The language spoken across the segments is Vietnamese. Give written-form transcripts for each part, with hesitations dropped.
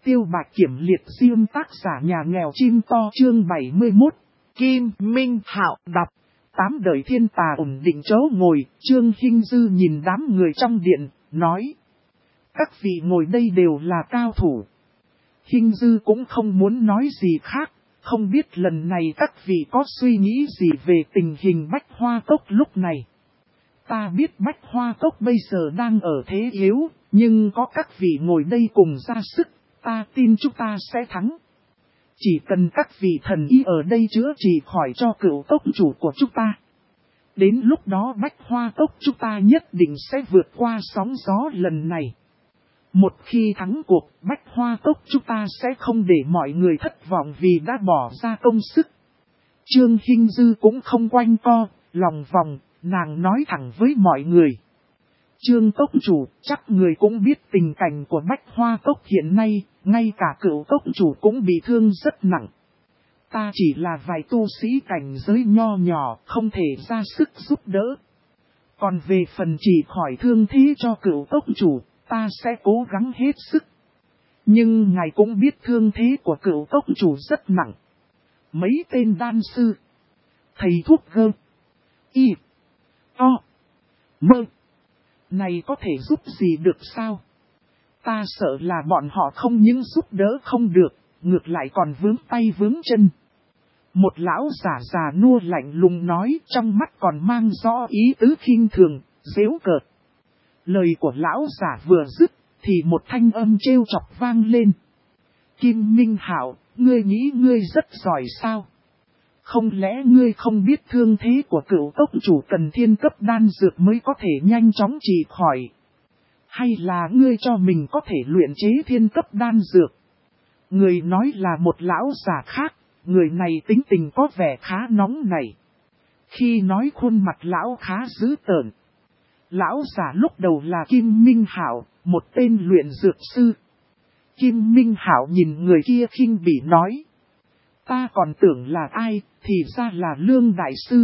Tiêu Bạch Kiểm liệt diêm tác giả nhà nghèo chim to chương 71. Kim Minh Hạo đọc. 8 đời thiên tà ổn định chỗ ngồi, Trương Hinh Dư nhìn đám người trong điện, nói. Các vị ngồi đây đều là cao thủ. Hinh Dư cũng không muốn nói gì khác, không biết lần này các vị có suy nghĩ gì về tình hình Bách Hoa Cốc lúc này. Ta biết Bách Hoa Cốc bây giờ đang ở thế yếu, nhưng có các vị ngồi đây cùng ra sức, ta tin chúng ta sẽ thắng. Chỉ cần các vị thần y ở đây chữa trị khỏi cho cửu cốc chủ của chúng ta. Đến lúc đó Bách Hoa Cốc chúng ta nhất định sẽ vượt qua sóng gió lần này. Một khi thắng cuộc, Bách Hoa Cốc chúng ta sẽ không để mọi người thất vọng vì đã bỏ ra công sức. Trương Hinh Dư cũng không quanh co, lòng vòng, nàng nói thẳng với mọi người. Trương Cốc chủ, chắc người cũng biết tình cảnh của Bách Hoa Cốc hiện nay, ngay cả cửu cốc chủ cũng bị thương rất nặng. Ta chỉ là vài tu sĩ cảnh giới nho nhỏ, không thể ra sức giúp đỡ. Còn về phần chỉ khỏi thương thế cho cửu cốc chủ, ta sẽ cố gắng hết sức. Nhưng ngài cũng biết thương thế của cửu cốc chủ rất nặng. Mấy tên đan sư, thầy thuốc gơ, y, o, mơ. Này có thể giúp gì được sao? Ta sợ là bọn họ không những giúp đỡ không được, ngược lại còn vướng tay vướng chân. Một lão giả già nua lạnh lùng nói, trong mắt còn mang rõ ý tứ khinh thường, giễu cợt. Lời của lão giả vừa dứt, thì một thanh âm trêu chọc vang lên. Kim Minh Hạo, ngươi nghĩ ngươi rất giỏi sao? Không lẽ ngươi không biết thương thế của cửu cốc chủ cần thiên cấp đan dược mới có thể nhanh chóng trị khỏi? Hay là ngươi cho mình có thể luyện chế thiên cấp đan dược? Người nói là một lão già khác, người này tính tình có vẻ khá nóng nảy. Khi nói khuôn mặt lão khá dữ tợn. Lão già lúc đầu là Kim Minh Hạo, một tên luyện dược sư. Kim Minh Hạo nhìn người kia khinh bỉ nói. Ta còn tưởng là ai, thì ra là Lương Đại Sư.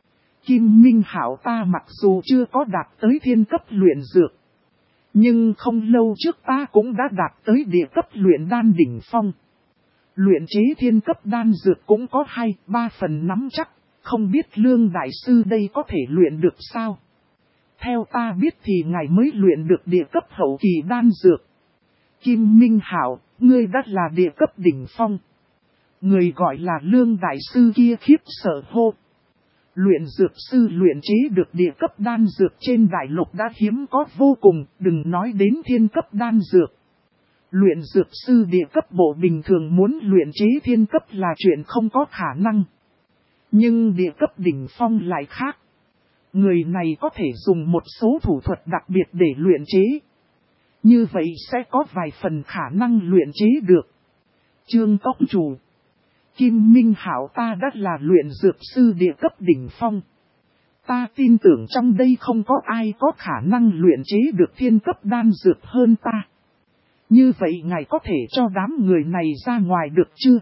Kim Minh Hạo ta mặc dù chưa có đạt tới thiên cấp luyện dược. Nhưng không lâu trước ta cũng đã đạt tới địa cấp luyện đan đỉnh phong. Luyện chế thiên cấp đan dược cũng có 2-3 phần nắm chắc, không biết Lương Đại Sư đây có thể luyện được sao? Theo ta biết thì ngài mới luyện được địa cấp hậu kỳ đan dược. Kim Minh Hạo, ngươi đã là địa cấp đỉnh phong. Người gọi là Lương Đại Sư kia khiếp sợ hô. Luyện dược sư luyện chế được địa cấp đan dược trên đại lục đã hiếm có vô cùng, đừng nói đến thiên cấp đan dược. Luyện dược sư địa cấp bộ bình thường muốn luyện chế thiên cấp là chuyện không có khả năng. Nhưng địa cấp đỉnh phong lại khác. Người này có thể dùng một số thủ thuật đặc biệt để luyện chế. Như vậy sẽ có vài phần khả năng luyện chế được. Trương Cốc chủ. Kim Minh Hạo ta đã là luyện dược sư địa cấp đỉnh phong. Ta tin tưởng trong đây không có ai có khả năng luyện chế được thiên cấp đan dược hơn ta. Như vậy ngài có thể cho đám người này ra ngoài được chưa?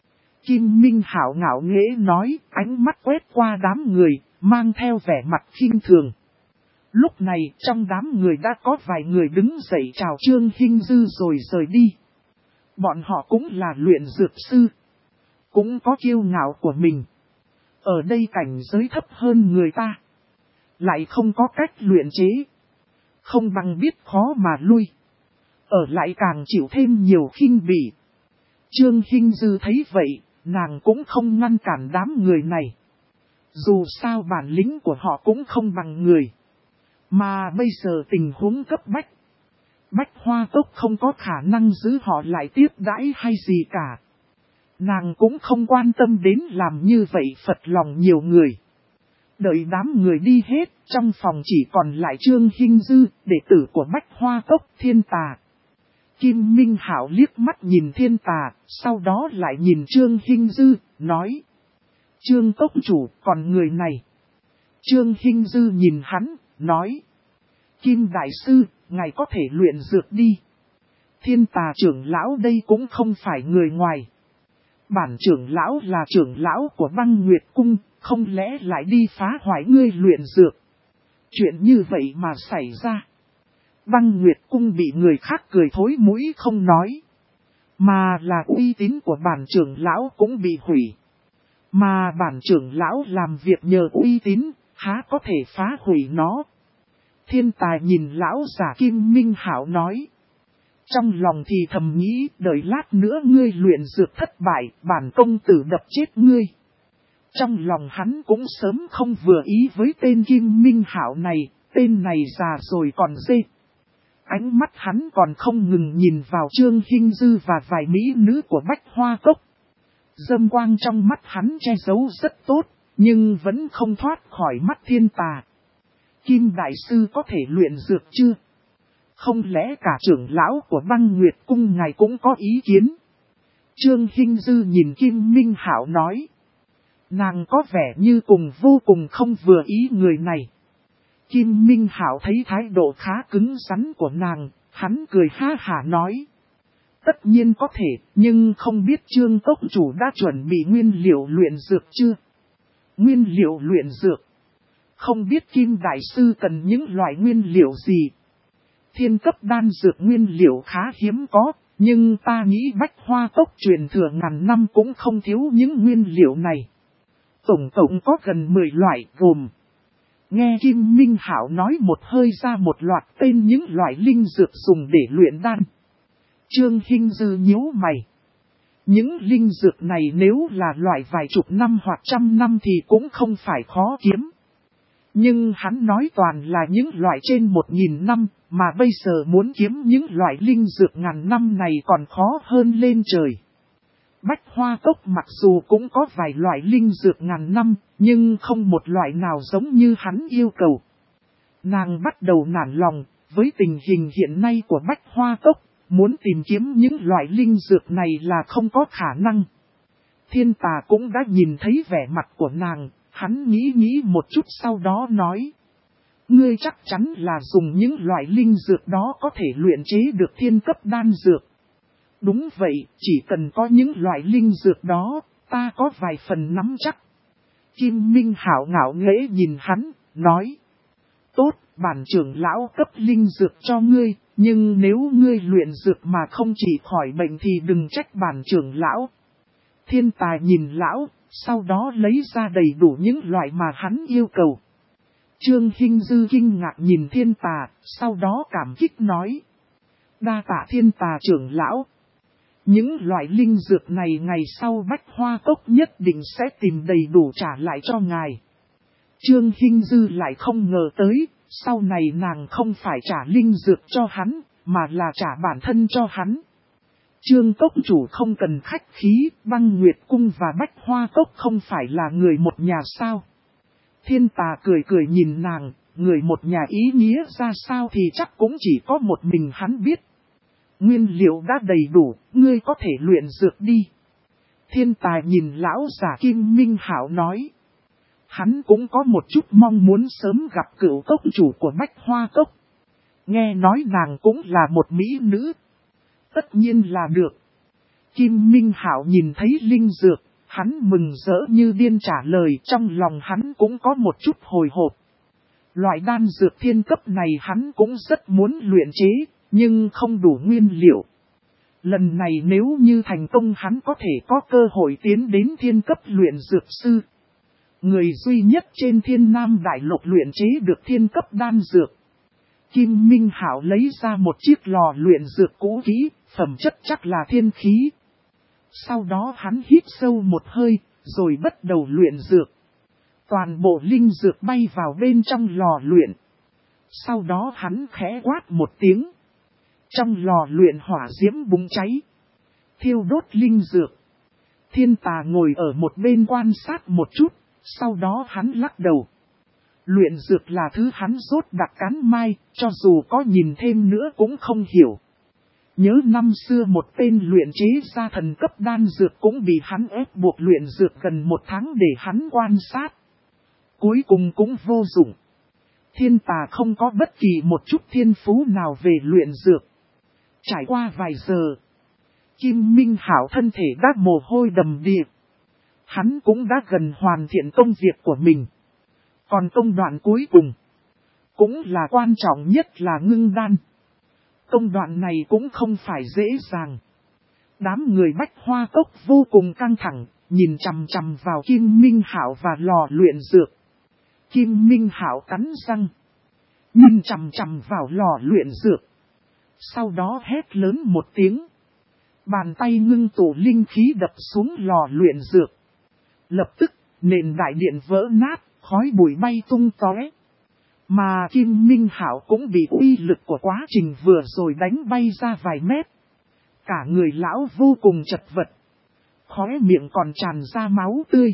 Kim Minh Hạo ngạo nghễ nói, ánh mắt quét qua đám người, mang theo vẻ mặt khinh thường. Lúc này trong đám người đã có vài người đứng dậy chào Trương Hinh Dư rồi rời đi. Bọn họ cũng là luyện dược sư. Cũng có kiêu ngạo của mình. Ở đây cảnh giới thấp hơn người ta. Lại không có cách luyện chế. Không bằng biết khó mà lui. Ở lại càng chịu thêm nhiều khinh bỉ. Trương Hinh Dư thấy vậy, nàng cũng không ngăn cản đám người này. Dù sao bản lĩnh của họ cũng không bằng người. Mà bây giờ tình huống cấp bách. Bách Hoa Cốc không có khả năng giữ họ lại tiếp đãi hay gì cả. Nàng cũng không quan tâm đến làm như vậy phật lòng nhiều người. Đợi đám người đi hết, trong phòng chỉ còn lại Trương Hinh Dư, đệ tử của Bách Hoa Cốc Thiên Tà. Kim Minh Hạo liếc mắt nhìn Thiên Tà, sau đó lại nhìn Trương Hinh Dư, nói. Trương Cốc chủ, còn người này. Trương Hinh Dư nhìn hắn, nói. Kim Đại Sư, ngài có thể luyện dược đi. Thiên Tà trưởng lão đây cũng không phải người ngoài. Bản trưởng lão là trưởng lão của Băng Nguyệt Cung, không lẽ lại đi phá hoại ngươi luyện dược. Chuyện như vậy mà xảy ra. Băng Nguyệt Cung bị người khác cười thối mũi không nói. Mà là uy tín của bản trưởng lão cũng bị hủy. Mà bản trưởng lão làm việc nhờ uy tín, há có thể phá hủy nó. Thiên tài nhìn lão giả Kim Minh Hạo nói. Trong lòng thì thầm nghĩ, đợi lát nữa ngươi luyện dược thất bại, bản công tử đập chết ngươi. Trong lòng hắn cũng sớm không vừa ý với tên Kim Minh Hạo này, tên này già rồi còn dê. Ánh mắt hắn còn không ngừng nhìn vào Trương Hinh Dư và vài mỹ nữ của Bách Hoa Cốc. Dâm quang trong mắt hắn che giấu rất tốt, nhưng vẫn không thoát khỏi mắt thiên tà. Kim Đại Sư có thể luyện dược chưa? Không lẽ cả trưởng lão của Băng Nguyệt Cung ngài cũng có ý kiến? Trương Hinh Dư nhìn Kim Minh Hạo nói. Nàng có vẻ như vô cùng không vừa ý người này. Kim Minh Hạo thấy thái độ khá cứng rắn của nàng, hắn cười ha hả nói. Tất nhiên có thể, nhưng không biết Trương Cốc chủ đã chuẩn bị nguyên liệu luyện dược chưa? Nguyên liệu luyện dược? Không biết Kim Đại Sư cần những loại nguyên liệu gì? Thiên cấp đan dược nguyên liệu khá hiếm có, nhưng ta nghĩ Bách Hoa Cốc truyền thừa ngàn năm cũng không thiếu những nguyên liệu này. Tổng cộng có gần 10 loại gồm. Nghe Kim Minh Hạo nói một hơi ra một loạt tên những loại linh dược dùng để luyện đan. Trương Hinh Dư nhíu mày. Những linh dược này nếu là loại vài chục năm hoặc trăm năm thì cũng không phải khó kiếm. Nhưng hắn nói toàn là những loại trên 1000 năm, mà bây giờ muốn kiếm những loại linh dược ngàn năm này còn khó hơn lên trời. Bách Hoa Cốc mặc dù cũng có vài loại linh dược ngàn năm, nhưng không một loại nào giống như hắn yêu cầu. Nàng bắt đầu nản lòng, với tình hình hiện nay của Bách Hoa Cốc, muốn tìm kiếm những loại linh dược này là không có khả năng. Thiên tà cũng đã nhìn thấy vẻ mặt của nàng, hắn nghĩ một chút sau đó nói. Ngươi chắc chắn là dùng những loại linh dược đó có thể luyện chế được thiên cấp đan dược. Đúng vậy, chỉ cần có những loại linh dược đó, ta có vài phần nắm chắc. Kim Minh Hạo ngạo nghễ nhìn hắn, nói. Tốt, bản trưởng lão cấp linh dược cho ngươi, nhưng nếu ngươi luyện dược mà không chỉ khỏi bệnh thì đừng trách bản trưởng lão. Thiên tài nhìn lão, sau đó lấy ra đầy đủ những loại mà hắn yêu cầu. Trương Hinh Dư kinh ngạc nhìn thiên tà, sau đó cảm kích nói. Đa tạ thiên tà trưởng lão. Những loại linh dược này ngày sau Bách Hoa Cốc nhất định sẽ tìm đầy đủ trả lại cho ngài. Trương Hinh Dư lại không ngờ tới, sau này nàng không phải trả linh dược cho hắn, mà là trả bản thân cho hắn. Trương Cốc chủ không cần khách khí, Băng Nguyệt Cung và Bách Hoa Cốc không phải là người một nhà sao. Thiên tà cười nhìn nàng, người một nhà ý nghĩa ra sao thì chắc cũng chỉ có một mình hắn biết. Nguyên liệu đã đầy đủ, ngươi có thể luyện dược đi. Thiên tài nhìn lão giả Kim Minh Hạo nói. Hắn cũng có một chút mong muốn sớm gặp cửu cốc chủ của Bách Hoa Cốc. Nghe nói nàng cũng là một mỹ nữ. Tất nhiên là được. Kim Minh Hạo nhìn thấy linh dược, hắn mừng rỡ như điên trả lời, trong lòng hắn cũng có một chút hồi hộp. Loại đan dược thiên cấp này hắn cũng rất muốn luyện chế, nhưng không đủ nguyên liệu. Lần này nếu như thành công hắn có thể có cơ hội tiến đến thiên cấp luyện dược sư. Người duy nhất trên Thiên Nam Đại Lục luyện chế được thiên cấp đan dược. Kim Minh Hạo lấy ra một chiếc lò luyện dược cũ kỹ, phẩm chất chắc là thiên khí. Sau đó hắn hít sâu một hơi, rồi bắt đầu luyện dược. Toàn bộ linh dược bay vào bên trong lò luyện. Sau đó hắn khẽ quát một tiếng. Trong lò luyện hỏa diễm bùng cháy, thiêu đốt linh dược. Thiên tà ngồi ở một bên quan sát một chút, sau đó hắn lắc đầu. Luyện dược là thứ hắn rốt đặc cán mai, cho dù có nhìn thêm nữa cũng không hiểu. Nhớ năm xưa một tên luyện chế ra thần cấp đan dược cũng bị hắn ép buộc luyện dược gần 1 tháng để hắn quan sát. Cuối cùng cũng vô dụng. Thiên tà không có bất kỳ một chút thiên phú nào về luyện dược. Trải qua vài giờ, Kim Minh Hạo thân thể đã mồ hôi đầm đìa. Hắn cũng đã gần hoàn thiện công việc của mình. Còn công đoạn cuối cùng, cũng là quan trọng nhất là ngưng đan. Công đoạn này cũng không phải dễ dàng. Đám người Bách Hoa Cốc vô cùng căng thẳng, nhìn chằm chằm vào Kim Minh Hạo và lò luyện dược. Kim Minh Hạo cắn răng, nhìn chằm chằm vào lò luyện dược. Sau đó hét lớn một tiếng. Bàn tay ngưng tụ linh khí đập xuống lò luyện dược. Lập tức, nền đại điện vỡ nát, khói bụi bay tung tóe. Mà Kim Minh Hạo cũng bị uy lực của quá trình vừa rồi đánh bay ra vài mét. Cả người lão vô cùng chật vật. Khóe miệng còn tràn ra máu tươi.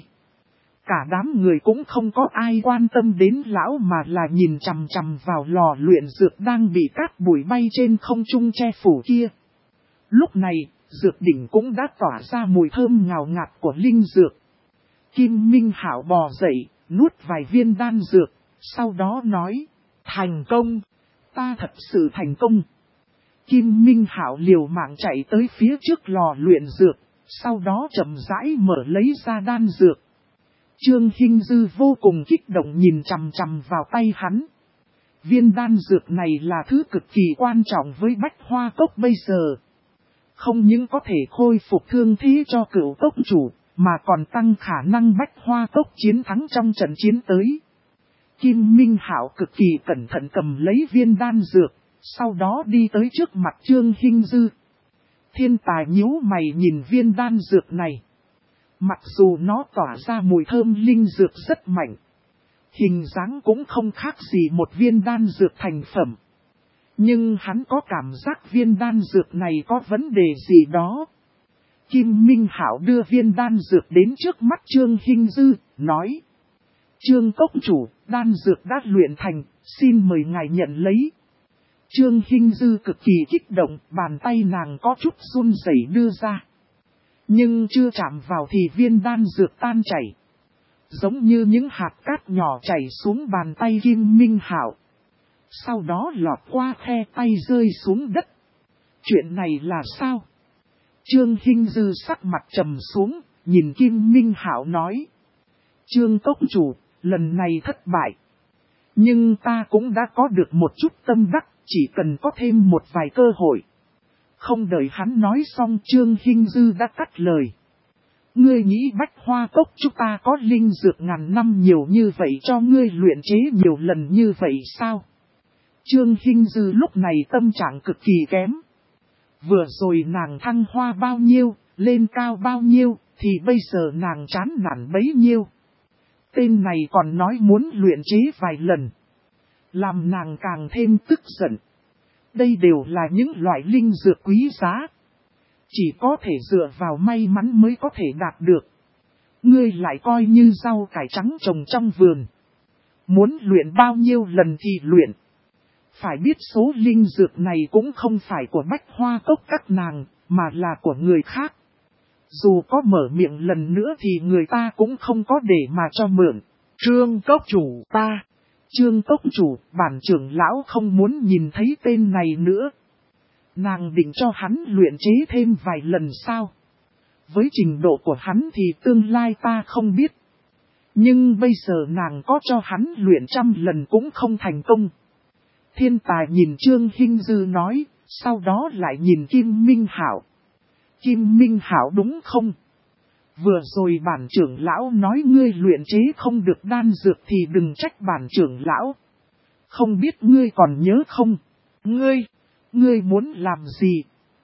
Cả đám người cũng không có ai quan tâm đến lão mà là nhìn chằm chằm vào lò luyện dược đang bị cát bụi bay trên không trung che phủ kia. Lúc này, dược đỉnh cũng đã tỏa ra mùi thơm ngào ngạt của linh dược. Kim Minh Hạo bò dậy, nuốt vài viên đan dược, sau đó nói, thành công, ta thật sự thành công. Kim Minh Hạo liều mạng chạy tới phía trước lò luyện dược, sau đó chậm rãi mở lấy ra đan dược. Trương Hinh Dư vô cùng kích động nhìn chằm chằm vào tay hắn. Viên đan dược này là thứ cực kỳ quan trọng với Bách Hoa Cốc bây giờ. Không những có thể khôi phục thương thế cho cửu cốc chủ, mà còn tăng khả năng Bách Hoa Cốc chiến thắng trong trận chiến tới. Kim Minh Hạo cực kỳ cẩn thận cầm lấy viên đan dược, sau đó đi tới trước mặt Trương Hinh Dư. Thiên tài nhíu mày nhìn viên đan dược này. Mặc dù nó tỏa ra mùi thơm linh dược rất mạnh, hình dáng cũng không khác gì một viên đan dược thành phẩm. Nhưng hắn có cảm giác viên đan dược này có vấn đề gì đó. Kim Minh Hạo đưa viên đan dược đến trước mắt Trương Hinh Dư, nói. Trương cốc chủ, đan dược đã luyện thành, xin mời ngài nhận lấy. Trương Hinh Dư cực kỳ kích động, bàn tay nàng có chút run rẩy đưa ra. Nhưng chưa chạm vào thì viên đan dược tan chảy. Giống như những hạt cát nhỏ chảy xuống bàn tay Kim Minh Hạo. Sau đó lọt qua khe tay rơi xuống đất. Chuyện này là sao? Trương Hinh Dư sắc mặt trầm xuống, nhìn Kim Minh Hạo nói. Trương cốc chủ, lần này thất bại. Nhưng ta cũng đã có được một chút tâm đắc, chỉ cần có thêm một vài cơ hội. Không đợi hắn nói xong Trương Hinh Dư đã cắt lời. Ngươi nghĩ Bách Hoa Cốc chúng ta có linh dược ngàn năm nhiều như vậy cho ngươi luyện chế nhiều lần như vậy sao? Trương Hinh Dư lúc này tâm trạng cực kỳ kém. Vừa rồi nàng thăng hoa bao nhiêu, lên cao bao nhiêu, thì bây giờ nàng chán nản bấy nhiêu. Tên này còn nói muốn luyện chế vài lần. Làm nàng càng thêm tức giận. Đây đều là những loại linh dược quý giá. Chỉ có thể dựa vào may mắn mới có thể đạt được. Ngươi lại coi như rau cải trắng trồng trong vườn. Muốn luyện bao nhiêu lần thì luyện. Phải biết số linh dược này cũng không phải của Bách Hoa Cốc các nàng, mà là của người khác. Dù có mở miệng lần nữa thì người ta cũng không có để mà cho mượn. Trương cốc chủ ta. Trương cốc chủ, bản trưởng lão không muốn nhìn thấy tên này nữa. Nàng định cho hắn luyện chế thêm vài lần sao? Với trình độ của hắn thì tương lai ta không biết. Nhưng bây giờ nàng có cho hắn luyện 100 lần cũng không thành công. Thiên tài nhìn Trương Hinh Dư nói, sau đó lại nhìn Kim Minh Hạo. Kim Minh Hạo đúng không? Vừa rồi bản trưởng lão nói ngươi luyện chế không được đan dược thì đừng trách bản trưởng lão. Không biết ngươi còn nhớ không? Ngươi muốn làm gì?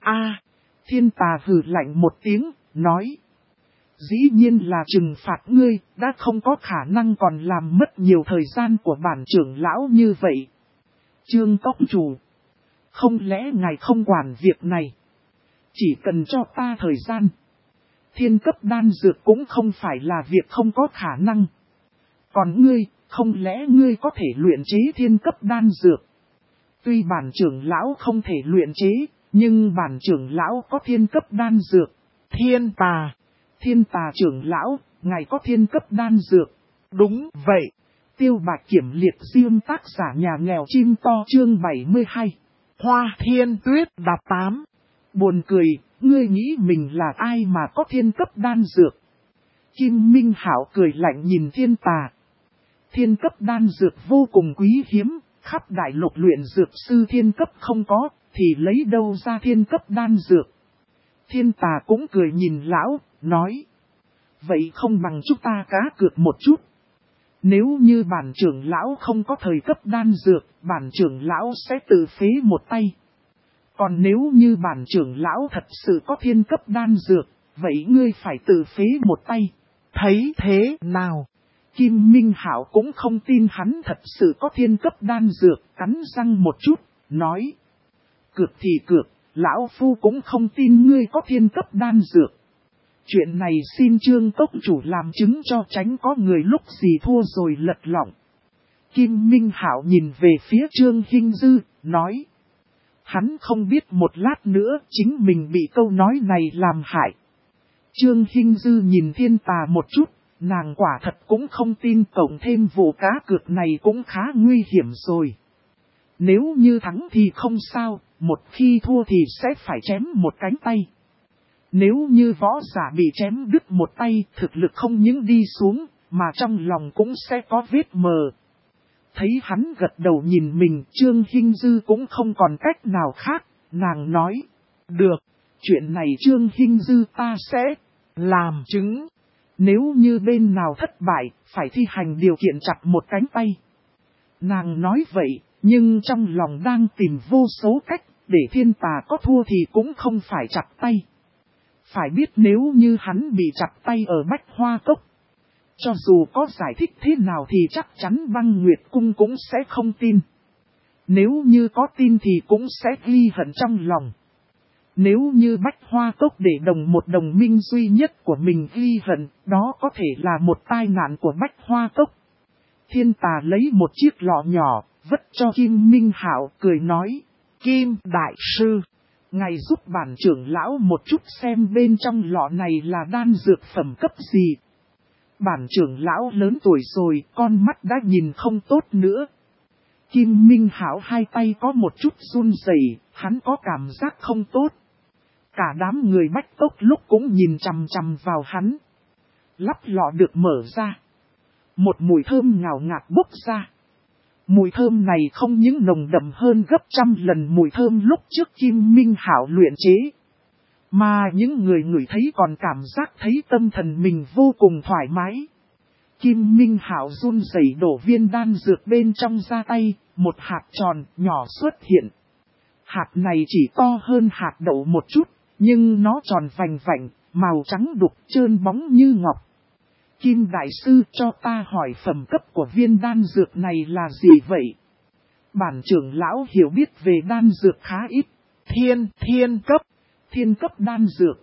Thiên tà hừ lạnh một tiếng, nói. Dĩ nhiên là trừng phạt ngươi, đã không có khả năng còn làm mất nhiều thời gian của bản trưởng lão như vậy. Trương cốc chủ, không lẽ ngài không quản việc này? Chỉ cần cho ta thời gian. Thiên cấp đan dược cũng không phải là việc không có khả năng. Còn ngươi, không lẽ ngươi có thể luyện chế thiên cấp đan dược? Tuy bản trưởng lão không thể luyện chế, nhưng bản trưởng lão có thiên cấp đan dược. Thiên tà trưởng lão, ngài có thiên cấp đan dược. Đúng vậy. Tiêu Bạch Kiểm liệt riêng tác giả nhà nghèo chim to chương 72. Hoa Thiên Tuyết đạp 8. Buồn cười, ngươi nghĩ mình là ai mà có thiên cấp đan dược? Kim Minh Hạo cười lạnh nhìn thiên tà. Thiên cấp đan dược vô cùng quý hiếm, khắp đại lục luyện dược sư thiên cấp không có, thì lấy đâu ra thiên cấp đan dược? Thiên tà cũng cười nhìn lão, nói. Vậy không bằng chúng ta cá cược một chút. Nếu như bản trưởng lão không có thời cấp đan dược, bản trưởng lão sẽ tự phế một tay. Còn nếu như bản trưởng lão thật sự có thiên cấp đan dược, vậy ngươi phải tự phế một tay. Thấy thế nào? Kim Minh Hạo cũng không tin hắn thật sự có thiên cấp đan dược, cắn răng một chút, nói. Cược thì cược, lão phu cũng không tin ngươi có thiên cấp đan dược. Chuyện này xin Trương Cốc chủ làm chứng cho tránh có người lúc gì thua rồi lật lọng. Kim Minh Hạo nhìn về phía Trương Hinh Dư, nói. Hắn không biết một lát nữa chính mình bị câu nói này làm hại. Trương Hinh Dư nhìn Thiên Tà một chút, nàng quả thật cũng không tin, cộng thêm vụ cá cược này cũng khá nguy hiểm rồi. Nếu như thắng thì không sao, một khi thua thì sẽ phải chém một cánh tay. Nếu như võ giả bị chém đứt một tay, thực lực không những đi xuống, mà trong lòng cũng sẽ có vết mờ. Thấy hắn gật đầu nhìn mình, Trương Hinh Dư cũng không còn cách nào khác, nàng nói. Được, chuyện này Trương Hinh Dư ta sẽ làm chứng. Nếu như bên nào thất bại, phải thi hành điều kiện chặt một cánh tay. Nàng nói vậy, nhưng trong lòng đang tìm vô số cách, để Thiên Tà có thua thì cũng không phải chặt tay. Phải biết nếu như hắn bị chặt tay ở Bách Hoa Cốc, cho dù có giải thích thế nào thì chắc chắn Băng Nguyệt Cung cũng sẽ không tin. Nếu như có tin thì cũng sẽ ghi hận trong lòng. Nếu như Bách Hoa Cốc để một đồng minh duy nhất của mình ghi hận, đó có thể là một tai nạn của Bách Hoa Cốc. Thiên Tà lấy một chiếc lọ nhỏ, vất cho Kim Minh Hạo, cười nói. Kim Đại Sư, ngài giúp bản trưởng lão một chút xem bên trong lọ này là đan dược phẩm cấp gì. Bản trưởng lão lớn tuổi rồi, con mắt đã nhìn không tốt nữa. Kim Minh Hạo hai tay có một chút run rẩy, hắn có cảm giác không tốt. Cả đám người Bách Cốc lúc cũng nhìn chằm chằm vào hắn. Lắp lọ được mở ra. Một mùi thơm ngào ngạt bốc ra. Mùi thơm này không những nồng đậm hơn gấp trăm lần mùi thơm lúc trước Kim Minh Hạo luyện chế. Mà những người ngửi thấy còn cảm giác thấy tâm thần mình vô cùng thoải mái. Kim Minh Hạo run rẩy đổ viên đan dược bên trong ra tay, một hạt tròn nhỏ xuất hiện. Hạt này chỉ to hơn hạt đậu một chút, nhưng nó tròn vành vạnh, màu trắng đục trơn bóng như ngọc. Kim Đại Sư cho ta hỏi phẩm cấp của viên đan dược này là gì vậy? Bản trưởng lão hiểu biết về đan dược khá ít. Thiên cấp đan dược.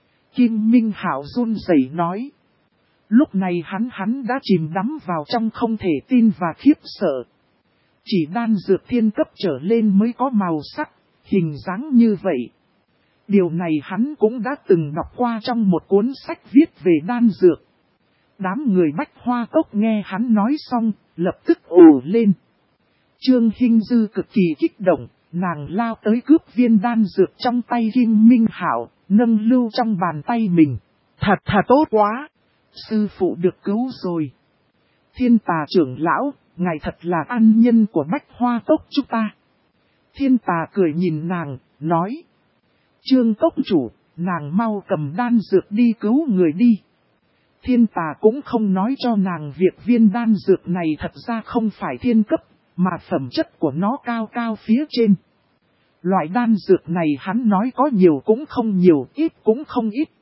Kim Minh Hạo run rẩy nói. Lúc này hắn đã chìm đắm vào trong không thể tin và khiếp sợ. Chỉ đan dược thiên cấp trở lên mới có màu sắc, hình dáng như vậy. Điều này hắn cũng đã từng đọc qua trong một cuốn sách viết về đan dược. Đám người Bách Hoa Cốc nghe hắn nói xong, lập tức ồ lên. Trương Hinh Dư cực kỳ kích động, nàng lao tới cướp viên đan dược trong tay Kim Minh Hạo, nâng lưu trong bàn tay mình. Thật tốt quá! Sư phụ được cứu rồi. Thiên Tà trưởng lão, ngài thật là ân nhân của Bách Hoa Cốc chúng ta. Thiên Tà cười nhìn nàng, nói. Trương Cốc chủ, nàng mau cầm đan dược đi cứu người đi. Thiên Tà cũng không nói cho nàng việc viên đan dược này thật ra không phải thiên cấp, mà phẩm chất của nó cao cao phía trên. Loại đan dược này hắn nói có nhiều cũng không nhiều, ít cũng không ít.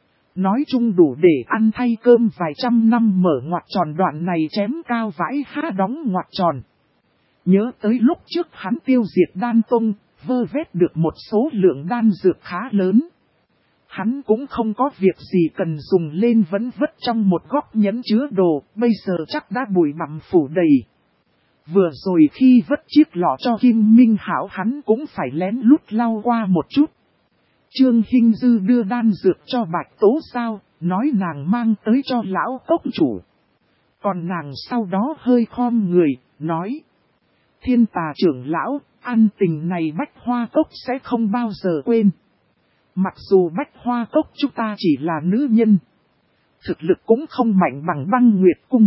Nói chung đủ để ăn thay cơm vài trăm năm. Mở ngoặc tròn đoạn này chém cao vãi há đóng ngoặc tròn. Nhớ tới lúc trước hắn tiêu diệt đan tông, vơ vét được một số lượng đan dược khá lớn. Hắn cũng không có việc gì cần dùng lên vấn vất trong một góc nhẫn chứa đồ, bây giờ chắc đã bụi bặm phủ đầy. Vừa rồi khi vất chiếc lọ cho Kim Minh Hạo hắn cũng phải lén lút lau qua một chút. Trương Hinh Dư đưa đan dược cho Bạch Tố Sao, nói nàng mang tới cho lão cốc chủ. Còn nàng sau đó hơi khom người, nói. Thiên Tà trưởng lão, ân tình này Bách Hoa Cốc sẽ không bao giờ quên. Mặc dù Bách Hoa Cốc chúng ta chỉ là nữ nhân, thực lực cũng không mạnh bằng Băng Nguyệt Cung.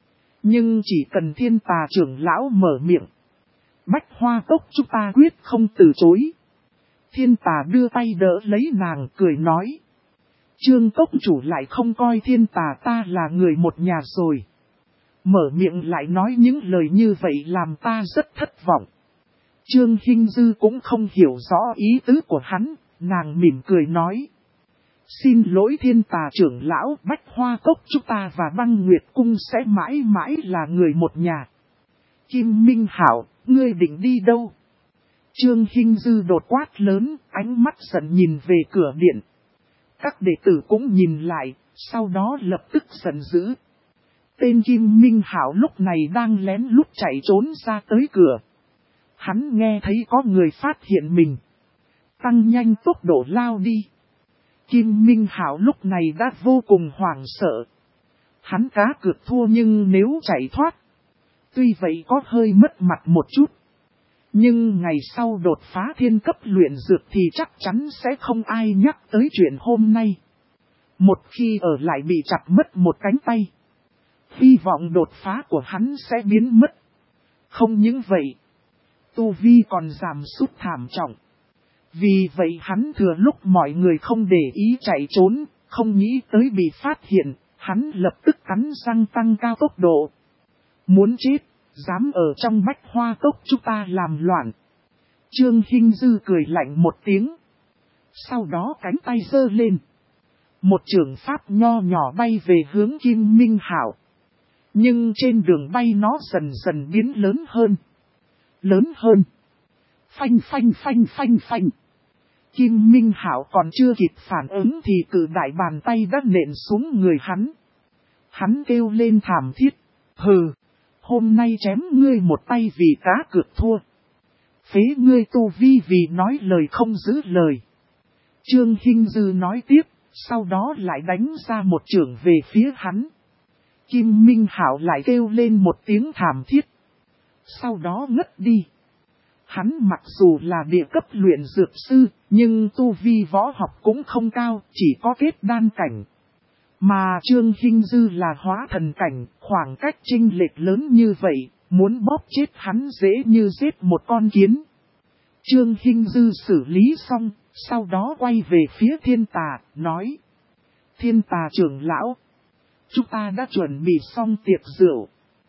Nhưng chỉ cần Thiên Tà trưởng lão mở miệng, Bách Hoa Cốc chúng ta quyết không từ chối. Thiên Tà đưa tay đỡ lấy nàng cười nói. Trương Tốc Chủ lại không coi Thiên Tà ta là người một nhà rồi. Mở miệng lại nói những lời như vậy làm ta rất thất vọng. Trương Hinh Dư cũng không hiểu rõ ý tứ của hắn, nàng mỉm cười nói. Xin lỗi Thiên Tà trưởng lão, Bách Hoa Cốc chúng ta và Băng Nguyệt Cung sẽ mãi mãi là người một nhà. Kim Minh Hảo, ngươi định đi đâu? Trương Hinh Dư đột quát lớn, ánh mắt giận nhìn về cửa điện. Các đệ tử cũng nhìn lại, sau đó lập tức giận dữ. Tên Kim Minh Hảo lúc này đang lén lút chạy trốn ra tới cửa. Hắn nghe thấy có người phát hiện mình. Tăng nhanh tốc độ lao đi. Kim Minh Hảo lúc này đã vô cùng hoảng sợ. Hắn cá cược thua nhưng nếu chạy thoát. Tuy vậy có hơi mất mặt một chút. Nhưng ngày sau đột phá thiên cấp luyện dược thì chắc chắn sẽ không ai nhắc tới chuyện hôm nay. Một khi ở lại bị chặt mất một cánh tay. Hy vọng đột phá của hắn sẽ biến mất. Không những vậy. Tu vi còn giảm sút thảm trọng. Vì vậy hắn thừa lúc mọi người không để ý chạy trốn, không nghĩ tới bị phát hiện, hắn lập tức cắn răng tăng cao tốc độ. Muốn chết, dám ở trong Bách Hoa Cốc chúng ta làm loạn. Trương Hinh Dư cười lạnh một tiếng. Sau đó cánh tay giơ lên. Một chưởng pháp nho nhỏ bay về hướng Kim Minh Hảo. Nhưng trên đường bay nó dần dần biến lớn hơn. Lớn hơn. Phanh phanh phanh phanh phanh. Kim Minh Hảo còn chưa kịp phản ứng thì cự đại bàn tay đã nện xuống người hắn. Hắn kêu lên thảm thiết. Hừ, hôm nay chém ngươi một tay vì cá cược thua. Phế ngươi tu vi vì nói lời không giữ lời. Trương Hinh Dư nói tiếp, sau đó lại đánh ra một chưởng về phía hắn. Kim Minh Hảo lại kêu lên một tiếng thảm thiết. Sau đó ngất đi. Hắn mặc dù là địa cấp luyện dược sư, nhưng tu vi võ học cũng không cao, chỉ có kết đan cảnh. Mà Trương Hinh Dư là hóa thần cảnh, khoảng cách chênh lệch lớn như vậy, muốn bóp chết hắn dễ như giết một con kiến. Trương Hinh Dư xử lý xong, sau đó quay về phía Thiên Tà, nói. Thiên Tà trưởng lão, chúng ta đã chuẩn bị xong tiệc rượu.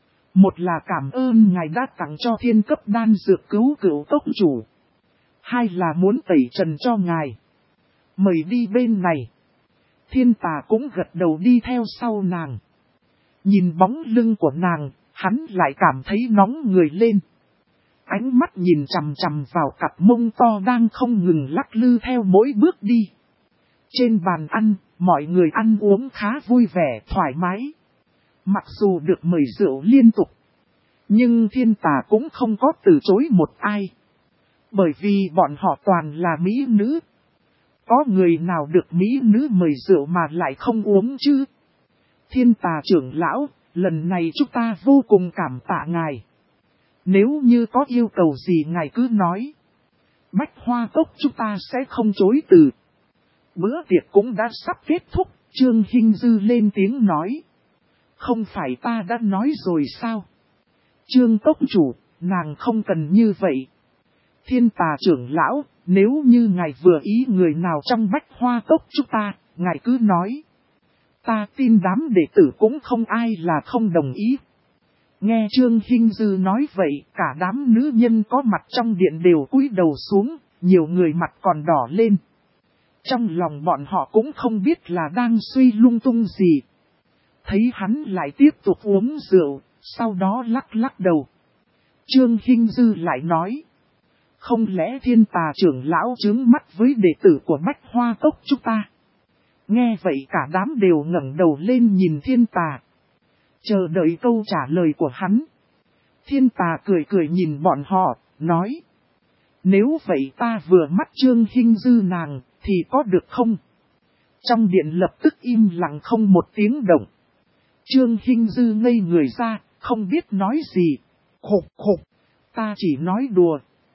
Một là cảm ơn ngài đã tặng cho thiên cấp đan dược cứu cửu Cốc Chủ. Hai là muốn tẩy trần cho ngài. Mời đi bên này. Thiên Tà cũng gật đầu đi theo sau nàng. Nhìn bóng lưng của nàng, hắn lại cảm thấy nóng người lên. Ánh mắt nhìn chằm chằm vào cặp mông to đang không ngừng lắc lư theo mỗi bước đi. Trên bàn ăn, mọi người ăn uống khá vui vẻ, thoải mái. Mặc dù được mời rượu liên tục, nhưng Thiên Tà cũng không có từ chối một ai. Bởi vì bọn họ toàn là mỹ nữ. Có người nào được mỹ nữ mời rượu mà lại không uống chứ? Thiên Tà trưởng lão, lần này chúng ta vô cùng cảm tạ ngài. Nếu như có yêu cầu gì ngài cứ nói. Bách Hoa Cốc chúng ta sẽ không chối từ. Bữa tiệc cũng đã sắp kết thúc, Trương Hinh Dư lên tiếng nói. Không phải ta đã nói rồi sao? Trương Cốc Chủ, nàng không cần như vậy. Thiên Tà trưởng lão, nếu như ngài vừa ý người nào trong Bách Hoa Cốc chúng ta, ngài cứ nói. Ta tin đám đệ tử cũng không ai là không đồng ý. Nghe Trương Hinh Dư nói vậy, cả đám nữ nhân có mặt trong điện đều cúi đầu xuống, nhiều người mặt còn đỏ lên. Trong lòng bọn họ cũng không biết là đang suy lung tung gì. Thấy hắn lại tiếp tục uống rượu, sau đó lắc lắc đầu. Trương Hinh Dư lại nói. Không lẽ Thiên Tà trưởng lão chướng mắt với đệ tử của Bách Hoa Cốc chúng ta? Nghe vậy cả đám đều ngẩng đầu lên nhìn Thiên Tà. Chờ đợi câu trả lời của hắn. Thiên Tà cười cười nhìn bọn họ, nói. Nếu vậy ta vừa mắt Trương Hinh Dư nàng, thì có được không? Trong điện lập tức im lặng không một tiếng động. Trương Hinh Dư ngây người ra, không biết nói gì. Khục khục, ta chỉ nói đùa.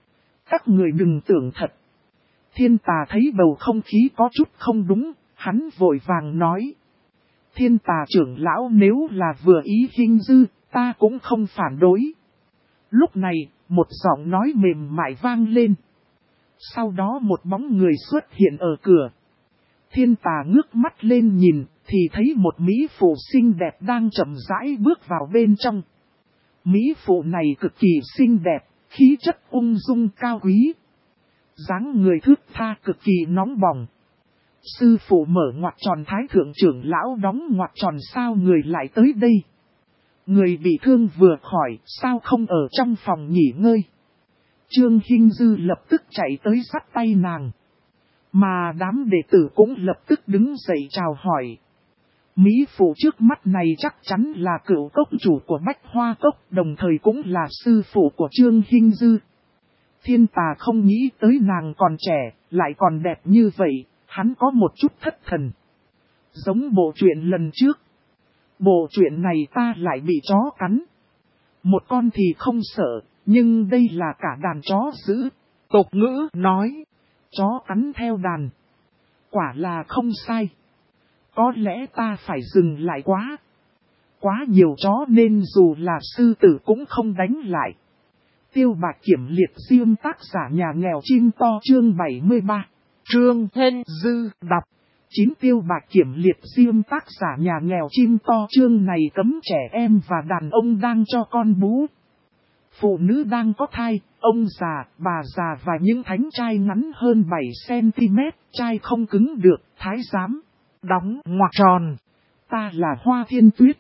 Các người đừng tưởng thật. Thiên Tà thấy bầu không khí có chút không đúng, hắn vội vàng nói. Thiên Tà trưởng lão nếu là vừa ý Hinh Dư, ta cũng không phản đối. Lúc này, một giọng nói mềm mại vang lên. Sau đó một bóng người xuất hiện ở cửa. Thiên Tà ngước mắt lên nhìn, thì thấy một mỹ phụ xinh đẹp đang chậm rãi bước vào bên trong. Mỹ phụ này cực kỳ xinh đẹp, khí chất ung dung cao quý. Dáng người thước tha cực kỳ nóng bỏng. Sư phụ mở ngoặc tròn thái thượng trưởng lão đóng ngoặc tròn sao người lại tới đây. Người bị thương vừa khỏi, sao không ở trong phòng nghỉ ngơi. Trương Hinh Dư lập tức chạy tới dắt tay nàng. Mà đám đệ tử cũng lập tức đứng dậy chào hỏi. Mỹ phụ trước mắt này chắc chắn là cựu cốc chủ của Bách Hoa Cốc, đồng thời cũng là sư phụ của Trương Hinh Dư. Thiên Tà không nghĩ tới nàng còn trẻ, lại còn đẹp như vậy, hắn có một chút thất thần. Giống bộ truyện lần trước. Bộ truyện này ta lại bị chó cắn. Một con thì không sợ, nhưng đây là cả đàn chó dữ. Tục ngữ nói, chó cắn theo đàn. Quả là không sai. Có lẽ ta phải dừng lại quá. Quá nhiều chó nên dù là sư tử cũng không đánh lại. Tiêu Bạch Kiểm liệt diêm tác giả nhà nghèo chim to chương 73. Trương Hinh Dư đọc. 9 Tiêu Bạch Kiểm liệt diêm tác giả nhà nghèo chim to chương này cấm trẻ em và đàn ông đang cho con bú. Phụ nữ đang có thai, ông già, bà già và những thánh trai ngắn hơn 7cm, trai không cứng được, thái giám. Đóng ngoặc tròn. Ta là Hoa Thiên Tuyết.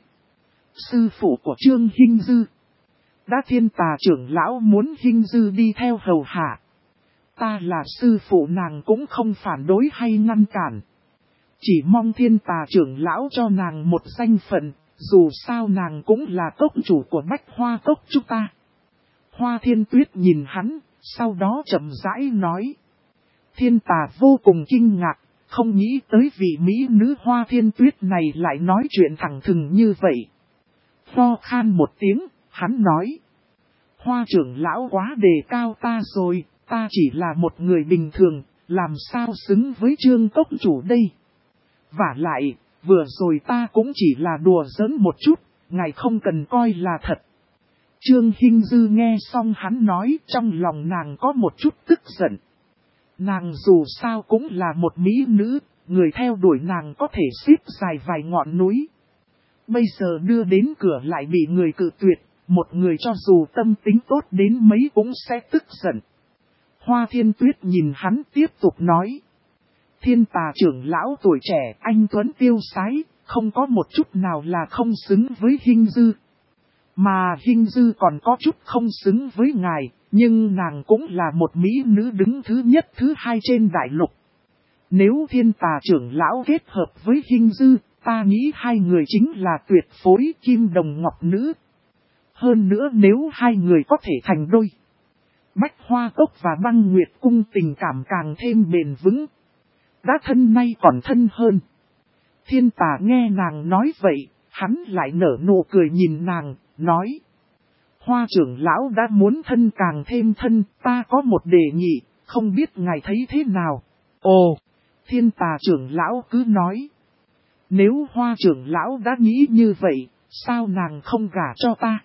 Sư phụ của Trương Hinh Dư. Đã Thiên Tà trưởng lão muốn Hinh Dư đi theo hầu hạ. Ta là sư phụ nàng cũng không phản đối hay ngăn cản. Chỉ mong Thiên Tà trưởng lão cho nàng một danh phận, dù sao nàng cũng là cốc chủ của Bách Hoa Cốc chúng ta. Hoa Thiên Tuyết nhìn hắn, sau đó chậm rãi nói. Thiên Tà vô cùng kinh ngạc, không nghĩ tới vị mỹ nữ Hoa Thiên Tuyết này lại nói chuyện thẳng thừng như vậy. Pho khan một tiếng, hắn nói. Hoa trưởng lão quá đề cao ta rồi, ta chỉ là một người bình thường, làm sao xứng với Trương cốc chủ đây. Vả lại, vừa rồi ta cũng chỉ là đùa giỡn một chút, ngài không cần coi là thật. Trương Hinh Dư nghe xong hắn nói, trong lòng nàng có một chút tức giận. Nàng dù sao cũng là một mỹ nữ, người theo đuổi nàng có thể xếp dài vài ngọn núi. Bây giờ đưa đến cửa lại bị người cự tuyệt, một người cho dù tâm tính tốt đến mấy cũng sẽ tức giận. Hoa Thiên Tuyết nhìn hắn tiếp tục nói. Thiên Tà trưởng lão tuổi trẻ anh tuấn tiêu sái, không có một chút nào là không xứng với Hinh Dư. Mà Hinh Dư còn có chút không xứng với ngài, nhưng nàng cũng là một mỹ nữ đứng thứ nhất thứ hai trên đại lục. Nếu Thiên Tà trưởng lão kết hợp với Hinh Dư, ta nghĩ hai người chính là tuyệt phối kim đồng ngọc nữ. Hơn nữa nếu hai người có thể thành đôi, Bách Hoa Cốc và Băng Nguyệt Cung tình cảm càng thêm bền vững. Đã thân nay còn thân hơn. Thiên Tà nghe nàng nói vậy, hắn lại nở nụ cười nhìn nàng, nói. Hoa trưởng lão đã muốn thân càng thêm thân, ta có một đề nghị, không biết ngài thấy thế nào. Ồ, Thiên Tà trưởng lão cứ nói. Nếu Hoa trưởng lão đã nghĩ như vậy, sao nàng không gả cho ta?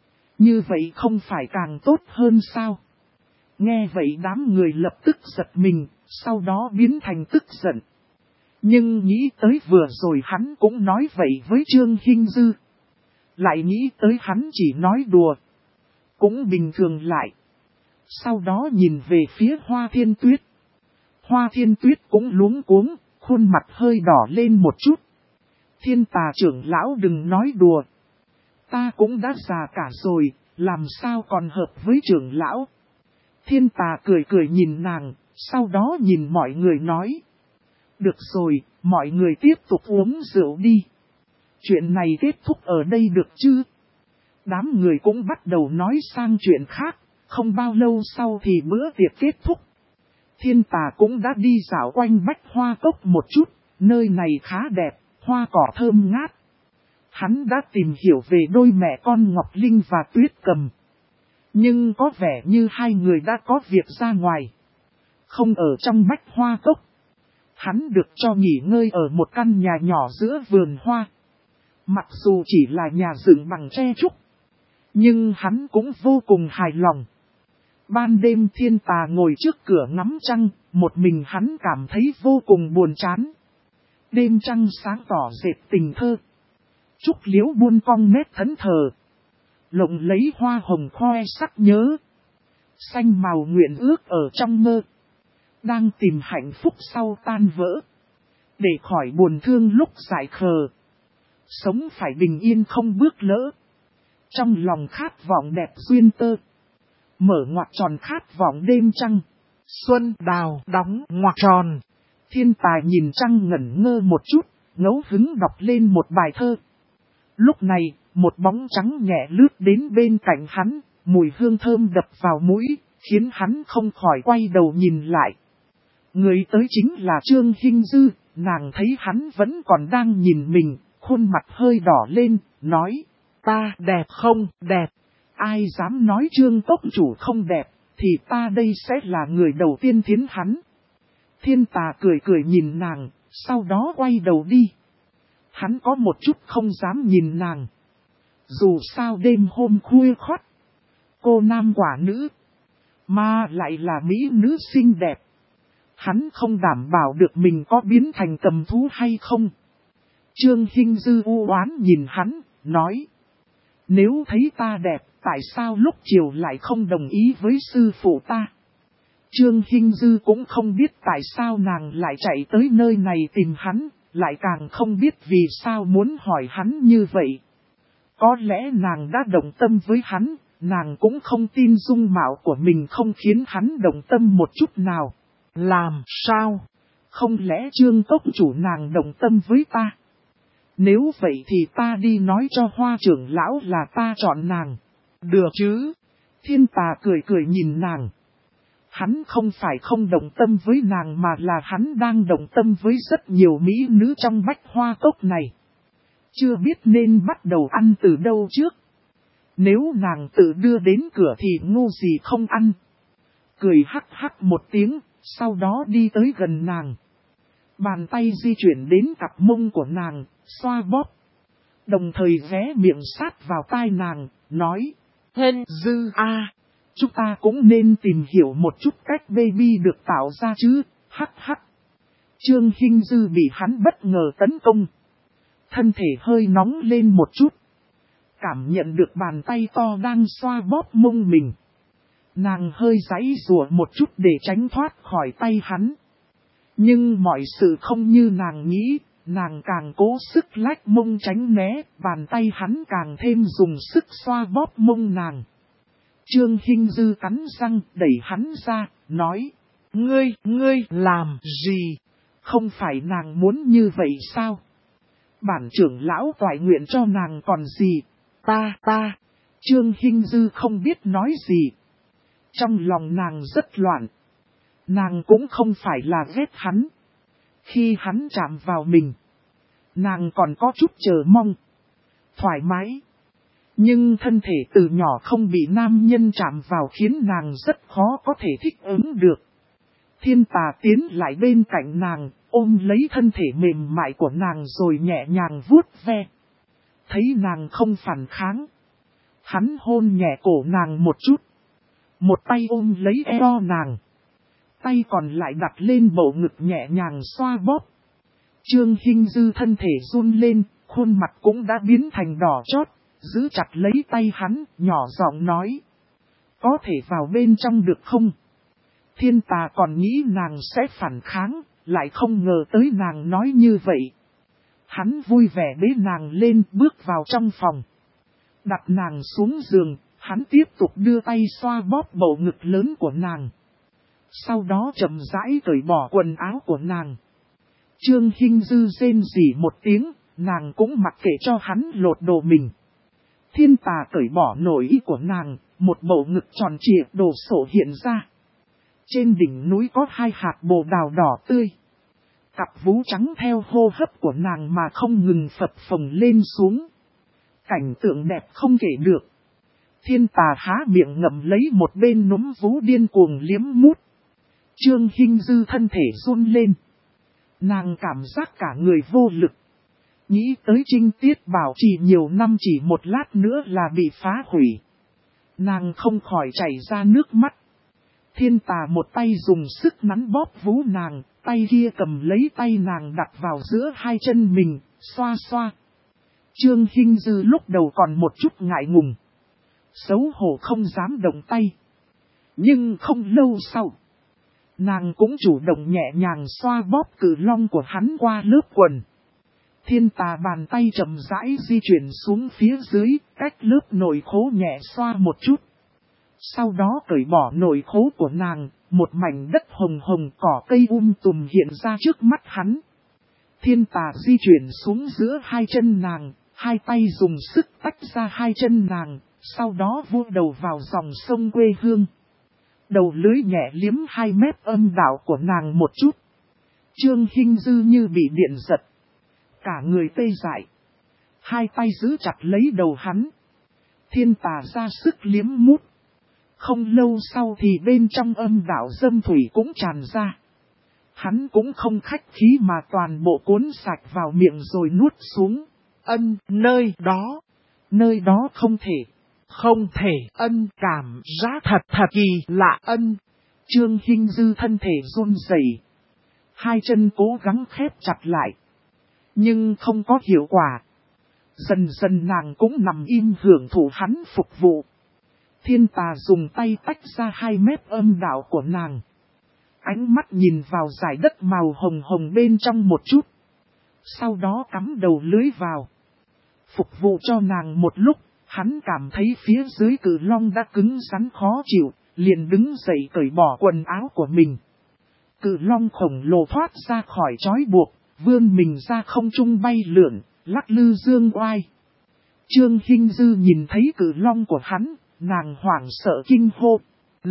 Như vậy không phải càng tốt hơn sao? Nghe vậy đám người lập tức giật mình, sau đó biến thành tức giận. Nhưng nghĩ tới vừa rồi hắn cũng nói vậy với Trương Hinh Dư. Lại nghĩ tới hắn chỉ nói đùa. Cũng bình thường lại. Sau đó nhìn về phía Hoa Thiên Tuyết. Hoa Thiên Tuyết cũng luống cuống, khuôn mặt hơi đỏ lên một chút. Thiên Tà trưởng lão đừng nói đùa. Ta cũng đã già cả rồi, làm sao còn hợp với trưởng lão. Thiên Tà cười cười nhìn nàng, sau đó nhìn mọi người nói. Được rồi, mọi người tiếp tục uống rượu đi. Chuyện này kết thúc ở đây được chứ? Đám người cũng bắt đầu nói sang chuyện khác, không bao lâu sau thì bữa tiệc kết thúc. Thiên Tà cũng đã đi dạo quanh Bách Hoa Cốc một chút, nơi này khá đẹp, hoa cỏ thơm ngát. Hắn đã tìm hiểu về đôi mẹ con Ngọc Linh và Tuyết Cầm. Nhưng có vẻ như hai người đã có việc ra ngoài. Không ở trong Bách Hoa Cốc. Hắn được cho nghỉ ngơi ở một căn nhà nhỏ giữa vườn hoa. Mặc dù chỉ là nhà dựng bằng tre trúc, nhưng hắn cũng vô cùng hài lòng. Ban đêm Thiên Tà ngồi trước cửa ngắm trăng, một mình hắn cảm thấy vô cùng buồn chán. Đêm trăng sáng tỏ dệt tình thơ. Trúc liễu buôn cong nét thẫn thờ. Lộng lấy hoa hồng khoe sắc nhớ. Xanh màu nguyện ước ở trong mơ. Đang tìm hạnh phúc sau tan vỡ. Để khỏi buồn thương lúc dại khờ. Sống phải bình yên không bước lỡ. Trong lòng khát vọng đẹp duyên tơ. Mở ngoặc tròn khát vọng đêm trăng. Xuân đào đóng ngoặc tròn. Thiên Tài nhìn trăng ngẩn ngơ một chút, ngẫu hứng đọc lên một bài thơ. Lúc này, một bóng trắng nhẹ lướt đến bên cạnh hắn, mùi hương thơm đập vào mũi, khiến hắn không khỏi quay đầu nhìn lại. Người tới chính là Trương Hinh Dư, nàng thấy hắn vẫn còn đang nhìn mình, khuôn mặt hơi đỏ lên, nói, ta đẹp không đẹp, ai dám nói Trương Tốc Chủ không đẹp, thì ta đây sẽ là người đầu tiên thiến hắn. Thiên Tà cười cười nhìn nàng, sau đó quay đầu đi. Hắn có một chút không dám nhìn nàng. Dù sao đêm hôm khuya khoắt, cô nam quả nữ, mà lại là mỹ nữ xinh đẹp. Hắn không đảm bảo được mình có biến thành cầm thú hay không. Trương Hinh Dư u oán nhìn hắn, nói. Nếu thấy ta đẹp, tại sao lúc chiều lại không đồng ý với sư phụ ta? Trương Hinh Dư cũng không biết tại sao nàng lại chạy tới nơi này tìm hắn, lại càng không biết vì sao muốn hỏi hắn như vậy. Có lẽ nàng đã đồng tâm với hắn, nàng cũng không tin dung mạo của mình không khiến hắn đồng tâm một chút nào. Làm sao? Không lẽ Trương Tốc Chủ nàng đồng tâm với ta? Nếu vậy thì ta đi nói cho Hoa trưởng lão là ta chọn nàng. Được chứ? Thiên Tà cười cười nhìn nàng. Hắn không phải không đồng tâm với nàng mà là hắn đang đồng tâm với rất nhiều mỹ nữ trong bách hoa cốc này. Chưa biết nên bắt đầu ăn từ đâu trước. Nếu nàng tự đưa đến cửa thì ngu gì không ăn. Cười hắc hắc một tiếng, sau đó đi tới gần nàng. Bàn tay di chuyển đến cặp mông của nàng, xoa bóp. Đồng thời ghé miệng sát vào tai nàng, nói. Hên Dư a, chúng ta cũng nên tìm hiểu một chút cách baby được tạo ra chứ, hắc hắc. Trương Hinh Dư bị hắn bất ngờ tấn công. Thân thể hơi nóng lên một chút. Cảm nhận được bàn tay to đang xoa bóp mông mình. Nàng hơi giãy giụa một chút để tránh thoát khỏi tay hắn. Nhưng mọi sự không như nàng nghĩ, nàng càng cố sức lách mông tránh né, bàn tay hắn càng thêm dùng sức xoa bóp mông nàng. Trương Hinh Dư cắn răng đẩy hắn ra, nói, ngươi làm gì? Không phải nàng muốn như vậy sao? Bản trưởng lão toại nguyện cho nàng còn gì? Ta. Trương Hinh Dư không biết nói gì. Trong lòng nàng rất loạn. Nàng cũng không phải là ghét hắn. Khi hắn chạm vào mình, nàng còn có chút chờ mong, thoải mái. Nhưng thân thể từ nhỏ không bị nam nhân chạm vào khiến nàng rất khó có thể thích ứng được. Thiên Tà tiến lại bên cạnh nàng, ôm lấy thân thể mềm mại của nàng rồi nhẹ nhàng vuốt ve. Thấy nàng không phản kháng, hắn hôn nhẹ cổ nàng một chút. Một tay ôm lấy eo nàng. Tay còn lại đặt lên bầu ngực nhẹ nhàng xoa bóp. Trương Hinh Dư thân thể run lên, khuôn mặt cũng đã biến thành đỏ chót, giữ chặt lấy tay hắn, nhỏ giọng nói. Có thể vào bên trong được không? Thiên Tà còn nghĩ nàng sẽ phản kháng, lại không ngờ tới nàng nói như vậy. Hắn vui vẻ bế nàng lên bước vào trong phòng. Đặt nàng xuống giường, hắn tiếp tục đưa tay xoa bóp bầu ngực lớn của nàng. Sau đó chậm rãi cởi bỏ quần áo của nàng. Trương Hinh Dư rên rỉ một tiếng, nàng cũng mặc kệ cho hắn lột đồ mình. Thiên Tà cởi bỏ nội y của nàng, một bầu ngực tròn trịa đồ sộ hiện ra. Trên đỉnh núi có 2 hạt bồ đào đỏ tươi. Cặp vú trắng theo hô hấp của nàng mà không ngừng phập phồng lên xuống. Cảnh tượng đẹp không kể được. Thiên Tà há miệng ngậm lấy một bên núm vú điên cuồng liếm mút. Trương Hinh Dư thân thể run lên. Nàng cảm giác cả người vô lực. Nghĩ tới trinh tiết bảo trì nhiều năm chỉ một lát nữa là bị phá hủy. Nàng không khỏi chảy ra nước mắt. Thiên tà một tay dùng sức nắn bóp vú nàng, tay kia cầm lấy tay nàng đặt vào giữa hai chân mình, xoa xoa. Trương Hinh Dư lúc đầu còn một chút ngại ngùng, xấu hổ không dám động tay. Nhưng không lâu sau, nàng cũng chủ động nhẹ nhàng xoa bóp cự long của hắn qua lớp quần. Thiên tà bàn tay chậm rãi di chuyển xuống phía dưới, cách lớp nội khố nhẹ xoa một chút. Sau đó cởi bỏ nội khố của nàng, một mảnh đất hồng hồng cỏ cây tùm hiện ra trước mắt hắn. Thiên tà di chuyển xuống giữa hai chân nàng, hai tay dùng sức tách ra hai chân nàng, sau đó vua đầu vào dòng sông quê hương. Đầu lưới nhẹ liếm hai mép âm đạo của nàng một chút. Trương Hinh Dư như bị điện giật, cả người tê dại. Hai tay giữ chặt lấy đầu hắn. Thiên tà ra sức liếm mút. Không lâu sau thì bên trong âm đạo dâm thủy cũng tràn ra. Hắn cũng không khách khí mà toàn bộ cuốn sạch vào miệng rồi nuốt xuống. Nơi đó không thể, cảm giác thật kỳ lạ. Trương Hinh Dư thân thể run rẩy, hai chân cố gắng khép chặt lại, nhưng không có hiệu quả. Dần dần nàng cũng nằm im hưởng thụ hắn phục vụ. Thiên tà dùng tay tách ra hai mép âm đạo của nàng. Ánh mắt nhìn vào dải đất màu hồng hồng bên trong một chút. Sau đó cắm đầu lưới vào. Phục vụ cho nàng một lúc, hắn cảm thấy phía dưới cự long đã cứng rắn khó chịu, liền đứng dậy cởi bỏ quần áo của mình. Cự long khổng lồ thoát ra khỏi trói buộc, vươn mình ra không trung bay lượn, lắc lư dương oai. Trương Hinh Dư nhìn thấy cự long của hắn, nàng hoảng sợ kinh hô.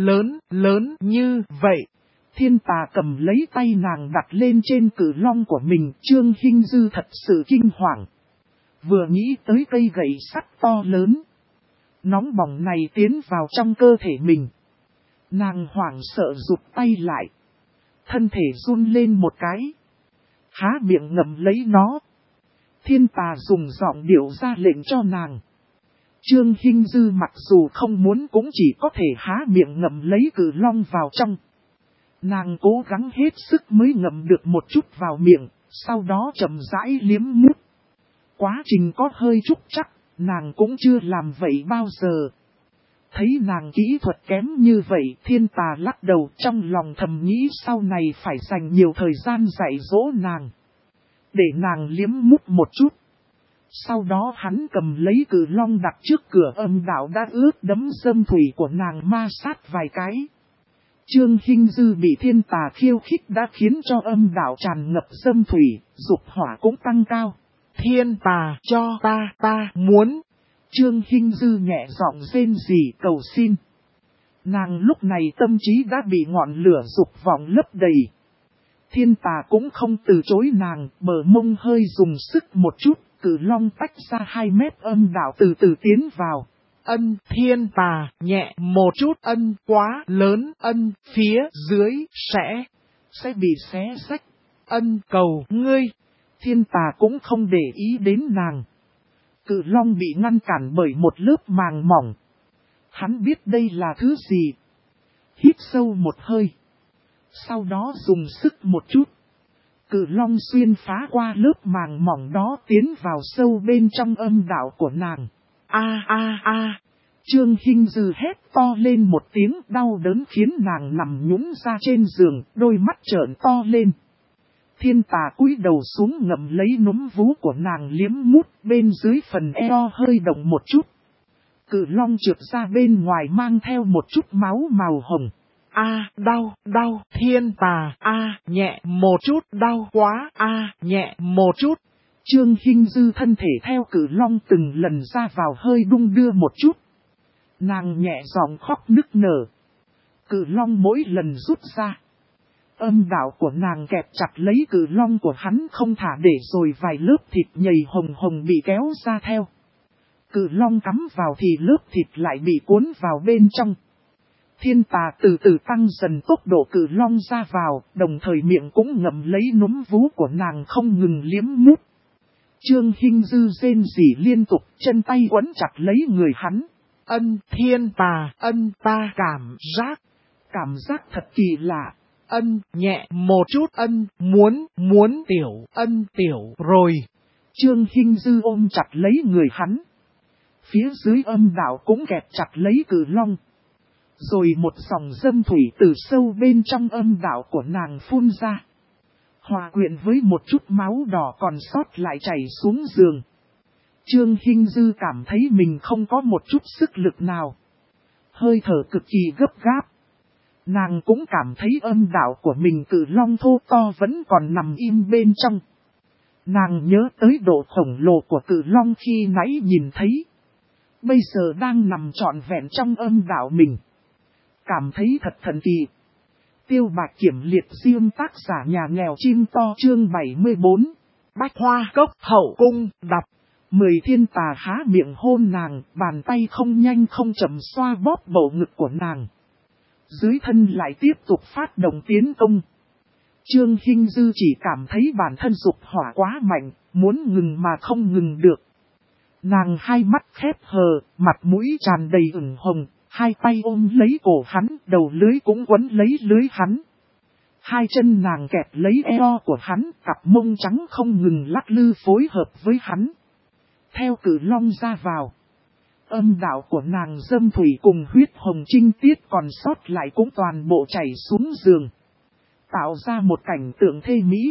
Lớn như vậy. Thiên tà cầm lấy tay nàng đặt lên trên cự long của mình. Trương Hinh Dư thật sự kinh hoàng. Vừa nghĩ tới cây gậy sắt to lớn, nóng bỏng này tiến vào trong cơ thể mình. Nàng hoảng sợ rụt tay lại. Thân thể run lên một cái. Há miệng ngậm lấy nó. Thiên tà dùng giọng điệu ra lệnh cho nàng. Trương Hinh Dư mặc dù không muốn cũng chỉ có thể há miệng ngậm lấy cự long vào trong. Nàng cố gắng hết sức mới ngậm được một chút vào miệng, sau đó chậm rãi liếm mút. Quá trình có hơi trúc trắc, nàng cũng chưa làm vậy bao giờ. Thấy nàng kỹ thuật kém như vậy, thiên tà lắc đầu, trong lòng thầm nghĩ sau này phải dành nhiều thời gian dạy dỗ nàng. Để nàng liếm mút một chút. Sau đó hắn cầm lấy cự long đặt trước cửa âm đạo đã ướt đẫm dâm thủy của nàng ma sát vài cái. Trương Hinh Dư bị thiên tà khiêu khích đã khiến cho âm đạo tràn ngập dâm thủy, dục hỏa cũng tăng cao. Thiên tà cho ta muốn. Trương Hinh Dư nhẹ giọng rên rỉ cầu xin. Nàng lúc này tâm trí đã bị ngọn lửa dục vọng lấp đầy. Thiên tà cũng không từ chối nàng, bờ mông hơi dùng sức một chút, cự long tách ra hai mép âm đạo từ từ tiến vào. Thiên tà nhẹ một chút, quá lớn, phía dưới sẽ bị xé rách. Cầu ngươi. Thiên tà cũng không để ý đến nàng. Cự long bị ngăn cản bởi một lớp màng mỏng. Hắn biết đây là thứ gì. Hít sâu một hơi. Sau đó dùng sức một chút. Cự long xuyên phá qua lớp màng mỏng đó tiến vào sâu bên trong âm đạo của nàng. A. Trương Hinh Dư hét to lên một tiếng đau đớn khiến nàng nằm nhũn ra trên giường, đôi mắt trợn to lên. Thiên tà cúi đầu xuống ngậm lấy núm vú của nàng liếm mút, bên dưới phần eo hơi động một chút. Cự long trượt ra bên ngoài mang theo một chút máu màu hồng. Đau, thiên tà, nhẹ một chút, đau quá, nhẹ một chút. Trương Hinh Dư thân thể theo cự long từng lần ra vào hơi đung đưa một chút. Nàng nhẹ giọng khóc nức nở. Cự long mỗi lần rút ra. Âm đạo của nàng kẹp chặt lấy cự long của hắn không thả để rồi vài lớp thịt nhầy hồng hồng bị kéo ra theo. Cự long cắm vào thì lớp thịt lại bị cuốn vào bên trong. Thiên tà từ từ tăng dần tốc độ cự long ra vào, đồng thời miệng cũng ngậm lấy núm vú của nàng không ngừng liếm mút. Trương Hinh Dư rên rỉ liên tục, chân tay quấn chặt lấy người hắn. Thiên tà, ta cảm cảm giác thật kỳ lạ. Ân nhẹ một chút, muốn tiểu rồi. Trương Hinh Dư ôm chặt lấy người hắn. Phía dưới âm đạo cũng kẹp chặt lấy Cử Long. Rồi một dòng dâm thủy từ sâu bên trong âm đạo của nàng phun ra. Hòa quyện với một chút máu đỏ còn sót lại chảy xuống giường. Trương Hinh Dư cảm thấy mình không có một chút sức lực nào. Hơi thở cực kỳ gấp gáp. Nàng cũng cảm thấy âm đạo của mình Cử Long thô to vẫn còn nằm im bên trong. Nàng nhớ tới độ khổng lồ của Cử Long khi nãy nhìn thấy. Bây giờ đang nằm trọn vẹn trong âm đạo mình. Cảm thấy thật thần kỳ. Tiêu Bạch Kiểm liệt diêm tác giả nhà nghèo chim to chương 74. Bách Hoa Cốc hậu cung đọc. 10 thiên tà há miệng hôn nàng, bàn tay không nhanh không chậm xoa bóp bầu ngực của nàng. Dưới thân lại tiếp tục phát động tiến công. Trương Hinh Dư chỉ cảm thấy bản thân dục hỏa quá mạnh, muốn ngừng mà không ngừng được. Nàng hai mắt khép hờ, mặt mũi tràn đầy ửng hồng, hai tay ôm lấy cổ hắn, đầu lưới cũng quấn lấy lưới hắn. Hai chân nàng kẹp lấy eo của hắn, cặp mông trắng không ngừng lắc lư phối hợp với hắn. Theo Cử Long ra vào, âm đạo của nàng dâm thủy cùng huyết hồng trinh tiết còn sót lại cũng toàn bộ chảy xuống giường. Tạo ra một cảnh tượng thê mỹ,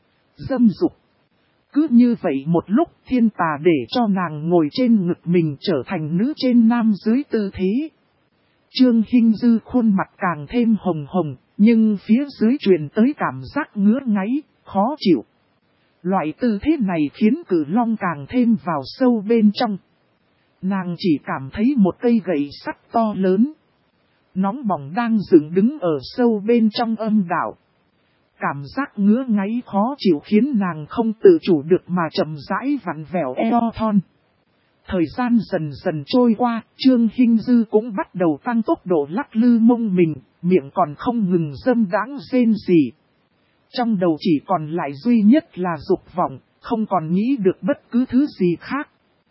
dâm dục. Cứ như vậy một lúc thiên tà để cho nàng ngồi trên ngực mình trở thành nữ trên nam dưới tư thế. Trương Hinh Dư khuôn mặt càng thêm hồng hồng, nhưng phía dưới truyền tới cảm giác ngứa ngáy, khó chịu. Loại tư thế này khiến Cử Long càng thêm vào sâu bên trong. Nàng chỉ cảm thấy một cây gậy sắt to lớn, nóng bỏng đang dựng đứng ở sâu bên trong âm đạo. Cảm giác ngứa ngáy khó chịu khiến nàng không tự chủ được mà chậm rãi vặn vẹo eo thon. Thời gian dần dần trôi qua, Trương Hinh Dư cũng bắt đầu tăng tốc độ lắc lư mông mình, miệng còn không ngừng dâm đãng rên rỉ. Trong đầu chỉ còn lại duy nhất là dục vọng, không còn nghĩ được bất cứ thứ gì khác.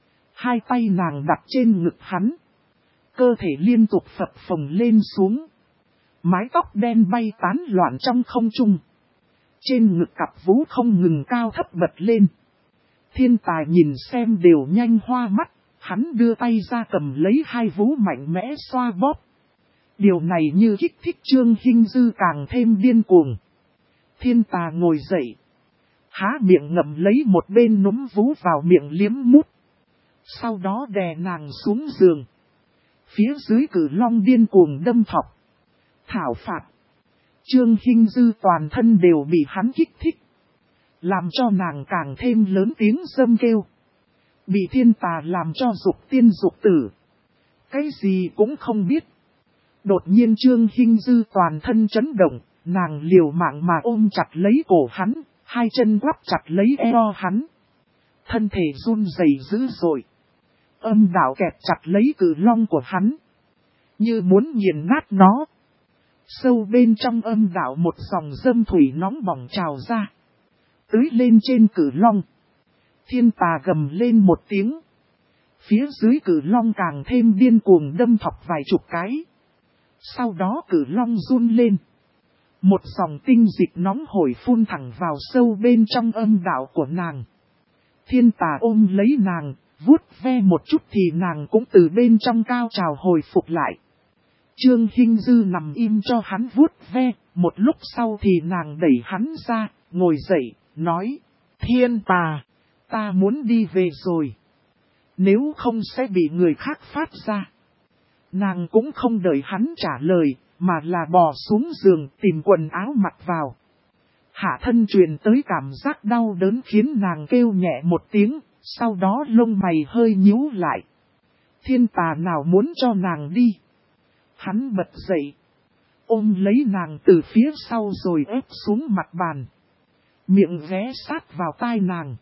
Hai tay nàng đặt trên ngực hắn. Cơ thể liên tục phập phồng lên xuống. Mái tóc đen bay tán loạn trong không trung. Trên ngực cặp vú không ngừng cao thấp bật lên. Thiên tài nhìn xem đều nhanh hoa mắt. Hắn đưa tay ra cầm lấy hai vú mạnh mẽ xoa bóp. Điều này như kích thích Trương Hinh Dư càng thêm điên cuồng. Thiên tà ngồi dậy. Há miệng ngậm lấy một bên núm vú vào miệng liếm mút. Sau đó đè nàng xuống giường. Phía dưới Cử Long điên cuồng đâm thọc. Thảo phạt. Trương Hinh Dư toàn thân đều bị hắn kích thích. Làm cho nàng càng thêm lớn tiếng dâm kêu. Bị thiên tà làm cho dục tiên dục tử. Cái gì cũng không biết. Đột nhiên Trương Hinh Dư toàn thân chấn động. Nàng liều mạng mà ôm chặt lấy cổ hắn. Hai chân quắp chặt lấy eo hắn. Thân thể run rẩy dữ dội. Âm đạo kẹp chặt lấy Cử Long của hắn. Như muốn nghiền nát nó. Sâu bên trong âm đạo một dòng dâm thủy nóng bỏng trào ra. Tưới lên trên Cử Long. Thiên tà gầm lên một tiếng. Phía dưới Cử Long càng thêm điên cuồng đâm thọc vài chục cái. Sau đó Cử Long run lên. Một dòng tinh dịch nóng hổi phun thẳng vào sâu bên trong âm đạo của nàng. Thiên tà ôm lấy nàng, vuốt ve một chút thì nàng cũng từ bên trong cao trào hồi phục lại. Trương Hinh Dư nằm im cho hắn vuốt ve, một lúc sau thì nàng đẩy hắn ra, ngồi dậy, nói, thiên tà, ta muốn đi về rồi. Nếu không sẽ bị người khác phát ra. Nàng cũng không đợi hắn trả lời, mà là bò xuống giường tìm quần áo mặc vào. Hạ thân truyền tới cảm giác đau đớn khiến nàng kêu nhẹ một tiếng, sau đó lông mày hơi nhíu lại. Thiên tà nào muốn cho nàng đi. Hắn bật dậy, ôm lấy nàng từ phía sau rồi ép xuống mặt bàn. Miệng ghé sát vào tai nàng.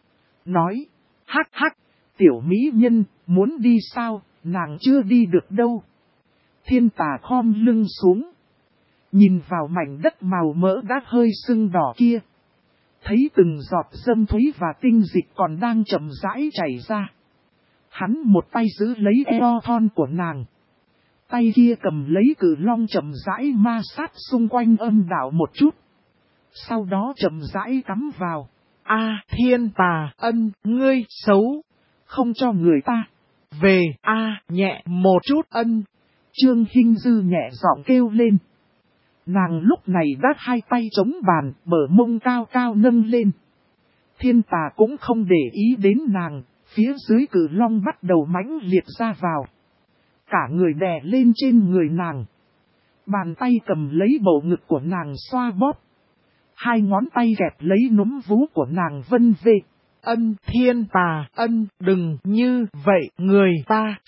Nói, hắc hắc, tiểu mỹ nhân, muốn đi sao, nàng chưa đi được đâu. Thiên tà khom lưng xuống. Nhìn vào mảnh đất màu mỡ đã hơi sưng đỏ kia. Thấy từng giọt dâm thúy và tinh dịch còn đang chậm rãi chảy ra. Hắn một tay giữ lấy eo thon của nàng. Tay kia cầm lấy cự long chậm rãi ma sát xung quanh âm đạo một chút. Sau đó chậm rãi cắm vào. A Thiên Tà Ân, ngươi xấu, không cho người ta. Về nhẹ một chút ân. Trương Hinh Dư nhẹ giọng kêu lên. Nàng lúc này đã hai tay chống bàn, bờ mông cao cao nâng lên. Thiên Tà cũng không để ý đến nàng, phía dưới cự long bắt đầu mãnh liệt ra vào. Cả người đè lên trên người nàng. Bàn tay cầm lấy bầu ngực của nàng xoa bóp. Hai ngón tay gẹp lấy núm vú của nàng vân vê. Ân Thiên Tà Ân, đừng như vậy, người ta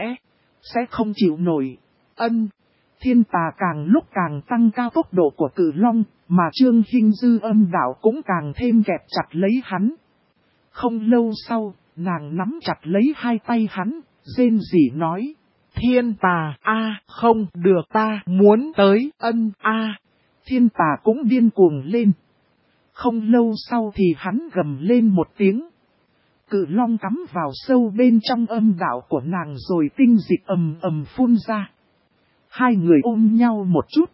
sẽ không chịu nổi. Ân. Thiên Tà càng lúc càng tăng cao tốc độ của cự long, mà Trương Hinh Dư âm đạo cũng càng thêm kẹp chặt lấy hắn. Không lâu sau, nàng nắm chặt lấy hai tay hắn, rên rỉ nói. Thiên Tà không được, ta muốn tới ân Thiên Tà cũng điên cuồng lên. Không lâu sau thì hắn gầm lên một tiếng. Cự long cắm vào sâu bên trong âm đạo của nàng rồi tinh dịch ầm ầm phun ra. Hai người ôm nhau một chút.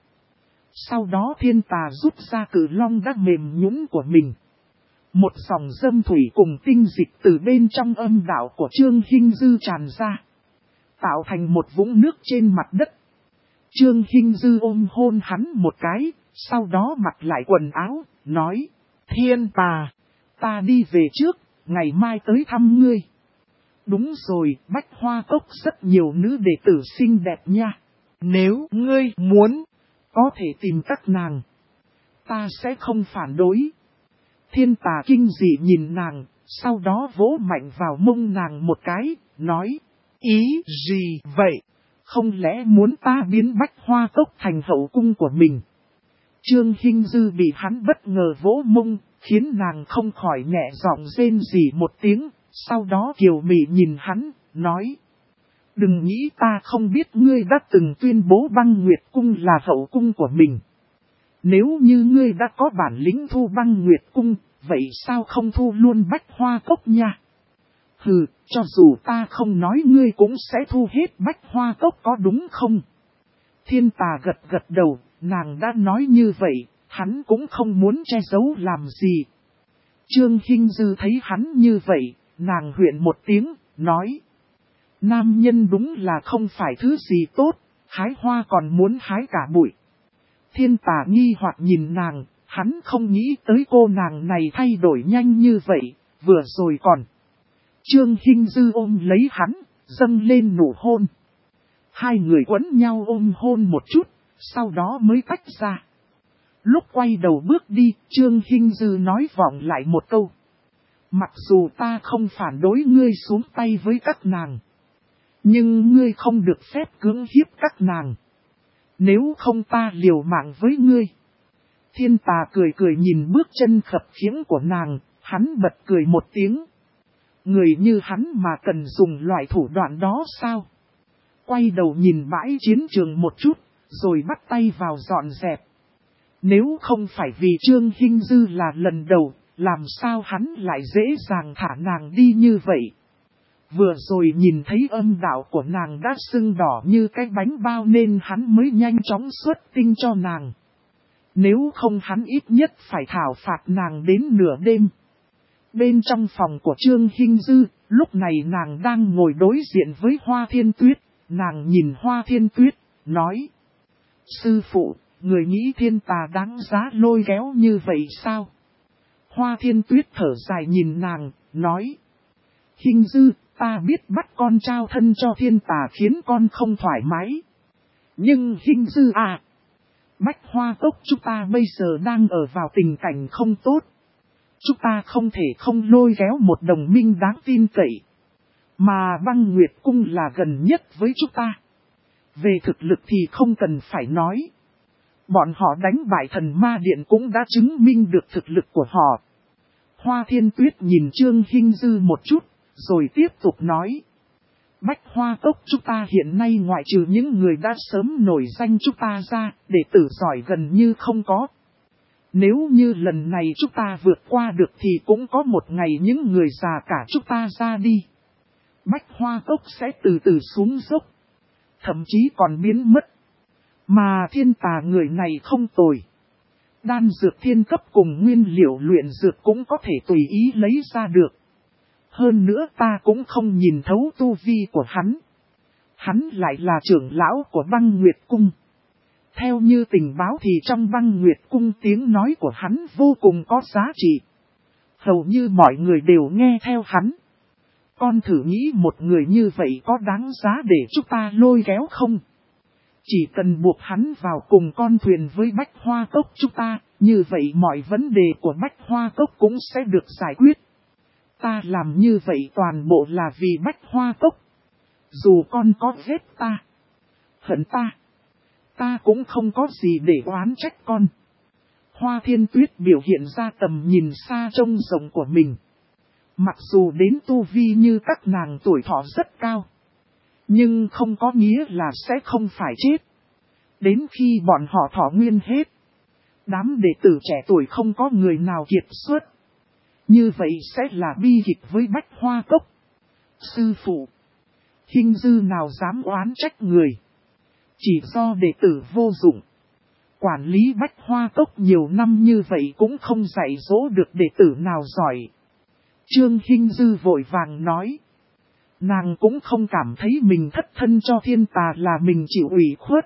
Sau đó Thiên Tà rút ra cự long đã mềm nhũn của mình. Một dòng dâm thủy cùng tinh dịch từ bên trong âm đạo của Trương Hinh Dư tràn ra, tạo thành một vũng nước trên mặt đất. Trương Hinh Dư ôm hôn hắn một cái, sau đó mặc lại quần áo, nói. Thiên Tà, ta đi về trước, ngày mai tới thăm ngươi. Đúng rồi, Bách Hoa Cốc rất nhiều nữ đệ tử xinh đẹp nha. Nếu ngươi muốn, có thể tìm các nàng. Ta sẽ không phản đối. Thiên Tà kinh dị nhìn nàng, sau đó vỗ mạnh vào mông nàng một cái, nói. Ý gì vậy? Không lẽ muốn ta biến Bách Hoa Cốc thành hậu cung của mình? Trương Hinh Dư bị hắn bất ngờ vỗ mông, khiến nàng không khỏi nhẹ giọng rên rỉ một tiếng, sau đó kiều mị nhìn hắn, nói. Đừng nghĩ ta không biết ngươi đã từng tuyên bố Băng Nguyệt Cung là hậu cung của mình. Nếu như ngươi đã có bản lĩnh thu Băng Nguyệt Cung, vậy sao không thu luôn Bách Hoa Cốc nha? Hừ, cho dù ta không nói ngươi cũng sẽ thu hết Bách Hoa Cốc có đúng không? Thiên Tà gật gật đầu, nàng đã nói như vậy, hắn cũng không muốn che giấu làm gì. Trương Hinh Dư thấy hắn như vậy, nàng huyện một tiếng, nói. Nam nhân đúng là không phải thứ gì tốt, hái hoa còn muốn hái cả bụi. Thiên Tà nghi hoặc nhìn nàng, hắn không nghĩ tới cô nàng này thay đổi nhanh như vậy, vừa rồi còn. Trương Hinh Dư ôm lấy hắn, dâng lên nụ hôn. Hai người quấn nhau ôm hôn một chút, sau đó mới tách ra. Lúc quay đầu bước đi, Trương Hinh Dư nói vọng lại một câu. Mặc dù ta không phản đối ngươi xuống tay với các nàng, nhưng ngươi không được phép cưỡng hiếp các nàng. Nếu không ta liều mạng với ngươi. Thiên Tà cười cười nhìn bước chân khập khiễng của nàng, hắn bật cười một tiếng. Người như hắn mà cần dùng loại thủ đoạn đó sao? Quay đầu nhìn bãi chiến trường một chút, rồi bắt tay vào dọn dẹp. Nếu không phải vì Trương Hinh Dư là lần đầu, làm sao hắn lại dễ dàng thả nàng đi như vậy? Vừa rồi nhìn thấy âm đạo của nàng đã sưng đỏ như cái bánh bao nên hắn mới nhanh chóng xuất tinh cho nàng. Nếu không hắn ít nhất phải thảo phạt nàng đến nửa đêm. Bên trong phòng của Trương Hinh Dư, lúc này nàng đang ngồi đối diện với Hoa Thiên Tuyết. Nàng nhìn Hoa Thiên Tuyết, nói. Sư phụ, người nghĩ Thiên Tà đáng giá lôi kéo như vậy sao? Hoa Thiên Tuyết thở dài nhìn nàng, nói. Hinh Dư, ta biết bắt con trao thân cho Thiên Tà khiến con không thoải mái. Nhưng Hinh Dư à, Bách Hoa Cốc chúng ta bây giờ đang ở vào tình cảnh không tốt. Chúng ta không thể không lôi kéo một đồng minh đáng tin cậy. Mà Băng Nguyệt Cung là gần nhất với chúng ta. Về thực lực thì không cần phải nói. Bọn họ đánh bại Thần Ma Điện cũng đã chứng minh được thực lực của họ. Hoa Thiên Tuyết nhìn Trương Hinh Dư một chút, rồi tiếp tục nói. Bách Hoa Cốc chúng ta hiện nay ngoại trừ những người đã sớm nổi danh chúng ta ra, đệ tử giỏi gần như không có. Nếu như lần này chúng ta vượt qua được thì cũng có một ngày những người già cả chúng ta ra đi. Bách Hoa Cốc sẽ từ từ xuống dốc. thậm chí còn biến mất. Mà thiên tà người này không tồi. Đan dược thiên cấp cùng nguyên liệu luyện dược cũng có thể tùy ý lấy ra được. Hơn nữa ta cũng không nhìn thấu tu vi của hắn. Hắn lại là trưởng lão của Băng Nguyệt Cung. Theo như tình báo thì trong Băng Nguyệt Cung tiếng nói của hắn vô cùng có giá trị. Hầu như mọi người đều nghe theo hắn. Con thử nghĩ một người như vậy có đáng giá để chúng ta lôi kéo không? Chỉ cần buộc hắn vào cùng con thuyền với Bách Hoa Cốc chúng ta, như vậy mọi vấn đề của Bách Hoa Cốc cũng sẽ được giải quyết. Ta làm như vậy toàn bộ là vì Bách Hoa Cốc. Dù con có ghét ta, hận ta cũng không có gì để oán trách con. Hoa Thiên Tuyết biểu hiện ra tầm nhìn xa trông rộng của mình. Mặc dù đến tu vi như các nàng tuổi thọ rất cao, nhưng không có nghĩa là sẽ không phải chết. Đến khi bọn họ thọ nguyên hết, đám đệ tử trẻ tuổi không có người nào kiệt xuất. Như vậy sẽ là bi kịch với Bách Hoa Cốc. Sư phụ, Hinh Dư nào dám oán trách người. Chỉ do đệ tử vô dụng. Quản lý Bách Hoa Cốc nhiều năm như vậy cũng không dạy dỗ được đệ tử nào giỏi. Trương Hinh Dư vội vàng nói. Nàng cũng không cảm thấy mình thất thân cho thiên tà là mình chịu ủy khuất.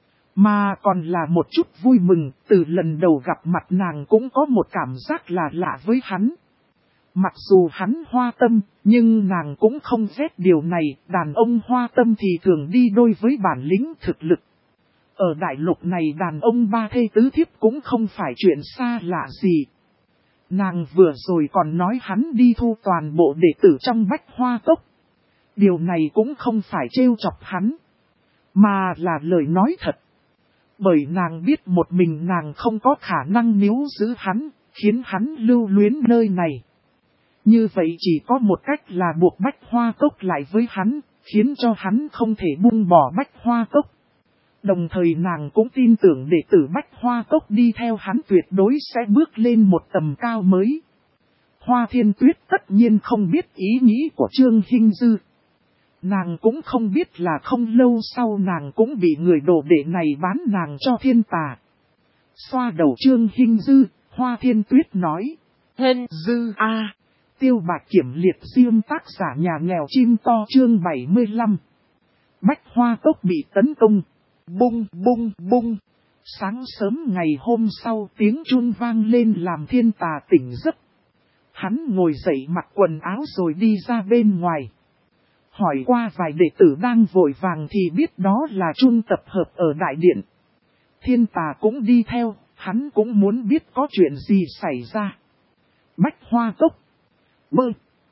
Mà còn là một chút vui mừng, từ lần đầu gặp mặt nàng cũng có một cảm giác là lạ với hắn. Mặc dù hắn hoa tâm, nhưng nàng cũng không ghét điều này, đàn ông hoa tâm thì thường đi đôi với bản lĩnh thực lực. Ở đại lục này đàn ông ba thê tứ thiếp cũng không phải chuyện xa lạ gì. Nàng vừa rồi còn nói hắn đi thu toàn bộ đệ tử trong Bách Hoa Cốc. Điều này cũng không phải trêu chọc hắn, mà là lời nói thật. Bởi nàng biết một mình nàng không có khả năng níu giữ hắn, khiến hắn lưu luyến nơi này. Như vậy chỉ có một cách là buộc Bách Hoa Cốc lại với hắn, khiến cho hắn không thể buông bỏ Bách Hoa Cốc. Đồng thời nàng cũng tin tưởng đệ tử Bách Hoa Cốc đi theo hắn tuyệt đối sẽ bước lên một tầm cao mới. Hoa Thiên Tuyết tất nhiên không biết ý nghĩ của Trương Hinh Dư. Nàng cũng không biết là không lâu sau nàng cũng bị người đồ đệ này bán nàng cho thiên tà. Xoa đầu Trương Hinh Dư, Hoa Thiên Tuyết nói. Hinh Dư a, Tiêu Bạch Kiểm liệt diêm tác giả nhà nghèo chim to chương 75. Bách Hoa Cốc bị tấn công. Bung bung bung. Sáng sớm ngày hôm sau tiếng chuông vang lên làm thiên tà tỉnh giấc. Hắn ngồi dậy mặc quần áo rồi đi ra bên ngoài. Hỏi qua vài đệ tử đang vội vàng thì biết đó là chuông tập hợp ở đại điện. Thiên tà cũng đi theo, hắn cũng muốn biết có chuyện gì xảy ra. Bách Hoa Cốc. Bơ.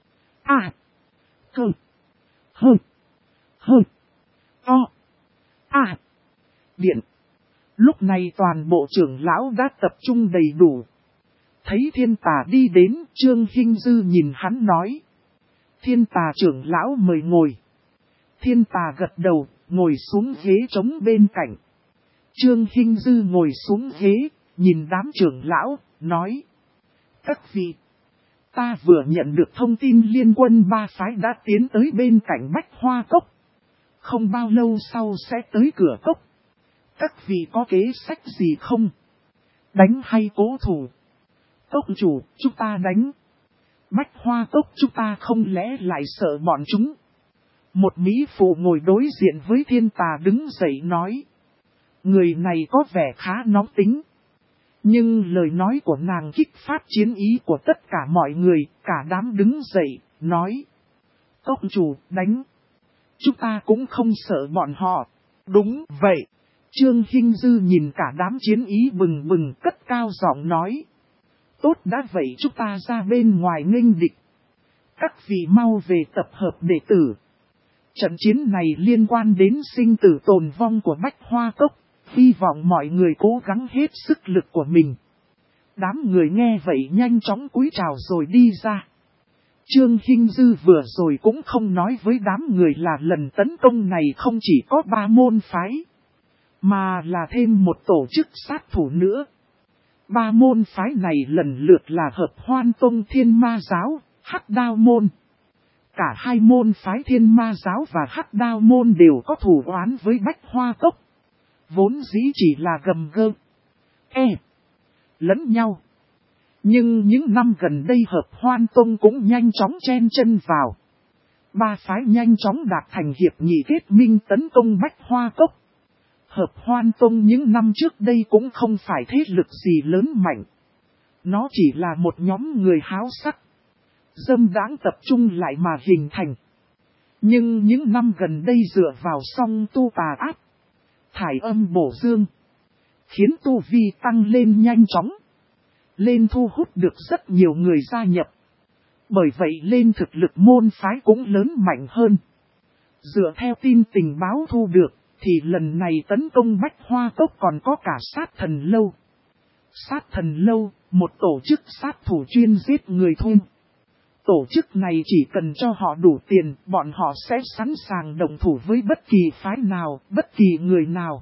À. Cơ. Hơ. Hơ. To. À. Điện. Lúc này toàn bộ trưởng lão đã tập trung đầy đủ. Thấy thiên tà đi đến, Trương Hinh Dư nhìn hắn nói. Thiên tà trưởng lão mời ngồi. Thiên tà gật đầu, ngồi xuống ghế trống bên cạnh. Trương Hinh Dư ngồi xuống ghế, nhìn đám trưởng lão, nói. Các vị, ta vừa nhận được thông tin liên quân ba phái đã tiến tới bên cạnh Bách Hoa Cốc. Không bao lâu sau sẽ tới cửa cốc. Các vị có kế sách gì không? Đánh hay cố thủ? Cốc chủ, chúng ta đánh. Bách Hoa Cốc chúng ta không lẽ lại sợ bọn chúng? Một mỹ phụ ngồi đối diện với thiên tà đứng dậy nói. Người này có vẻ khá nóng tính. Nhưng lời nói của nàng kích phát chiến ý của tất cả mọi người, cả đám đứng dậy, nói. Cốc chủ, đánh. Chúng ta cũng không sợ bọn họ. Đúng vậy. Trương Hinh Dư nhìn cả đám chiến ý bừng bừng cất cao giọng nói. Tốt đã vậy chúng ta ra bên ngoài nghênh địch. Các vị mau về tập hợp đệ tử. Trận chiến này liên quan đến sinh tử tồn vong của Bách Hoa Cốc. Hy vọng mọi người cố gắng hết sức lực của mình. Đám người nghe vậy nhanh chóng cúi chào rồi đi ra. Trương Hinh Dư vừa rồi cũng không nói với đám người là lần tấn công này không chỉ có 3 môn phái, mà là thêm một tổ chức sát thủ nữa. 3 môn phái này lần lượt là Hợp Hoan Tông Thiên Ma Giáo, Hắc Đao Môn, Cả hai môn phái Thiên Ma giáo và Hắc Đao môn đều có thù oán với Bách Hoa Cốc. Vốn dĩ chỉ là gầm gơ, lẫn nhau. Nhưng những năm gần đây Hợp Hoan Tông cũng nhanh chóng chen chân vào. Ba phái nhanh chóng đạt thành hiệp nghị kết minh tấn công Bách Hoa Cốc. Hợp Hoan Tông những năm trước đây cũng không phải thế lực gì lớn mạnh. Nó chỉ là một nhóm người háo sắc, dâm đãng tập trung lại mà hình thành. Nhưng những năm gần đây dựa vào song tu tà ác, thải âm bổ dương, khiến tu vi tăng lên nhanh chóng. Lên thu hút được rất nhiều người gia nhập. Bởi vậy lên thực lực môn phái cũng lớn mạnh hơn. Dựa theo tin tình báo thu được, thì lần này tấn công Bách Hoa Cốc còn có cả sát thần lâu. Sát thần lâu, một tổ chức sát thủ chuyên giết người thôi. Tổ chức này chỉ cần cho họ đủ tiền, bọn họ sẽ sẵn sàng đồng thủ với bất kỳ phái nào, bất kỳ người nào.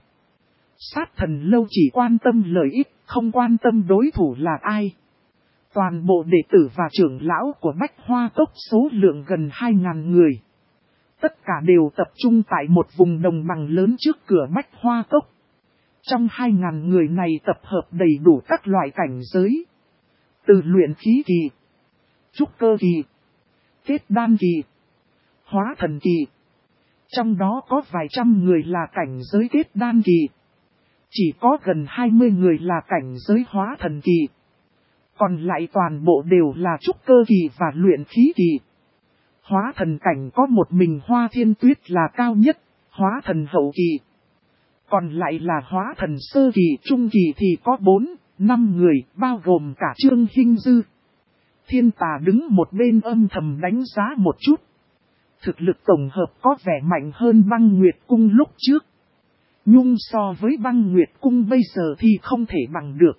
Sát thần lâu chỉ quan tâm lợi ích, không quan tâm đối thủ là ai. Toàn bộ đệ tử và trưởng lão của Bách Hoa Cốc số lượng gần 2.000 người. Tất cả đều tập trung tại một vùng đồng bằng lớn trước cửa Bách Hoa Cốc. Trong 2.000 người này tập hợp đầy đủ các loại cảnh giới. Từ luyện khí kỳ, trúc cơ kỳ, kết đan kỳ, hóa thần kỳ. Trong đó có vài trăm người là cảnh giới kết đan kỳ. Chỉ có gần 20 người là cảnh giới hóa thần kỳ. Còn lại toàn bộ đều là trúc cơ kỳ và luyện khí kỳ. Hóa thần cảnh có một mình Hoa Thiên Tuyết là cao nhất, hóa thần hậu kỳ. Còn lại là hóa thần sơ kỳ, trung kỳ thì có 4-5 người, bao gồm cả Trương Hinh Dư. Thiên Tà đứng một bên âm thầm đánh giá một chút. Thực lực tổng hợp có vẻ mạnh hơn Băng Nguyệt Cung lúc trước. Nhưng so với Băng Nguyệt Cung bây giờ thì không thể bằng được.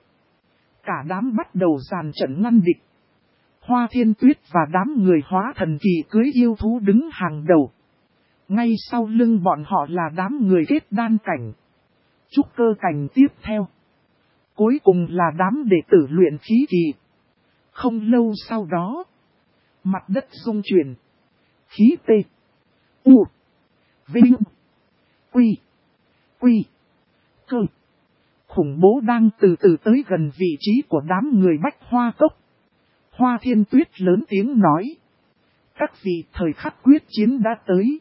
Cả đám bắt đầu dàn trận ngăn địch. Hoa Thiên Tuyết và đám người hóa thần kỳ cưới yêu thú đứng hàng đầu. Ngay sau lưng bọn họ là đám người kết đan cảnh, trúc cơ cảnh tiếp theo. Cuối cùng là đám đệ tử luyện khí kỳ. Không lâu sau đó, mặt đất rung chuyển. Khí tê, u, vinh, quy, cơ. Khủng bố đang từ từ tới gần vị trí của đám người Bách Hoa Cốc. Hoa Thiên Tuyết lớn tiếng nói. Các vị, thời khắc quyết chiến đã tới.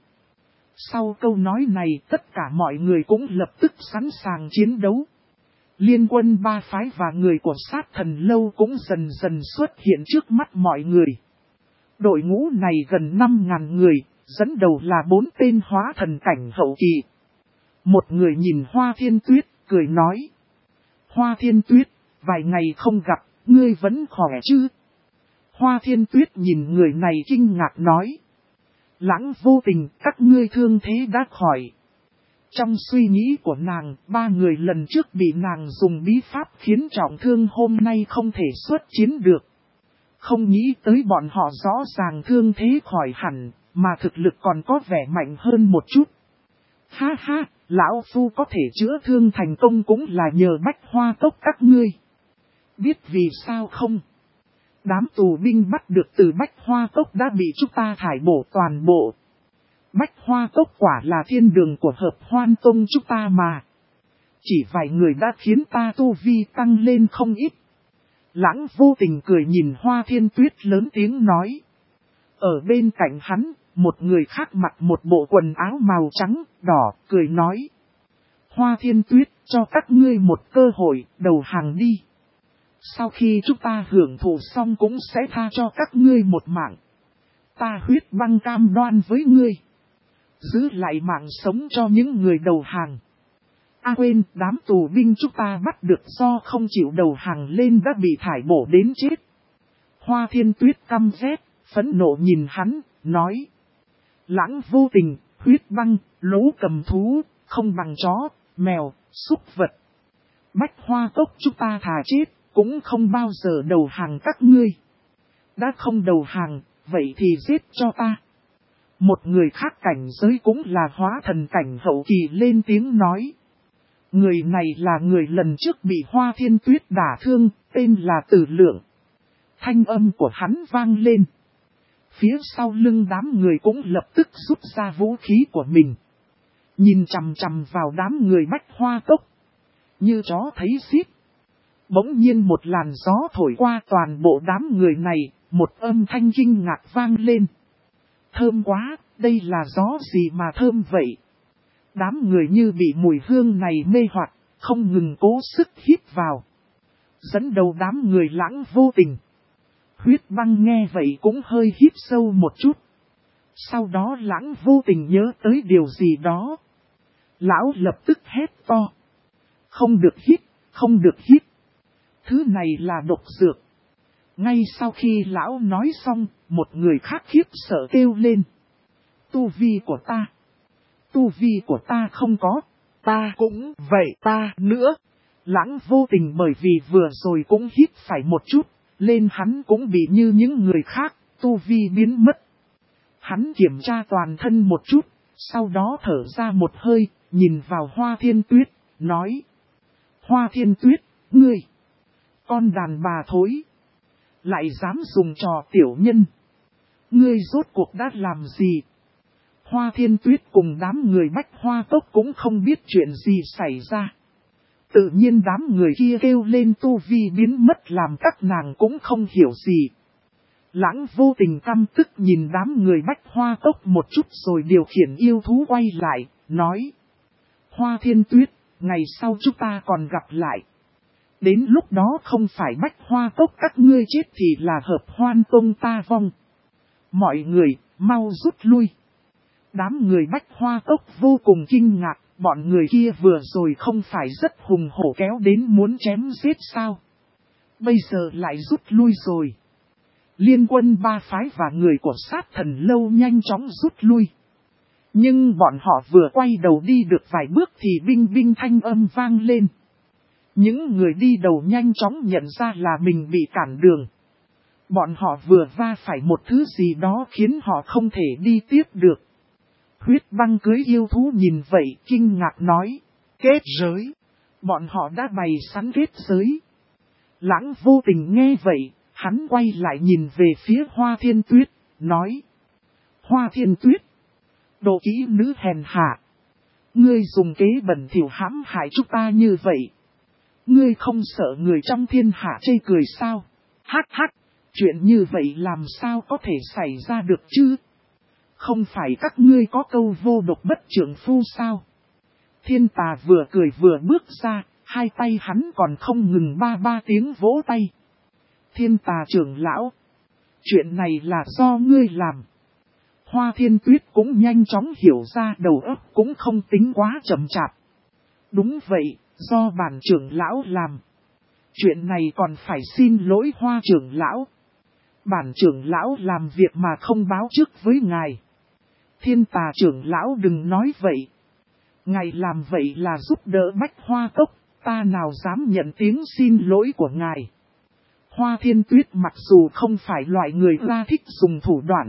Sau câu nói này tất cả mọi người cũng lập tức sẵn sàng chiến đấu. Liên quân ba phái và người của sát thần lâu cũng dần dần xuất hiện trước mắt mọi người. Đội ngũ này gần 5.000 người, dẫn đầu là 4 tên hóa thần cảnh hậu kỳ. Một người nhìn Hoa Thiên Tuyết, cười nói. Hoa Thiên Tuyết, vài ngày không gặp, ngươi vẫn khỏe chứ? Hoa Thiên Tuyết nhìn người này kinh ngạc nói. Lãng vô tình, các ngươi thương thế đã khỏi. Trong suy nghĩ của nàng, 3 người lần trước bị nàng dùng bí pháp khiến trọng thương hôm nay không thể xuất chiến được. Không nghĩ tới bọn họ rõ ràng thương thế khỏi hẳn, mà thực lực còn có vẻ mạnh hơn một chút. Ha ha, lão phu có thể chữa thương thành công cũng là nhờ Bách Hoa Cốc các ngươi. Biết vì sao không? Đám tù binh bắt được từ Bách Hoa Cốc đã bị chúng ta thải bổ toàn bộ. Bách Hoa Cốc quả là thiên đường của Hợp Hoan Tông chúng ta mà. Chỉ vài người đã khiến ta tu vi tăng lên không ít. Lãng vô tình cười nhìn Hoa Thiên Tuyết lớn tiếng nói. Ở bên cạnh hắn, một người khác mặc một bộ quần áo màu trắng, đỏ, cười nói. Hoa Thiên Tuyết, cho các ngươi một cơ hội, đầu hàng đi. Sau khi chúng ta hưởng thụ xong cũng sẽ tha cho các ngươi một mạng. Ta huyết băng cam đoan với ngươi. Giữ lại mạng sống cho những người đầu hàng. Quên, đám tù binh chúng ta bắt được do không chịu đầu hàng lên đã bị thải bổ đến chết. Hoa Thiên Tuyết căm ghét, phẫn nộ nhìn hắn, nói. Lãng vô tình, huyết băng, lỗ cầm thú, không bằng chó, mèo, súc vật. Bách Hoa Cốc chúng ta thà chết, cũng không bao giờ đầu hàng các ngươi. Đã không đầu hàng, vậy thì giết cho ta. Một người khác cảnh giới cũng là hóa thần cảnh hậu kỳ lên tiếng nói. Người này là người lần trước bị Hoa Thiên Tuyết đả thương, tên là Tử Lượng. Thanh âm của hắn vang lên. Phía sau lưng đám người cũng lập tức rút ra vũ khí của mình. Nhìn chằm chằm vào đám người Bách Hoa Cốc. Như chó thấy xiết. Bỗng nhiên một làn gió thổi qua toàn bộ đám người này, một âm thanh kinh ngạc vang lên. Thơm quá, đây là gió gì mà thơm vậy? Đám người như bị mùi hương này mê hoặc, không ngừng cố sức hít vào. Dẫn đầu đám người Lãng Vô Tình. Huyết Băng nghe vậy cũng hơi hít sâu một chút. Sau đó Lãng Vô Tình nhớ tới điều gì đó. Lão lập tức hét to. Không được hít, không được hít. Thứ này là độc dược. Ngay sau khi lão nói xong, một người khác khiếp sợ kêu lên. Tu vi của ta. Tu vi của ta không có. Ta cũng vậy, ta nữa. Lãng Vô Tình bởi vì vừa rồi cũng hít phải một chút, lên hắn cũng bị như những người khác, tu vi biến mất. Hắn kiểm tra toàn thân một chút, sau đó thở ra một hơi, nhìn vào Hoa Thiên Tuyết, nói. Hoa Thiên Tuyết, ngươi, con đàn bà thối, lại dám dùng trò tiểu nhân. Ngươi rốt cuộc đã làm gì? Hoa Thiên Tuyết cùng đám người Bách Hoa Cốc cũng không biết chuyện gì xảy ra. Tự nhiên đám người kia kêu lên tu vi biến mất làm các nàng cũng không hiểu gì. Lãng Vô Tình căm tức nhìn đám người Bách Hoa Cốc một chút rồi điều khiển yêu thú quay lại, nói. Hoa Thiên Tuyết, ngày sau chúng ta còn gặp lại. Đến lúc đó không phải Bách Hoa Cốc các ngươi chết thì là Hợp Hoan Tông ta vong. Mọi người, mau rút lui. Đám người Bách Hoa Cốc vô cùng kinh ngạc, bọn người kia vừa rồi không phải rất hùng hổ kéo đến muốn chém giết sao. Bây giờ lại rút lui rồi. Liên quân ba phái và người của Sát Thần Lâu nhanh chóng rút lui. Nhưng bọn họ vừa quay đầu đi được vài bước thì binh binh thanh âm vang lên. Những người đi đầu nhanh chóng nhận ra là mình bị cản đường. Bọn họ vừa va phải một thứ gì đó khiến họ không thể đi tiếp được. Huyết Băng cưới yêu thú nhìn vậy kinh ngạc nói. Kết giới. Bọn họ đã bày sẵn kết giới. Lãng Vô Tình nghe vậy, hắn quay lại nhìn về phía Hoa Thiên Tuyết, nói. Hoa Thiên Tuyết. Đồ kỹ nữ hèn hạ. Ngươi dùng kế bẩn thỉu hãm hại chúng ta như vậy. Ngươi không sợ người trong thiên hạ chê cười sao? Hắc hắc, chuyện như vậy làm sao có thể xảy ra được chứ? Không phải các ngươi có câu vô độc bất trưởng phu sao? Thiên Tà vừa cười vừa bước ra, hai tay hắn còn không ngừng ba tiếng vỗ tay. Thiên Tà trưởng lão, chuyện này là do ngươi làm. Hoa Thiên Tuyết cũng nhanh chóng hiểu ra, đầu óc cũng không tính quá chậm chạp. Đúng vậy, do bản trưởng lão làm. Chuyện này còn phải xin lỗi Hoa trưởng lão. Bản trưởng lão làm việc mà không báo trước với ngài. Thiên Tà trưởng lão đừng nói vậy. Ngài làm vậy là giúp đỡ Bách Hoa Cốc, ta nào dám nhận tiếng xin lỗi của ngài. Hoa Thiên Tuyết mặc dù không phải loại người ra thích dùng thủ đoạn,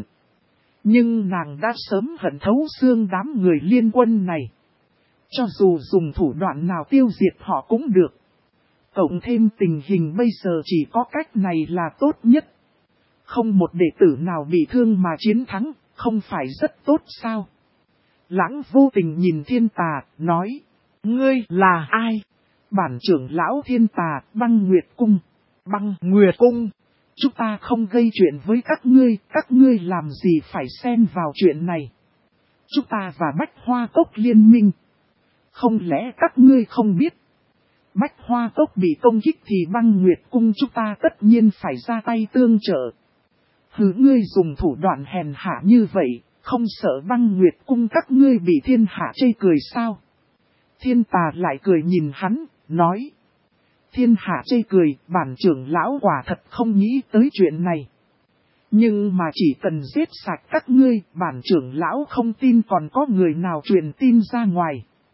nhưng nàng đã sớm hận thấu xương đám người liên quân này. Cho dù dùng thủ đoạn nào tiêu diệt họ cũng được. Cộng thêm tình hình bây giờ chỉ có cách này là tốt nhất. Không một đệ tử nào bị thương mà chiến thắng, không phải rất tốt sao? Lãng Vô Tình nhìn Thiên Tà, nói. Ngươi là ai? Bản trưởng lão Thiên Tà, Băng Nguyệt Cung. Băng Nguyệt Cung. Chúng ta không gây chuyện với các ngươi làm gì phải xen vào chuyện này. Chúng ta và Bách Hoa Cốc liên minh. Không lẽ các ngươi không biết? Bách Hoa Cốc bị công kích thì Băng Nguyệt Cung chúng ta tất nhiên phải ra tay tương trợ. Hứ, ngươi dùng thủ đoạn hèn hạ như vậy, không sợ Băng Nguyệt Cung các ngươi bị thiên hạ chê cười sao? Thiên Tà lại cười nhìn hắn, nói. Thiên hạ chê cười, bản trưởng lão quả thật không nghĩ tới chuyện này. Nhưng mà chỉ cần giết sạch các ngươi, bản trưởng lão không tin còn có người nào truyền tin ra ngoài.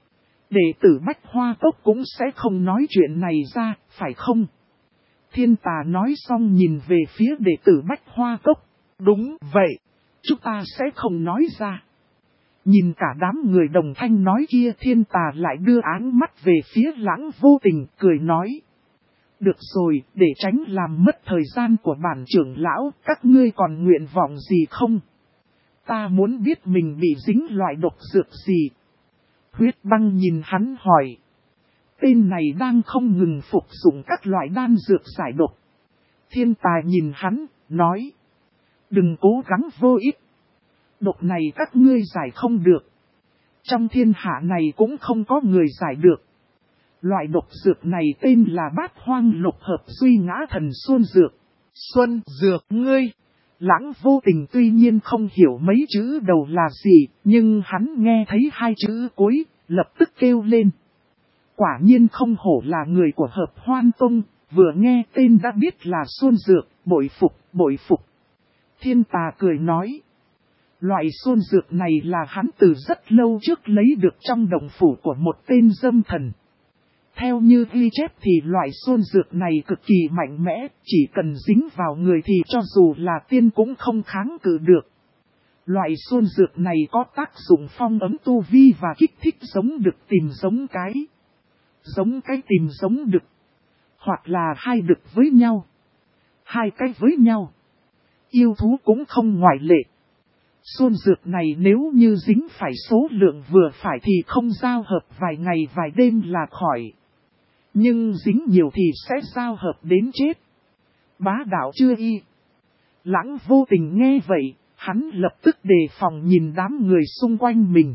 Đệ tử Bách Hoa Cốc cũng sẽ không nói chuyện này ra, phải không? Thiên Tà nói xong nhìn về phía đệ tử Bách Hoa Cốc. Đúng vậy, chúng ta sẽ không nói ra. Nhìn cả đám người đồng thanh nói kia, Thiên Tà lại đưa áng mắt về phía Lãng Vô Tình, cười nói. Được rồi, để tránh làm mất thời gian của bản trưởng lão, các ngươi còn nguyện vọng gì không? Ta muốn biết mình bị dính loại độc dược gì. Huyết Băng nhìn hắn hỏi. Tên này đang không ngừng phục dụng các loại đan dược giải độc. Thiên Tài nhìn hắn, nói. Đừng cố gắng vô ích. Độc này các ngươi giải không được. Trong thiên hạ này cũng không có người giải được. Loại độc dược này tên là Bát Hoang Lục Hợp Duy Ngã Thần Xuân Dược. Xuân Dược ngươi. Lãng Vô Tình tuy nhiên không hiểu mấy chữ đầu là gì, nhưng hắn nghe thấy hai chữ cuối, lập tức kêu lên. Quả nhiên không hổ là người của Hợp Hoan Tông, vừa nghe tên đã biết là Xuân Dược, bội phục, bội phục. Thiên Tà cười nói. Loại Xuân Dược này là hắn từ rất lâu trước lấy được trong đồng phủ của một tên dâm thần. Theo như ghi chép thì loại xuân dược này cực kỳ mạnh mẽ, chỉ cần dính vào người thì cho dù là tiên cũng không kháng cự được. Loại xuân dược này có tác dụng phong ấm tu vi và kích thích giống đực tìm giống cái. Giống cái tìm giống đực. Hoặc là hai đực với nhau. Hai cái với nhau. Yêu thú cũng không ngoại lệ. Xuân dược này nếu như dính phải số lượng vừa phải thì không giao hợp vài ngày vài đêm là khỏi. Nhưng dính nhiều thì sẽ giao hợp đến chết. Bá đạo chưa y. Lãng Vô Tình nghe vậy, hắn lập tức đề phòng nhìn đám người xung quanh mình.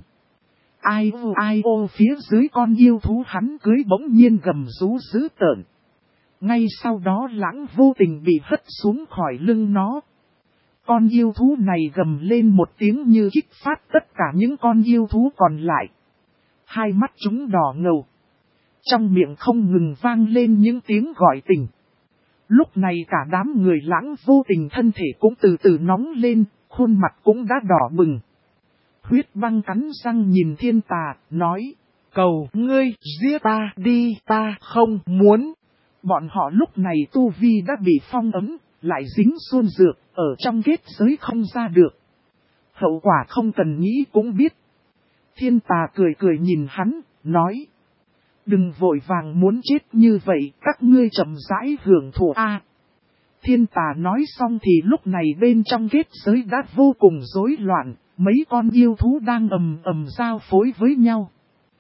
Ai ô phía dưới con yêu thú hắn cưới bỗng nhiên gầm rú dữ tợn. Ngay sau đó Lãng Vô Tình bị hất xuống khỏi lưng nó. Con yêu thú này gầm lên một tiếng như kích phát tất cả những con yêu thú còn lại. Hai mắt chúng đỏ ngầu. Trong miệng không ngừng vang lên những tiếng gọi tình. Lúc này cả đám người Lãng Vô Tình thân thể cũng từ từ nóng lên, khuôn mặt cũng đã đỏ bừng. Huyết Băng cắn răng nhìn Thiên Tà, nói, cầu ngươi giết ta đi, ta không muốn. Bọn họ lúc này tu vi đã bị phong ấm, lại dính xuân dược, ở trong kết giới không ra được. Hậu quả không cần nghĩ cũng biết. Thiên Tà cười cười nhìn hắn, nói. Đừng vội vàng muốn chết như vậy, các ngươi chậm rãi hưởng thụ a. Thiên Tà nói xong thì lúc này bên trong kết giới đã vô cùng rối loạn, mấy con yêu thú đang ầm ầm giao phối với nhau.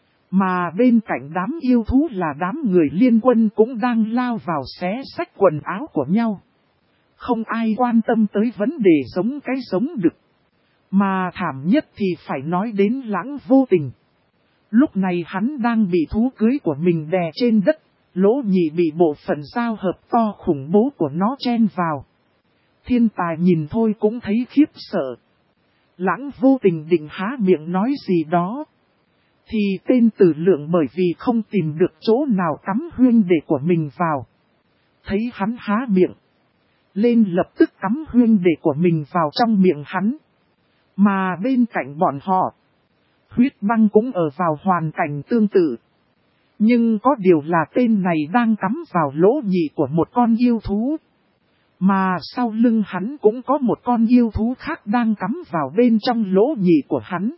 Mà bên cạnh đám yêu thú là đám người liên quân cũng đang lao vào xé xách quần áo của nhau. Không ai quan tâm tới vấn đề giống cái giống đực. Mà thảm nhất thì phải nói đến Lãng Vô Tình. Lúc này hắn đang bị thú cưới của mình đè trên đất, lỗ nhị bị bộ phận giao hợp to khủng bố của nó chen vào. Thiên Tài nhìn thôi cũng thấy khiếp sợ. Lãng Vô Tình định há miệng nói gì đó. Thì tên Tử Lượng bởi vì không tìm được chỗ nào cắm huyên đệ của mình vào. Thấy hắn há miệng. Lên lập tức cắm huyên đệ của mình vào trong miệng hắn. Mà bên cạnh bọn họ. Huyết Băng cũng ở vào hoàn cảnh tương tự. Nhưng có điều là tên này đang cắm vào lỗ nhị của một con yêu thú. Mà sau lưng hắn cũng có một con yêu thú khác đang cắm vào bên trong lỗ nhị của hắn.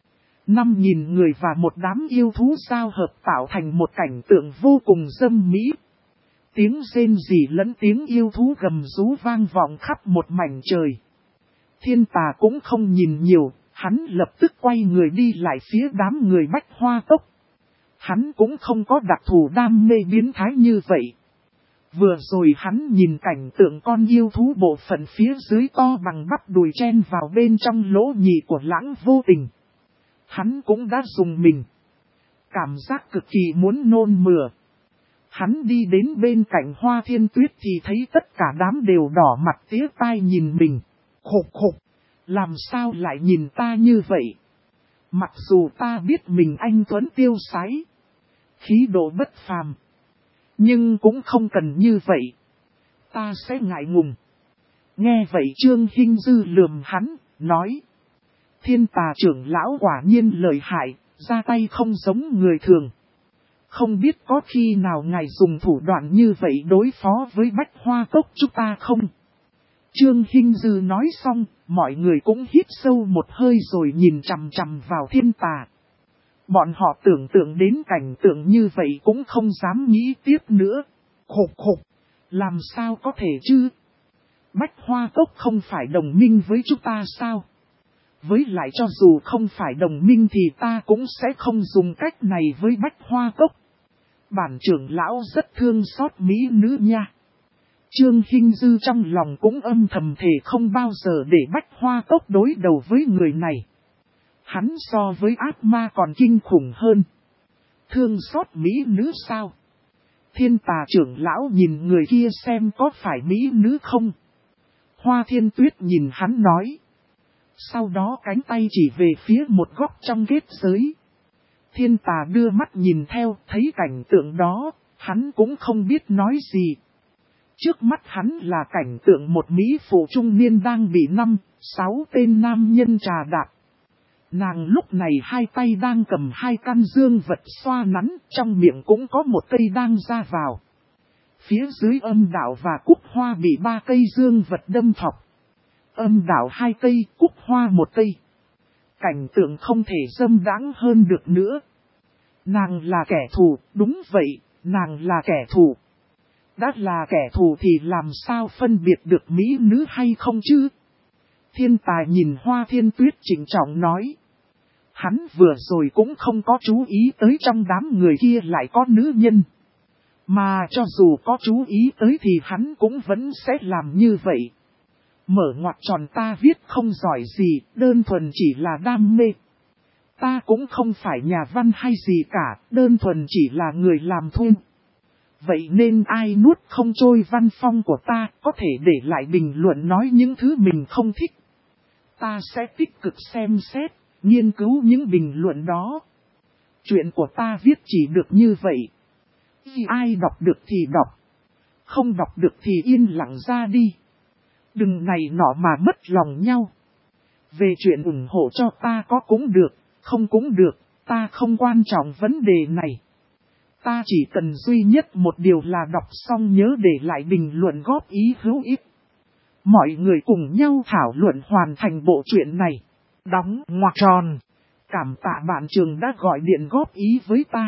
5.000 người và một đám yêu thú giao hợp tạo thành một cảnh tượng vô cùng dâm mỹ. Tiếng rên rỉ lẫn tiếng yêu thú gầm rú vang vọng khắp một mảnh trời. Thiên Tà cũng không nhìn nhiều, hắn lập tức quay người đi lại phía đám người Bách Hoa Tốc. Hắn cũng không có đặc thù đam mê biến thái như vậy. Vừa rồi hắn nhìn cảnh tượng con yêu thú bộ phận phía dưới to bằng bắp đùi chen vào bên trong lỗ nhị của Lãng Vô Tình. Hắn cũng đã dùng mình. Cảm giác cực kỳ muốn nôn mửa. Hắn đi đến bên cạnh Hoa Thiên Tuyết thì thấy tất cả đám đều đỏ mặt tía tai nhìn mình. Khục khục, làm sao lại nhìn ta như vậy? Mặc dù ta biết mình anh tuấn tiêu sái, khí độ bất phàm, nhưng cũng không cần như vậy. Ta sẽ ngại ngùng. Nghe vậy Trương Hinh Dư lườm hắn, nói. Thiên Tà trưởng lão quả nhiên lợi hại, ra tay không giống người thường. Không biết có khi nào ngài dùng thủ đoạn như vậy đối phó với Bách Hoa Cốc chúng ta không? Trương Hinh Dư nói xong, mọi người cũng hít sâu một hơi rồi nhìn chằm chằm vào Thiên Tà. Bọn họ tưởng tượng đến cảnh tượng như vậy cũng không dám nghĩ tiếp nữa. Khục khục, làm sao có thể chứ? Bách Hoa Cốc không phải đồng minh với chúng ta sao? Với lại cho dù không phải đồng minh thì ta cũng sẽ không dùng cách này với Bách Hoa Cốc. Bản trưởng lão rất thương xót mỹ nữ nha. Trương Hinh Dư trong lòng cũng âm thầm thề không bao giờ để Bách Hoa Cốc đối đầu với người này. Hắn so với ác ma còn kinh khủng hơn. Thương xót mỹ nữ sao? Thiên Tà trưởng lão nhìn người kia xem có phải mỹ nữ không? Hoa Thiên Tuyết nhìn hắn nói. Sau đó cánh tay chỉ về phía một góc trong kết giới. Thiên Tà đưa mắt nhìn theo, thấy cảnh tượng đó, hắn cũng không biết nói gì. Trước mắt hắn là cảnh tượng một mỹ phụ trung niên đang bị 5-6 tên nam nhân trà đạp. Nàng lúc này hai tay đang cầm hai căn dương vật xoa nắn, trong miệng cũng có một cây đang ra vào. Phía dưới âm đạo và cúc hoa bị 3 cây dương vật đâm thọc. Âm đạo 2 cây, cúc hoa 1 cây. Cảnh tượng không thể dâm đãng hơn được nữa. Nàng là kẻ thù, đúng vậy, nàng là kẻ thù. Đã là kẻ thù thì làm sao phân biệt được mỹ nữ hay không chứ? Thiên Tài nhìn Hoa Thiên Tuyết trịnh trọng nói. Hắn vừa rồi cũng không có chú ý tới trong đám người kia lại có nữ nhân. Mà cho dù có chú ý tới thì hắn cũng vẫn sẽ làm như vậy. Mở ngoặc tròn ta viết không giỏi gì, đơn thuần chỉ là đam mê. Ta cũng không phải nhà văn hay gì cả, đơn thuần chỉ là người làm thuê. Vậy nên ai nuốt không trôi văn phong của ta có thể để lại bình luận nói những thứ mình không thích. Ta sẽ tích cực xem xét, nghiên cứu những bình luận đó. Chuyện của ta viết chỉ được như vậy. Ai đọc được thì đọc. Không đọc được thì yên lặng ra đi. Đừng này nọ mà mất lòng nhau. Về chuyện ủng hộ cho ta có cũng được, không cũng được, ta không quan trọng vấn đề này. Ta chỉ cần duy nhất một điều là đọc xong nhớ để lại bình luận góp ý hữu ích. Mọi người cùng nhau thảo luận hoàn thành bộ truyện này. Đóng ngoặc tròn. Cảm tạ bạn Trường đã gọi điện góp ý với ta.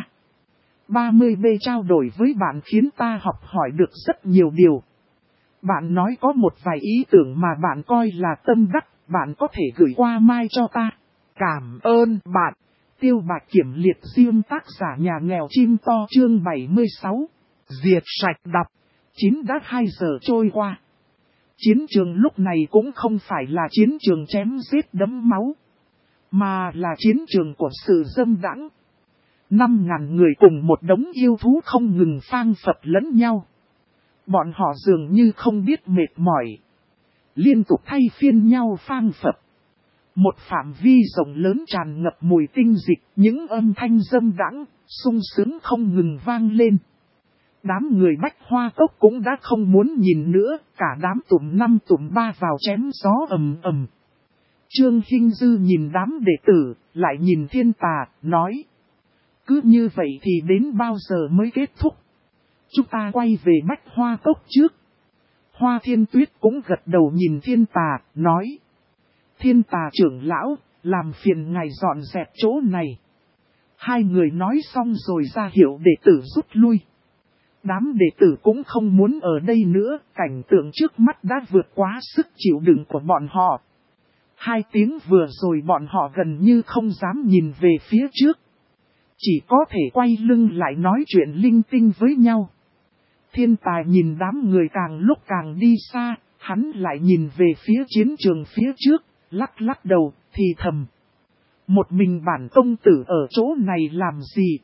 30B trao đổi với bạn khiến ta học hỏi được rất nhiều điều. Bạn nói có một vài ý tưởng mà bạn coi là tâm đắc, bạn có thể gửi qua mail cho ta. Cảm ơn bạn. Tiêu Bạch Kiểm Liệt Diêm tác giả nhà nghèo chim to chương 76. Diệt sạch đọc. 9-2 giờ trôi qua. Chiến trường lúc này cũng không phải là chiến trường chém giết đẫm máu, mà là chiến trường của sự dâm đãng. 5.000 người cùng một đống yêu thú không ngừng phang phập lẫn nhau. Bọn họ dường như không biết mệt mỏi, liên tục thay phiên nhau phang phập. Một phạm vi rộng lớn tràn ngập mùi tinh dịch, những âm thanh dâm đãng, sung sướng không ngừng vang lên. Đám người Bách Hoa Cốc cũng đã không muốn nhìn nữa, cả đám tụm 5 tụm 3 vào chém gió ầm ầm. Trương Hinh Dư nhìn đám đệ tử, lại nhìn Thiên Tà, nói. Cứ như vậy thì đến bao giờ mới kết thúc? Chúng ta quay về Bách Hoa Cốc trước. Hoa Thiên Tuyết cũng gật đầu nhìn Thiên Tà, nói. Thiên Tà trưởng lão, làm phiền ngài dọn dẹp chỗ này. Hai người nói xong rồi ra hiệu đệ tử rút lui. Đám đệ tử cũng không muốn ở đây nữa, cảnh tượng trước mắt đã vượt quá sức chịu đựng của bọn họ. 2 tiếng vừa rồi bọn họ gần như không dám nhìn về phía trước. Chỉ có thể quay lưng lại nói chuyện linh tinh với nhau. Thiên Tài nhìn đám người càng lúc càng đi xa, hắn lại nhìn về phía chiến trường phía trước, lắc lắc đầu, thì thầm. Một mình bản công tử ở chỗ này làm gì?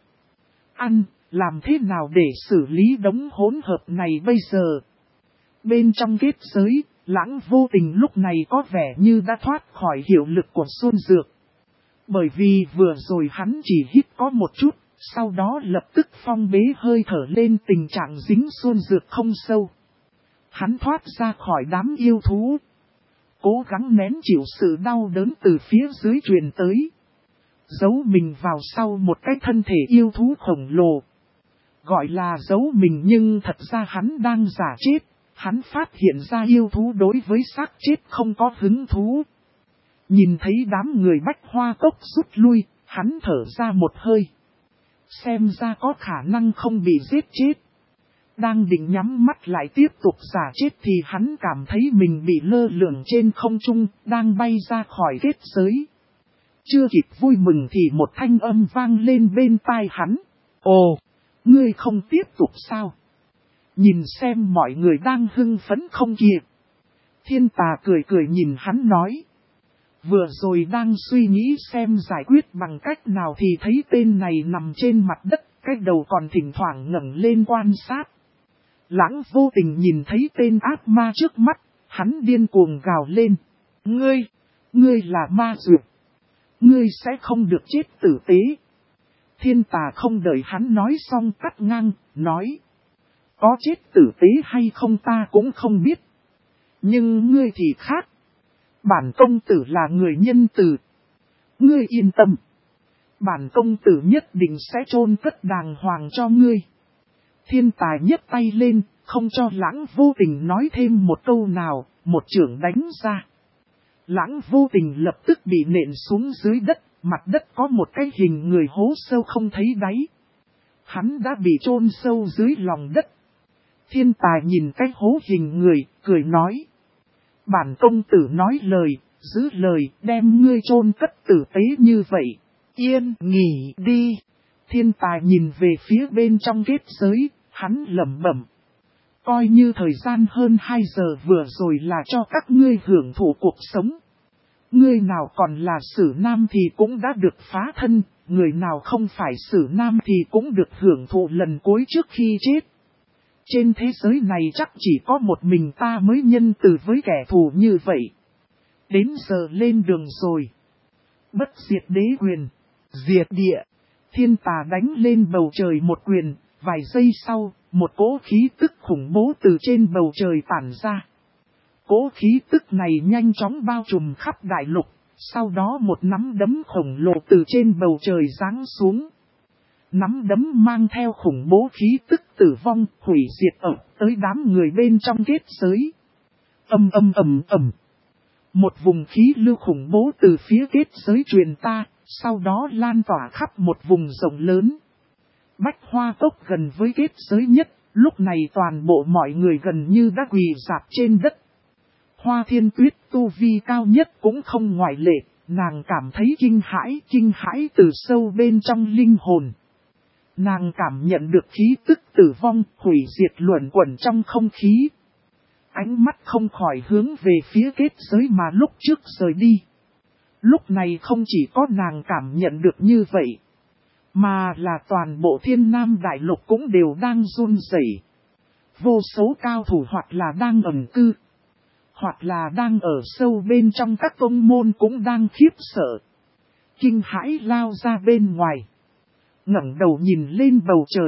Làm thế nào để xử lý đống hỗn hợp này bây giờ? Bên trong kết giới, Lãng vô tình lúc này có vẻ như đã thoát khỏi hiệu lực của xuân dược. Bởi vì vừa rồi hắn chỉ hít có một chút, sau đó lập tức phong bế hơi thở lên tình trạng dính xuân dược không sâu. Hắn thoát ra khỏi đám yêu thú, cố gắng nén chịu sự đau đớn từ phía dưới truyền tới. Giấu mình vào sau một cái thân thể yêu thú khổng lồ. Gọi là giấu mình nhưng thật ra hắn đang giả chết. Hắn phát hiện ra yêu thú đối với xác chết không có hứng thú. Nhìn thấy đám người Bách Hoa Cốc rút lui, hắn thở ra một hơi. Xem ra có khả năng không bị giết chết. Đang định nhắm mắt lại tiếp tục giả chết thì hắn cảm thấy mình bị lơ lửng trên không trung, đang bay ra khỏi kết giới. Chưa kịp vui mừng thì một thanh âm vang lên bên tai hắn. Ồ, ngươi không tiếp tục sao? Nhìn xem mọi người đang hưng phấn không kìa. Thiên Tà cười cười nhìn hắn nói. Vừa rồi đang suy nghĩ xem giải quyết bằng cách nào thì thấy tên này nằm trên mặt đất, cái đầu còn thỉnh thoảng ngẩng lên quan sát. Lãng vô tình nhìn thấy tên ác ma trước mắt, hắn điên cuồng gào lên. Ngươi là ma dược. Ngươi sẽ không được chết tử tế. Thiên Tà không đợi hắn nói xong cắt ngang, nói. Có chết tử tế hay không ta cũng không biết. Nhưng ngươi thì khác. Bản công tử là người nhân từ. Ngươi yên tâm. Bản công tử nhất định sẽ chôn cất đàng hoàng cho ngươi. Thiên Tài nhấc tay lên, không cho Lãng vô tình nói thêm một câu nào, một chưởng đánh ra. Lãng vô tình lập tức bị nện xuống dưới đất, mặt đất có một cái hình người hố sâu không thấy đáy. Hắn đã bị chôn sâu dưới lòng đất. Thiên Tài nhìn cái hố hình người, cười nói. Bản công tử nói lời, giữ lời, đem ngươi chôn cất tử tế như vậy. Yên nghỉ đi. Thiên Tài nhìn về phía bên trong kết giới, hắn lẩm bẩm. Coi như thời gian hơn 2 giờ vừa rồi là cho các ngươi hưởng thụ cuộc sống. Ngươi nào còn là sử nam thì cũng đã được phá thân, người nào không phải sử nam thì cũng được hưởng thụ lần cuối trước khi chết. Trên thế giới này chắc chỉ có một mình ta mới nhân từ với kẻ thù như vậy. Đến giờ lên đường rồi. Bất diệt đế quyền. Diệt địa. Thiên Tà đánh lên bầu trời một quyền. Vài giây sau, một cỗ khí tức khủng bố từ trên bầu trời tản ra. Cỗ khí tức này nhanh chóng bao trùm khắp đại lục. Sau đó một nắm đấm khổng lồ từ trên bầu trời giáng xuống. Nắm đấm mang theo khủng bố khí tức tử vong, hủy diệt ập tới đám người bên trong kết giới. Ầm. Một vùng khí lưu khủng bố từ phía kết giới truyền ta, sau đó lan tỏa khắp một vùng rộng lớn. Bách Hoa Cốc gần với kết giới nhất, lúc này toàn bộ mọi người gần như đã quỳ rạp trên đất. Hoa Thiên Tuyết tu vi cao nhất cũng không ngoại lệ, nàng cảm thấy kinh hãi từ sâu bên trong linh hồn. Nàng cảm nhận được khí tức tử vong, hủy diệt luẩn quẩn trong không khí. Ánh mắt không khỏi hướng về phía kết giới mà lúc trước rời đi. Lúc này không chỉ có nàng cảm nhận được như vậy, mà là toàn bộ Thiên Nam Đại Lục cũng đều đang run rẩy. Vô số cao thủ hoặc là đang ẩn cư, hoặc là đang ở sâu bên trong các tông môn cũng đang khiếp sợ. Kinh hãi lao ra bên ngoài, ngẩng đầu nhìn lên bầu trời.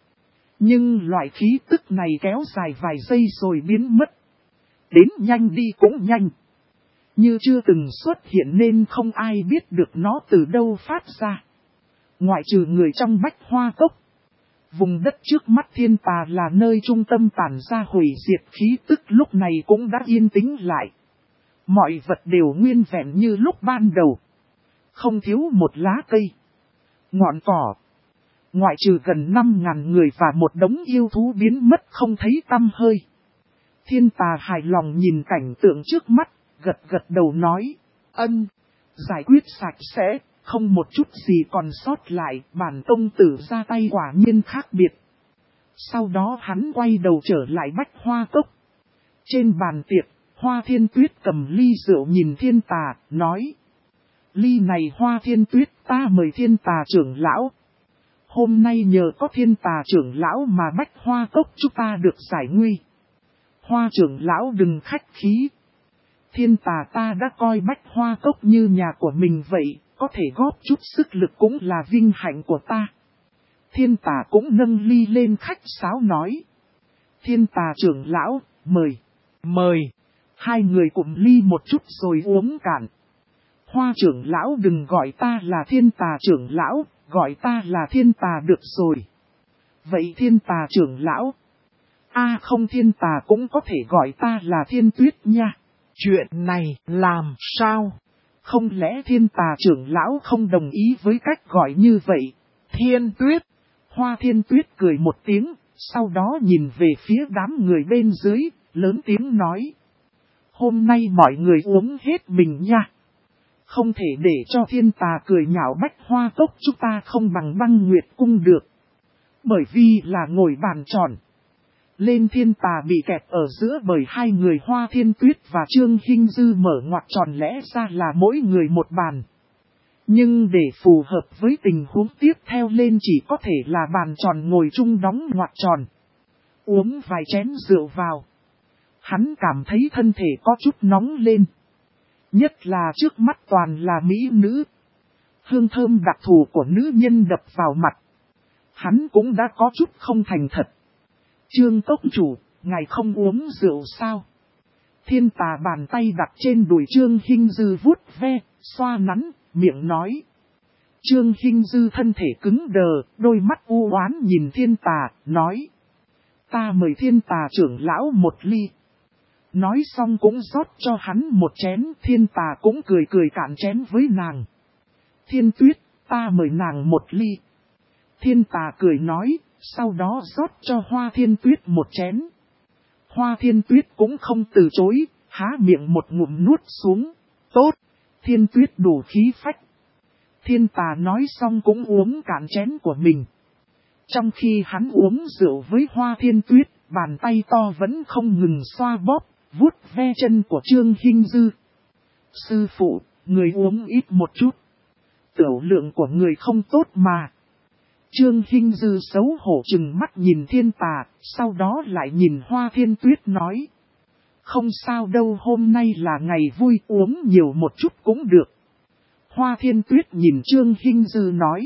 Nhưng loại khí tức này kéo dài vài giây rồi biến mất. Đến nhanh đi cũng nhanh. Như chưa từng xuất hiện nên không ai biết được nó từ đâu phát ra. Ngoại trừ người trong Bách Hoa Cốc. Vùng đất trước mắt Thiên Tà là nơi trung tâm tản ra hủy diệt khí tức lúc này cũng đã yên tĩnh lại. Mọi vật đều nguyên vẹn như lúc ban đầu. Không thiếu một lá cây, ngọn cỏ. Ngoại trừ gần 5.000 người và một đống yêu thú biến mất không thấy tăm hơi. Thiên Tà hài lòng nhìn cảnh tượng trước mắt, gật đầu nói. Giải quyết sạch sẽ, không một chút gì còn sót lại, bản công tử ra tay quả nhiên khác biệt. Sau đó hắn quay đầu trở lại Bách Hoa Cốc. Trên bàn tiệc, Hoa Thiên Tuyết cầm ly rượu nhìn Thiên Tà, nói. Ly này Hoa Thiên Tuyết ta mời Thiên Tà trưởng lão. Hôm nay nhờ có Thiên Tà trưởng lão mà Bách Hoa Cốc chúng ta được giải nguy. Hoa trưởng lão đừng khách khí. Thiên Tà ta đã coi Bách Hoa Cốc như nhà của mình vậy, có thể góp chút sức lực cũng là vinh hạnh của ta. Thiên Tà cũng nâng ly lên khách sáo nói. Thiên Tà trưởng lão, mời. Hai người cùng ly một chút rồi uống cạn. Hoa trưởng lão đừng gọi ta là Thiên Tà trưởng lão, gọi ta là Thiên Tà được rồi. Vậy Thiên Tà trưởng lão? Không, Thiên Tà cũng có thể gọi ta là Thiên Tuyết nha. Chuyện này làm sao? Không lẽ Thiên Tà trưởng lão không đồng ý với cách gọi như vậy? Thiên Tuyết. Hoa Thiên Tuyết cười một tiếng, sau đó nhìn về phía đám người bên dưới, lớn tiếng nói. Hôm nay mọi người uống hết mình nha. Không thể để cho thiên tà cười nhạo Bách Hoa Cốc chúng ta không bằng Băng Nguyệt Cung được. Bởi vì là ngồi bàn tròn. Lên thiên tà bị kẹp ở giữa bởi hai người Hoa Thiên Tuyết và Trương Hinh Dư mở ngoặc tròn lẽ ra là mỗi người một bàn. Nhưng để phù hợp với tình huống tiếp theo lên chỉ có thể là bàn tròn ngồi chung đóng ngoặc tròn. Uống vài chén rượu vào. Hắn cảm thấy thân thể có chút nóng lên. Nhất là trước mắt toàn là mỹ nữ. Hương thơm đặc thù của nữ nhân đập vào mặt. Hắn cũng đã có chút không thành thật. Trương cốc chủ, ngài không uống rượu sao? Thiên tà bàn tay đặt trên đùi Trương Hinh Dư vuốt ve, xoa nắn, miệng nói. Trương Hinh Dư thân thể cứng đờ, đôi mắt u oán nhìn thiên tà, nói. Ta mời thiên tà trưởng lão một ly. Nói xong cũng rót cho hắn một chén, thiên tà cũng cười cười cạn chén với nàng. Thiên Tuyết, ta mời nàng một ly. Thiên tà cười nói, sau đó rót cho Hoa Thiên Tuyết một chén. Hoa Thiên Tuyết cũng không từ chối, há miệng một ngụm nuốt xuống. Tốt, Thiên Tuyết đủ khí phách. Thiên tà nói xong cũng uống cạn chén của mình. Trong khi hắn uống rượu với Hoa Thiên Tuyết, bàn tay to vẫn không ngừng xoa bóp, vuốt ve chân của Trương Hinh Dư. Sư phụ, người uống ít một chút. Tiểu lượng của người không tốt mà. Trương Hinh Dư xấu hổ chừng mắt nhìn thiên tà, sau đó lại nhìn Hoa Thiên Tuyết nói. Không sao đâu, hôm nay là ngày vui, uống nhiều một chút cũng được. Hoa Thiên Tuyết nhìn Trương Hinh Dư nói.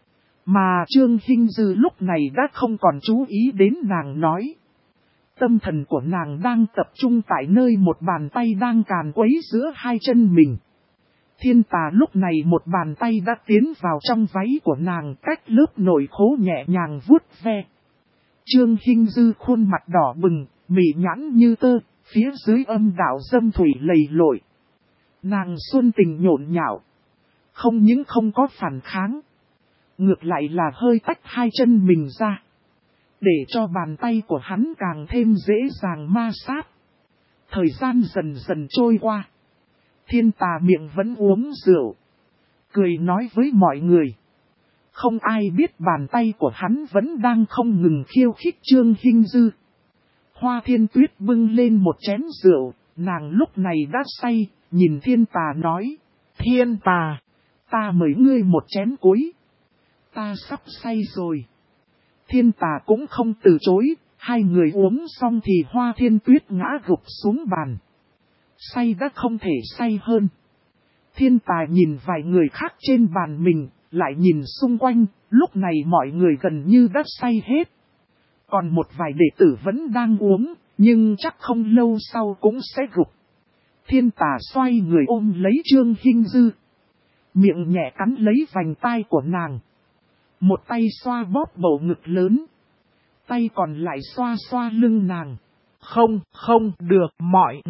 Mà Trương Hinh Dư lúc này đã không còn chú ý đến nàng nói. Tâm thần của nàng đang tập trung tại nơi một bàn tay đang càn quấy giữa hai chân mình. Thiên tà lúc này một bàn tay đã tiến vào trong váy của nàng, cách lớp nội khố nhẹ nhàng vuốt ve. Trương Hinh Dư khuôn mặt đỏ bừng, mị nhãn như tơ, phía dưới âm đạo dâm thủy lầy lội. Nàng xuân tình nhộn nhạo. Không những không có phản kháng. Ngược lại là hơi tách hai chân mình ra. Để cho bàn tay của hắn càng thêm dễ dàng ma sát. Thời gian dần dần trôi qua. Thiên tà miệng vẫn uống rượu. Cười nói với mọi người. Không ai biết bàn tay của hắn vẫn đang không ngừng khiêu khích Trương Hinh Dư. Hoa Thiên Tuyết bưng lên một chén rượu. Nàng lúc này đã say, nhìn thiên tà nói. Thiên tà, ta mời ngươi một chén cuối. Ta sắp say rồi. Thiên tà cũng không từ chối, hai người uống xong thì Hoa Thiên Tuyết ngã gục xuống bàn. Say đã không thể say hơn. Thiên tà nhìn vài người khác trên bàn mình, lại nhìn xung quanh, lúc này mọi người gần như đã say hết. Còn một vài đệ tử vẫn đang uống, nhưng chắc không lâu sau cũng sẽ gục. Thiên tà xoay người ôm lấy Trương Hinh Dư. Miệng nhẹ cắn lấy vành tai của nàng. Một tay xoa bóp bầu ngực lớn. Tay còn lại xoa xoa lưng nàng. Không được mọi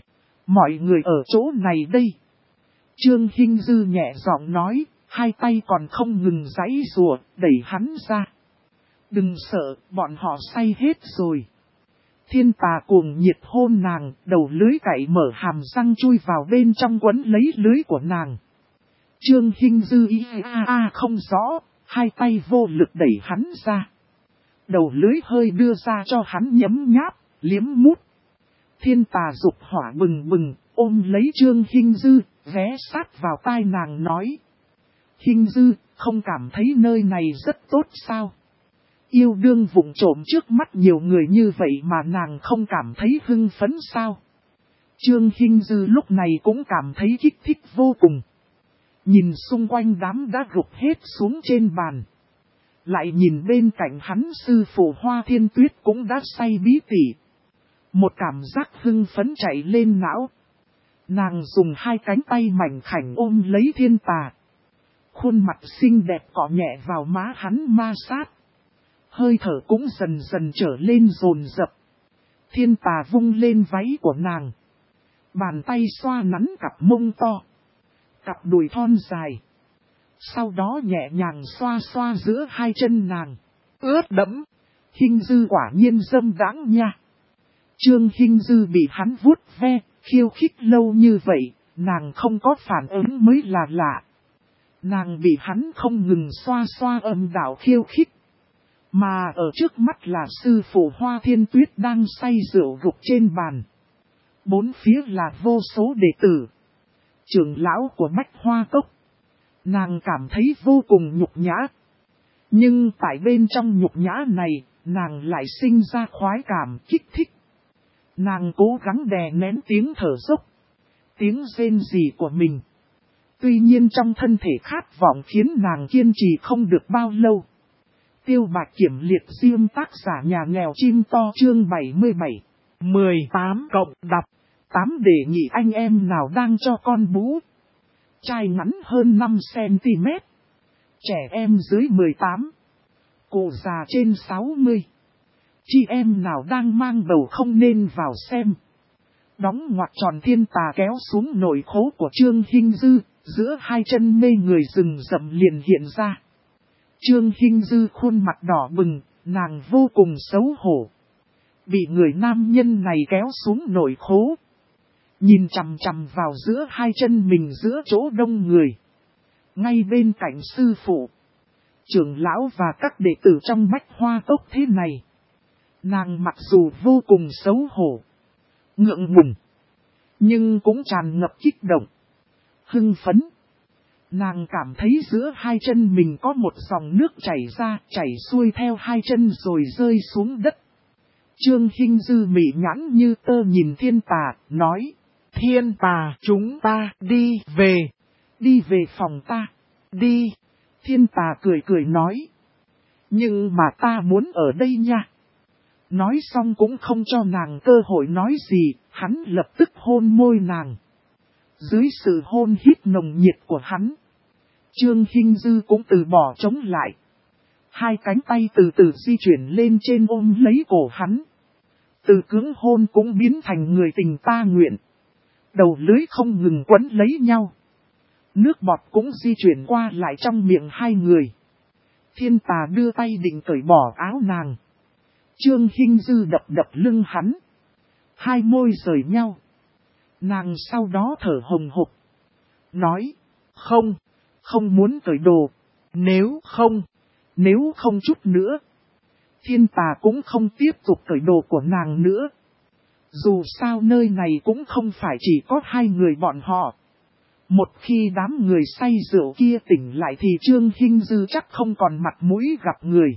người ở chỗ này đây. Trương Hinh Dư nhẹ giọng nói, hai tay còn không ngừng giãy giụa, đẩy hắn ra. Đừng sợ, bọn họ say hết rồi. Thiên tà cuồng nhiệt hôn nàng, đầu lưới cạy mở hàm răng chui vào bên trong quấn lấy lưới của nàng. Trương Hinh Dư không rõ, hai tay vô lực đẩy hắn ra. Đầu lưới hơi đưa ra cho hắn nhấm nháp, liếm mút. Thiên tà dục hỏa bừng bừng, ôm lấy Trương Hinh Dư, ghé sát vào tai nàng nói. Hinh Dư, không cảm thấy nơi này rất tốt sao? Yêu đương vụng trộm trước mắt nhiều người như vậy mà nàng không cảm thấy hưng phấn sao? Trương Hinh Dư lúc này cũng cảm thấy kích thích vô cùng. Nhìn xung quanh đám đã gục hết xuống trên bàn. Lại nhìn bên cạnh hắn sư phụ Hoa Thiên Tuyết cũng đã say bí tỉ. Một cảm giác hưng phấn chạy lên não. Nàng dùng hai cánh tay mảnh khảnh ôm lấy thiên tà. Khuôn mặt xinh đẹp cọ nhẹ vào má hắn ma sát. Hơi thở cũng dần dần trở lên dồn dập. Thiên tà vung lên váy của nàng. Bàn tay xoa nắn cặp mông to. Cặp đùi thon dài. Sau đó nhẹ nhàng xoa xoa giữa hai chân nàng. Ướt đẫm. Hinh Dư quả nhiên dâm đãng nha. Trương Hinh Dư bị hắn vuốt ve, khiêu khích lâu như vậy, nàng không có phản ứng mới là lạ. Nàng bị hắn không ngừng xoa xoa âm đạo khiêu khích. Mà ở trước mắt là sư phụ Hoa Thiên Tuyết đang say rượu gục trên bàn. Bốn phía là vô số đệ tử. Trưởng lão của Bách Hoa Cốc. Nàng cảm thấy vô cùng nhục nhã. Nhưng tại bên trong nhục nhã này, nàng lại sinh ra khoái cảm kích thích. Nàng cố gắng đè nén tiếng thở dốc, tiếng rên rỉ của mình. Tuy nhiên trong thân thể khát vọng khiến nàng kiên trì không được bao lâu. Tiêu Bạch Kiểm liệt riêng tác giả nhà nghèo chim to chương 77. 18 cộng đọc. 8 đề nghị anh em nào đang cho con bú. Trai ngắn hơn 5cm. Trẻ em dưới 18. Cụ già trên 60. Chị em nào đang mang bầu không nên vào xem. Đóng ngoặc tròn thiên tà kéo xuống nội khố của Trương Hinh Dư, giữa hai chân mê người rừng rậm liền hiện ra. Trương Hinh Dư khuôn mặt đỏ bừng, nàng vô cùng xấu hổ. Bị người nam nhân này kéo xuống nội khố. Nhìn chằm chằm vào giữa hai chân mình giữa chỗ đông người. Ngay bên cạnh sư phụ, trưởng lão và các đệ tử trong Bách Hoa Cốc thế này. Nàng mặc dù vô cùng xấu hổ, ngượng ngùng, nhưng cũng tràn ngập kích động, hưng phấn. Nàng cảm thấy giữa hai chân mình có một dòng nước chảy ra, chảy xuôi theo hai chân rồi rơi xuống đất. Trương Hinh Dư mị nhãn như tơ nhìn thiên tà, nói, thiên tà chúng ta đi về. Đi về phòng ta, đi. Thiên tà cười cười nói, nhưng mà ta muốn ở đây nha. Nói xong cũng không cho nàng cơ hội nói gì, hắn lập tức hôn môi nàng. Dưới sự hôn hít nồng nhiệt của hắn, Trương Hinh Dư cũng từ bỏ chống lại. Hai cánh tay từ từ di chuyển lên trên ôm lấy cổ hắn. Từ cưỡng hôn cũng biến thành người tình ta nguyện. Đầu lưỡi không ngừng quấn lấy nhau. Nước bọt cũng di chuyển qua lại trong miệng hai người. Thiên tà đưa tay định cởi bỏ áo nàng. Trương Hinh Dư đập đập lưng hắn. Hai môi rời nhau. Nàng sau đó thở hồng hộc. Nói, không muốn cởi đồ. Nếu không chút nữa. Thiên tà cũng không tiếp tục cởi đồ của nàng nữa. Dù sao nơi này cũng không phải chỉ có hai người bọn họ. Một khi đám người say rượu kia tỉnh lại thì Trương Hinh Dư chắc không còn mặt mũi gặp người.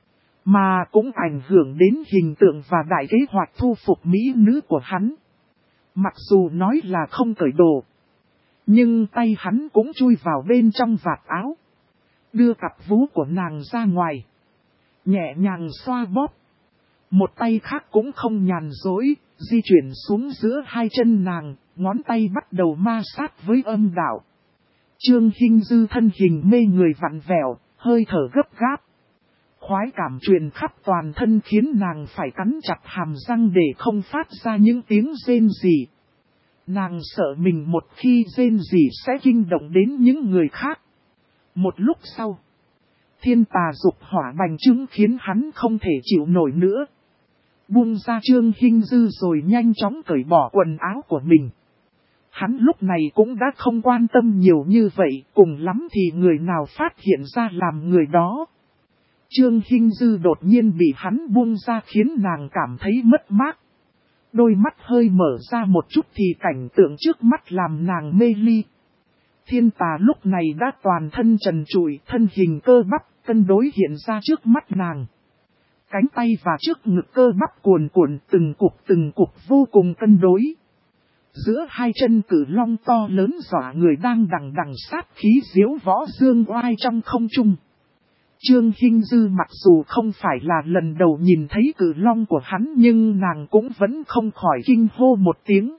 Mà cũng ảnh hưởng đến hình tượng và đại kế hoạch thu phục mỹ nữ của hắn. Mặc dù nói là không cởi đồ, nhưng tay hắn cũng chui vào bên trong vạt áo. Đưa cặp vú của nàng ra ngoài. Nhẹ nhàng xoa bóp. Một tay khác cũng không nhàn dối, di chuyển xuống giữa hai chân nàng, ngón tay bắt đầu ma sát với âm đạo. Trương Hinh Dư thân hình mê người vặn vẹo, hơi thở gấp gáp. Khoái cảm truyền khắp toàn thân khiến nàng phải cắn chặt hàm răng để không phát ra những tiếng rên rỉ. Nàng sợ mình một khi rên rỉ sẽ kinh động đến những người khác. Một lúc sau, thiên tà dục hỏa bành trướng khiến hắn không thể chịu nổi nữa. Buông ra Trương Hinh Dư rồi nhanh chóng cởi bỏ quần áo của mình. Hắn lúc này cũng đã không quan tâm nhiều như vậy, cùng lắm thì người nào phát hiện ra làm người đó. Trương Hinh Dư đột nhiên bị hắn buông ra khiến nàng cảm thấy mất mát. Đôi mắt hơi mở ra một chút thì cảnh tượng trước mắt làm nàng mê ly. Thiên tà lúc này đã toàn thân trần trụi, thân hình cơ bắp, cân đối hiện ra trước mắt nàng. Cánh tay và trước ngực cơ bắp cuồn cuộn từng cục vô cùng cân đối. Giữa hai chân cử long to lớn dọa người đang đằng đằng sát khí diếu võ dương oai trong không trung. Trương Hinh Dư mặc dù không phải là lần đầu nhìn thấy cử long của hắn nhưng nàng cũng vẫn không khỏi kinh hô một tiếng.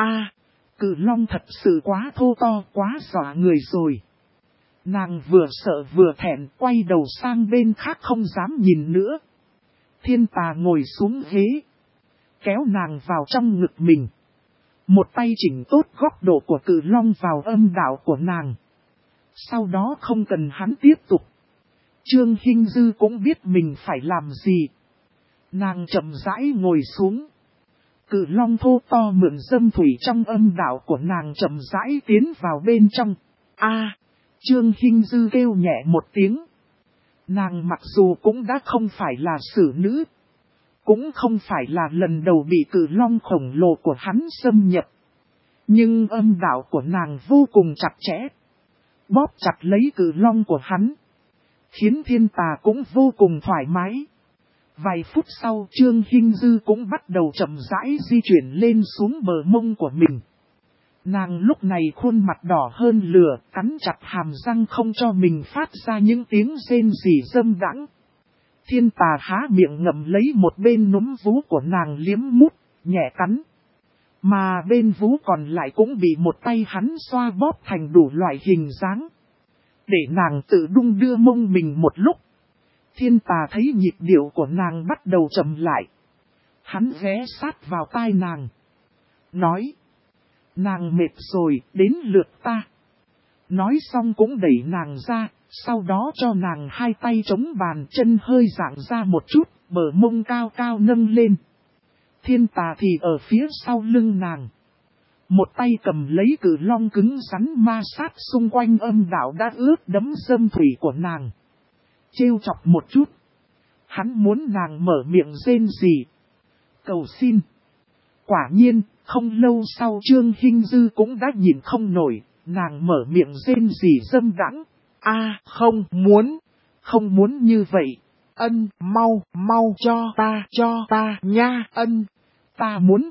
Cử long thật sự quá thô to, quá dọa người rồi. Nàng vừa sợ vừa thẹn quay đầu sang bên khác không dám nhìn nữa. Thiên tà ngồi xuống ghế, kéo nàng vào trong ngực mình. Một tay chỉnh tốt góc độ của cử long vào âm đạo của nàng. Sau đó không cần hắn tiếp tục. Trương Hinh Dư cũng biết mình phải làm gì. Nàng chậm rãi ngồi xuống. Cự long thô to mượn dâm thủy trong âm đạo của nàng chậm rãi tiến vào bên trong. Trương Hinh Dư kêu nhẹ một tiếng. Nàng mặc dù cũng đã không phải là xử nữ, cũng không phải là lần đầu bị cự long khổng lồ của hắn xâm nhập. Nhưng âm đạo của nàng vô cùng chặt chẽ, bóp chặt lấy cự long của hắn, khiến thiên tà cũng vô cùng thoải mái. Vài phút sau Trương Hinh Dư cũng bắt đầu chậm rãi di chuyển lên xuống bờ mông của mình. Nàng lúc này khuôn mặt đỏ hơn lửa, cắn chặt hàm răng không cho mình phát ra những tiếng rên rỉ dâm đãng. Thiên tà há miệng ngậm lấy một bên núm vú của nàng liếm mút, nhẹ cắn. Mà bên vú còn lại cũng bị một tay hắn xoa bóp thành đủ loại hình dáng, để nàng tự đung đưa mông mình một lúc. Thiên tà thấy nhịp điệu của nàng bắt đầu chậm lại. Hắn ghé sát vào tai nàng, nói: nàng mệt rồi, đến lượt ta. Nói xong cũng đẩy nàng ra, sau đó cho nàng hai tay chống bàn, chân hơi giãn ra một chút, bờ mông cao cao nâng lên. Thiên tà thì ở phía sau lưng nàng, một tay cầm lấy cự long cứng rắn ma sát xung quanh âm đạo đã ướt đẫm dâm thủy của nàng. Trêu chọc một chút, hắn muốn nàng mở miệng rên rỉ, cầu xin. Quả nhiên, không lâu sau Trương Hinh Dư cũng đã nhìn không nổi, nàng mở miệng rên rỉ dâm đãng. Không muốn như vậy. Mau cho ta nha. Ta muốn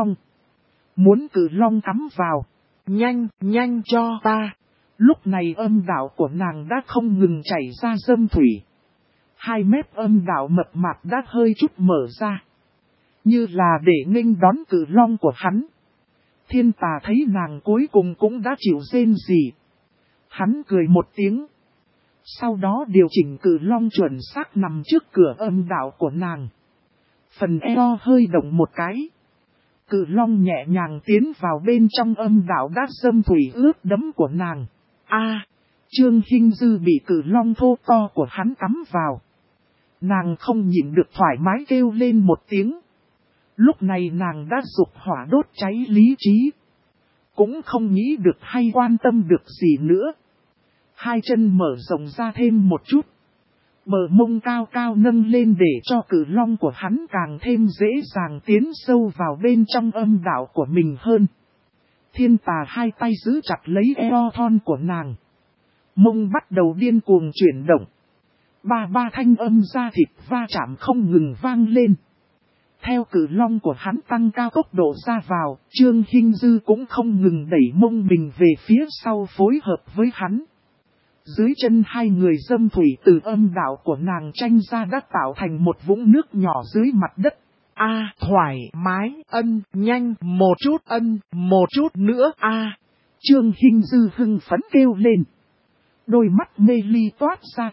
cự long cắm vào. Nhanh cho ta. Lúc này âm đạo của nàng đã không ngừng chảy ra dâm thủy. Hai mép âm đạo mập mạp đã hơi chút mở ra, như là để nghênh đón cự long của hắn. Thiên tà thấy nàng cuối cùng cũng đã chịu rên rỉ. Hắn cười một tiếng, sau đó điều chỉnh cự long chuẩn xác nằm trước cửa âm đạo của nàng. Phần eo hơi động một cái, cự long nhẹ nhàng tiến vào bên trong âm đạo đã dâm thủy ướt đẫm của nàng. Trương Hinh Dư bị cự long thô to của hắn cắm vào. Nàng không nhịn được thoải mái kêu lên một tiếng. Lúc này nàng đã dục hỏa đốt cháy lý trí, cũng không nghĩ được hay quan tâm được gì nữa. Hai chân mở rộng ra thêm một chút, bờ mông cao cao nâng lên để cho cự long của hắn càng thêm dễ dàng tiến sâu vào bên trong âm đạo của mình hơn. Thiên tà hai tay giữ chặt lấy eo thon của nàng, mông bắt đầu điên cuồng chuyển động. Ba thanh âm da thịt va chạm không ngừng vang lên. Theo cự long của hắn tăng cao tốc độ ra vào, Trương Hinh Dư cũng không ngừng đẩy mông mình về phía sau phối hợp với hắn. Dưới chân hai người dâm thủy từ âm đạo của nàng tranh ra đã tạo thành một vũng nước nhỏ dưới mặt đất. Thoải mái, nhanh một chút nữa. Trương Hinh Dư hưng phấn kêu lên. Đôi mắt mê ly toát ra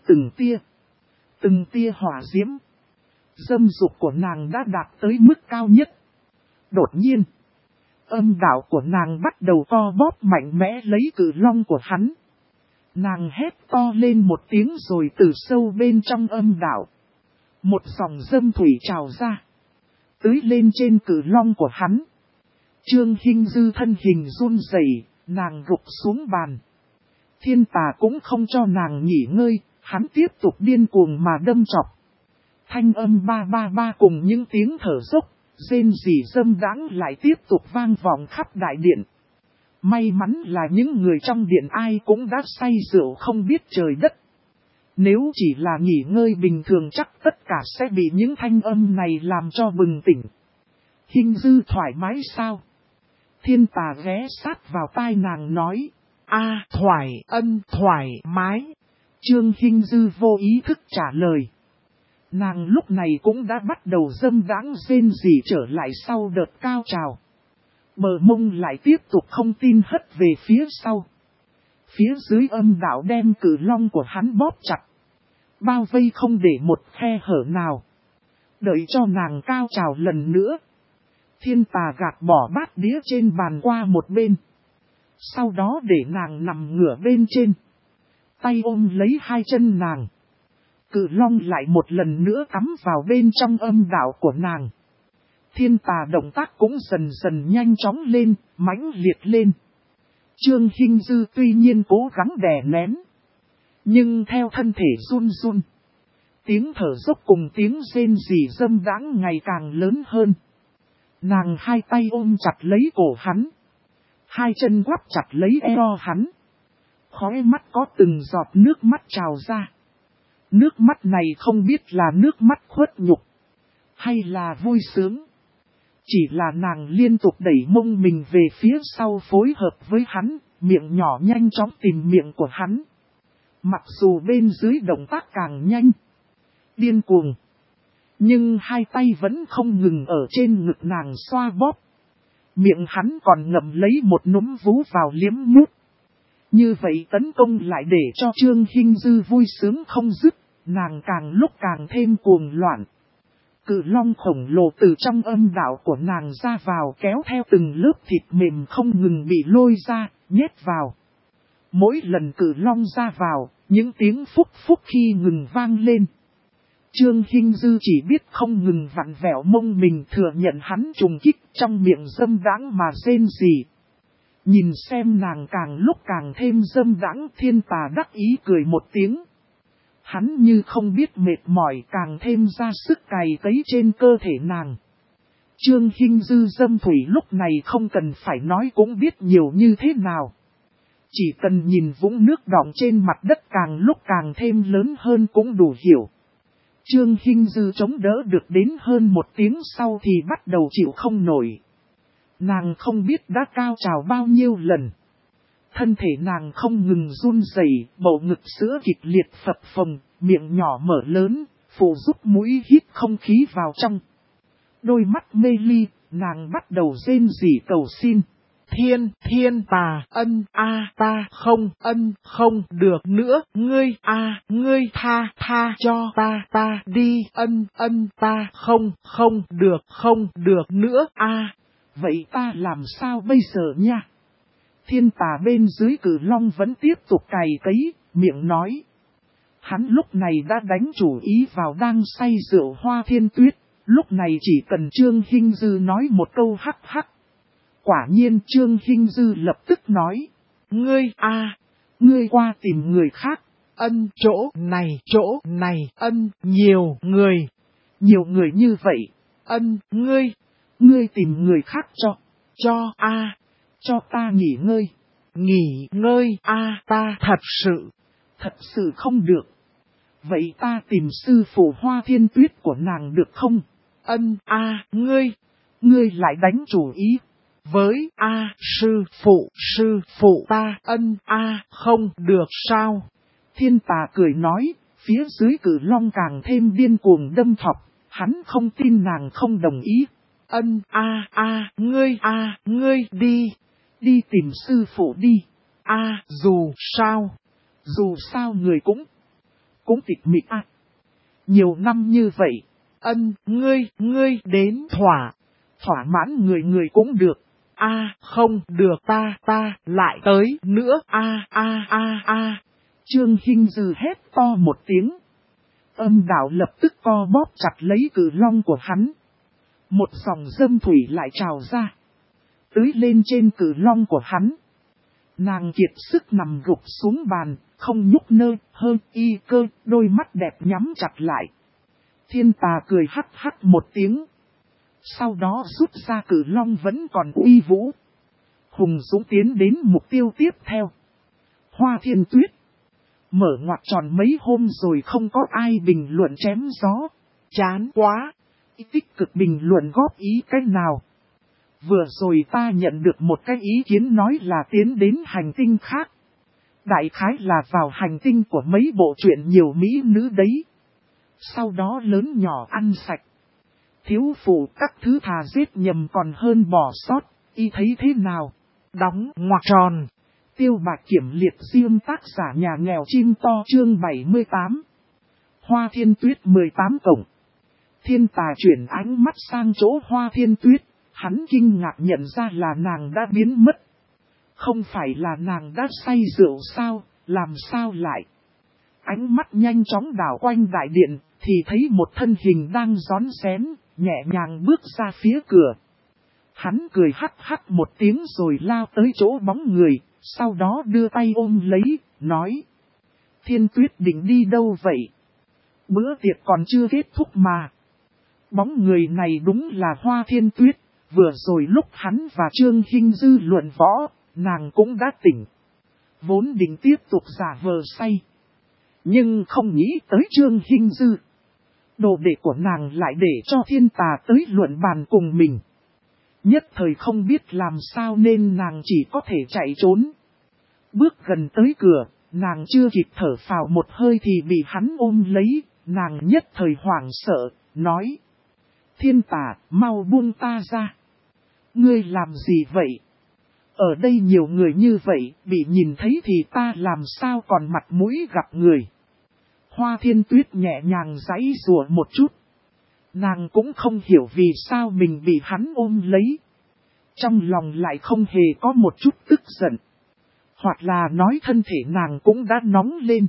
từng tia hỏa diễm. Dâm dục của nàng đã đạt tới mức cao nhất. Đột nhiên, âm đạo của nàng bắt đầu co bóp mạnh mẽ lấy cự long của hắn. Nàng hét to lên một tiếng rồi từ sâu bên trong âm đạo, một dòng dâm thủy trào ra, tưới lên trên cự long của hắn. Trương Hinh Dư thân hình run rẩy, nàng gục xuống bàn. Thiên tà cũng không cho nàng nghỉ ngơi, hắn tiếp tục điên cuồng mà đâm chọc. Thanh âm ba ba ba cùng những tiếng thở dốc, rên rỉ dâm đãng lại tiếp tục vang vọng khắp đại điện. May mắn là những người trong điện ai cũng đã say rượu không biết trời đất. Nếu chỉ là nghỉ ngơi bình thường chắc tất cả sẽ bị những thanh âm này làm cho bừng tỉnh. Hinh Dư thoải mái sao? Thiên tà ghé sát vào tai nàng nói. Thoải mái. Trương Hinh Dư vô ý thức trả lời. Nàng lúc này cũng đã bắt đầu dâm đãng rên rỉ trở lại sau đợt cao trào. Bờ mông lại tiếp tục không tin hất về phía sau. Phía dưới âm đạo đem cự long của hắn bóp chặt, bao vây không để một khe hở nào. Đợi cho nàng cao trào lần nữa, thiên tà gạt bỏ bát đĩa trên bàn qua một bên. Sau đó để nàng nằm ngửa bên trên, tay ôm lấy hai chân nàng. Cự long lại một lần nữa cắm vào bên trong âm đạo của nàng. Thiên tà động tác cũng dần dần nhanh chóng lên, mãnh liệt lên. Trương Hinh Dư tuy nhiên cố gắng đè nén, nhưng theo thân thể run run, tiếng thở dốc cùng tiếng rên rỉ dâm đãng ngày càng lớn hơn. Nàng hai tay ôm chặt lấy cổ hắn, hai chân quắp chặt lấy eo hắn. Khóe mắt có từng giọt nước mắt trào ra. Nước mắt này không biết là nước mắt khuất nhục, hay là vui sướng. Chỉ là nàng liên tục đẩy mông mình về phía sau phối hợp với hắn, miệng nhỏ nhanh chóng tìm miệng của hắn. Mặc dù bên dưới động tác càng nhanh, điên cuồng, nhưng hai tay vẫn không ngừng ở trên ngực nàng xoa bóp. Miệng hắn còn ngậm lấy một núm vú vào liếm mút. Như vậy tấn công lại để cho Trương Hinh Dư vui sướng không dứt, nàng càng lúc càng thêm cuồng loạn. Cự long khổng lồ từ trong âm đạo của nàng ra vào kéo theo từng lớp thịt mềm không ngừng bị lôi ra, nhét vào. Mỗi lần cự long ra vào, những tiếng phúc phúc khi ngừng vang lên. Trương Hinh Dư chỉ biết không ngừng vặn vẹo mông mình thừa nhận hắn trùng kích trong miệng dâm đãng mà rên rỉ. Nhìn xem nàng càng lúc càng thêm dâm đãng, Thiên Tà đắc ý cười một tiếng. Hắn như không biết mệt mỏi càng thêm ra sức cày cấy trên cơ thể nàng. Trương Hinh Dư dâm thủy lúc này không cần phải nói cũng biết nhiều như thế nào. Chỉ cần nhìn vũng nước đọng trên mặt đất càng lúc càng thêm lớn hơn cũng đủ hiểu. Trương Hinh Dư chống đỡ được đến hơn một tiếng sau thì bắt đầu chịu không nổi. Nàng không biết đã cao trào bao nhiêu lần. Thân thể nàng không ngừng run rẩy, bầu ngực sữa kịch liệt phập phồng, miệng nhỏ mở lớn, phụ giúp mũi hít không khí vào trong. Đôi mắt mê ly, nàng bắt đầu rên rỉ cầu xin. Thiên tà ân ta không được nữa, ngươi ngươi tha cho ta đi, ta không được nữa Vậy ta làm sao bây giờ nha? Thiên tà bên dưới cử long vẫn tiếp tục cày cấy, miệng nói. Hắn lúc này đã đánh chủ ý vào đang say rượu Hoa Thiên Tuyết, lúc này chỉ cần Trương Hinh Dư nói một câu hắc hắc. Quả nhiên Trương Hinh Dư lập tức nói. Ngươi qua tìm người khác, chỗ này, nhiều người như vậy, ngươi tìm người khác cho ta nghỉ ngơi, ta thật sự không được. Vậy ta tìm sư phụ Hoa Thiên Tuyết của nàng được không? Ngươi lại đánh chủ ý. Với sư phụ ta không được sao? Thiên tà cười nói, phía dưới cử long càng thêm điên cuồng đâm thọc, hắn không tin nàng không đồng ý. Ngươi đi tìm sư phụ đi. Dù sao người cũng tịch mịch nhiều năm như vậy. Ngươi đến thỏa mãn người cũng được. Không được ta lại tới nữa. Trương Hinh Dư hét to một tiếng. Âm đạo lập tức co bóp chặt lấy cử long của hắn. Một dòng dâm thủy lại trào ra, tưới lên trên cử long của hắn. Nàng kiệt sức nằm gục xuống bàn, không nhúc nơ, hơi y cơ, đôi mắt đẹp nhắm chặt lại. Thiên tà cười hắc hắc một tiếng. Sau đó rút ra cử long vẫn còn uy vũ. Hùng dũng tiến đến mục tiêu tiếp theo. Hoa Thiên Tuyết. Mở ngoặc tròn mấy hôm rồi không có ai bình luận chém gió. Chán quá. Tích cực bình luận góp ý cái nào. Vừa rồi ta nhận được một cái ý kiến nói là tiến đến hành tinh khác. Đại khái là vào hành tinh của mấy bộ truyện nhiều mỹ nữ đấy. Sau đó lớn nhỏ ăn sạch. Thiếu phụ các thứ thà giết nhầm còn hơn bỏ sót, y thấy thế nào? Đóng ngoặc tròn. Tiêu Bạch Kiểm liệt riêng tác giả nhà nghèo chim to chương 78. Hoa Thiên Tuyết 18 cộng. Thiên tà chuyển ánh mắt sang chỗ Hoa Thiên Tuyết, hắn kinh ngạc nhận ra là nàng đã biến mất. Không phải là nàng đã say rượu sao, làm sao lại? Ánh mắt nhanh chóng đảo quanh đại điện, thì thấy một thân hình đang rón rén, nhẹ nhàng bước ra phía cửa. Hắn cười hắc hắc một tiếng rồi lao tới chỗ bóng người, sau đó đưa tay ôm lấy, nói. Thiên Tuyết định đi đâu vậy? Bữa tiệc còn chưa kết thúc mà. Bóng người này đúng là Hoa Thiên Tuyết, vừa rồi lúc hắn và Trương Hinh Dư luận võ, nàng cũng đã tỉnh. Vốn định tiếp tục giả vờ say. Nhưng không nghĩ tới Trương Hinh Dư. Đồ đệ của nàng lại để cho Thiên Tà tới luận bàn cùng mình. Nhất thời không biết làm sao nên nàng chỉ có thể chạy trốn. Bước gần tới cửa, nàng chưa kịp thở phào một hơi thì bị hắn ôm lấy, nàng nhất thời hoảng sợ, nói. Thiên Tà, mau buông ta ra. Ngươi làm gì vậy? Ở đây nhiều người như vậy, bị nhìn thấy thì ta làm sao còn mặt mũi gặp người. Hoa Thiên Tuyết nhẹ nhàng giãy giụa một chút. Nàng cũng không hiểu vì sao mình bị hắn ôm lấy. Trong lòng lại không hề có một chút tức giận. Hoặc là nói thân thể nàng cũng đã nóng lên.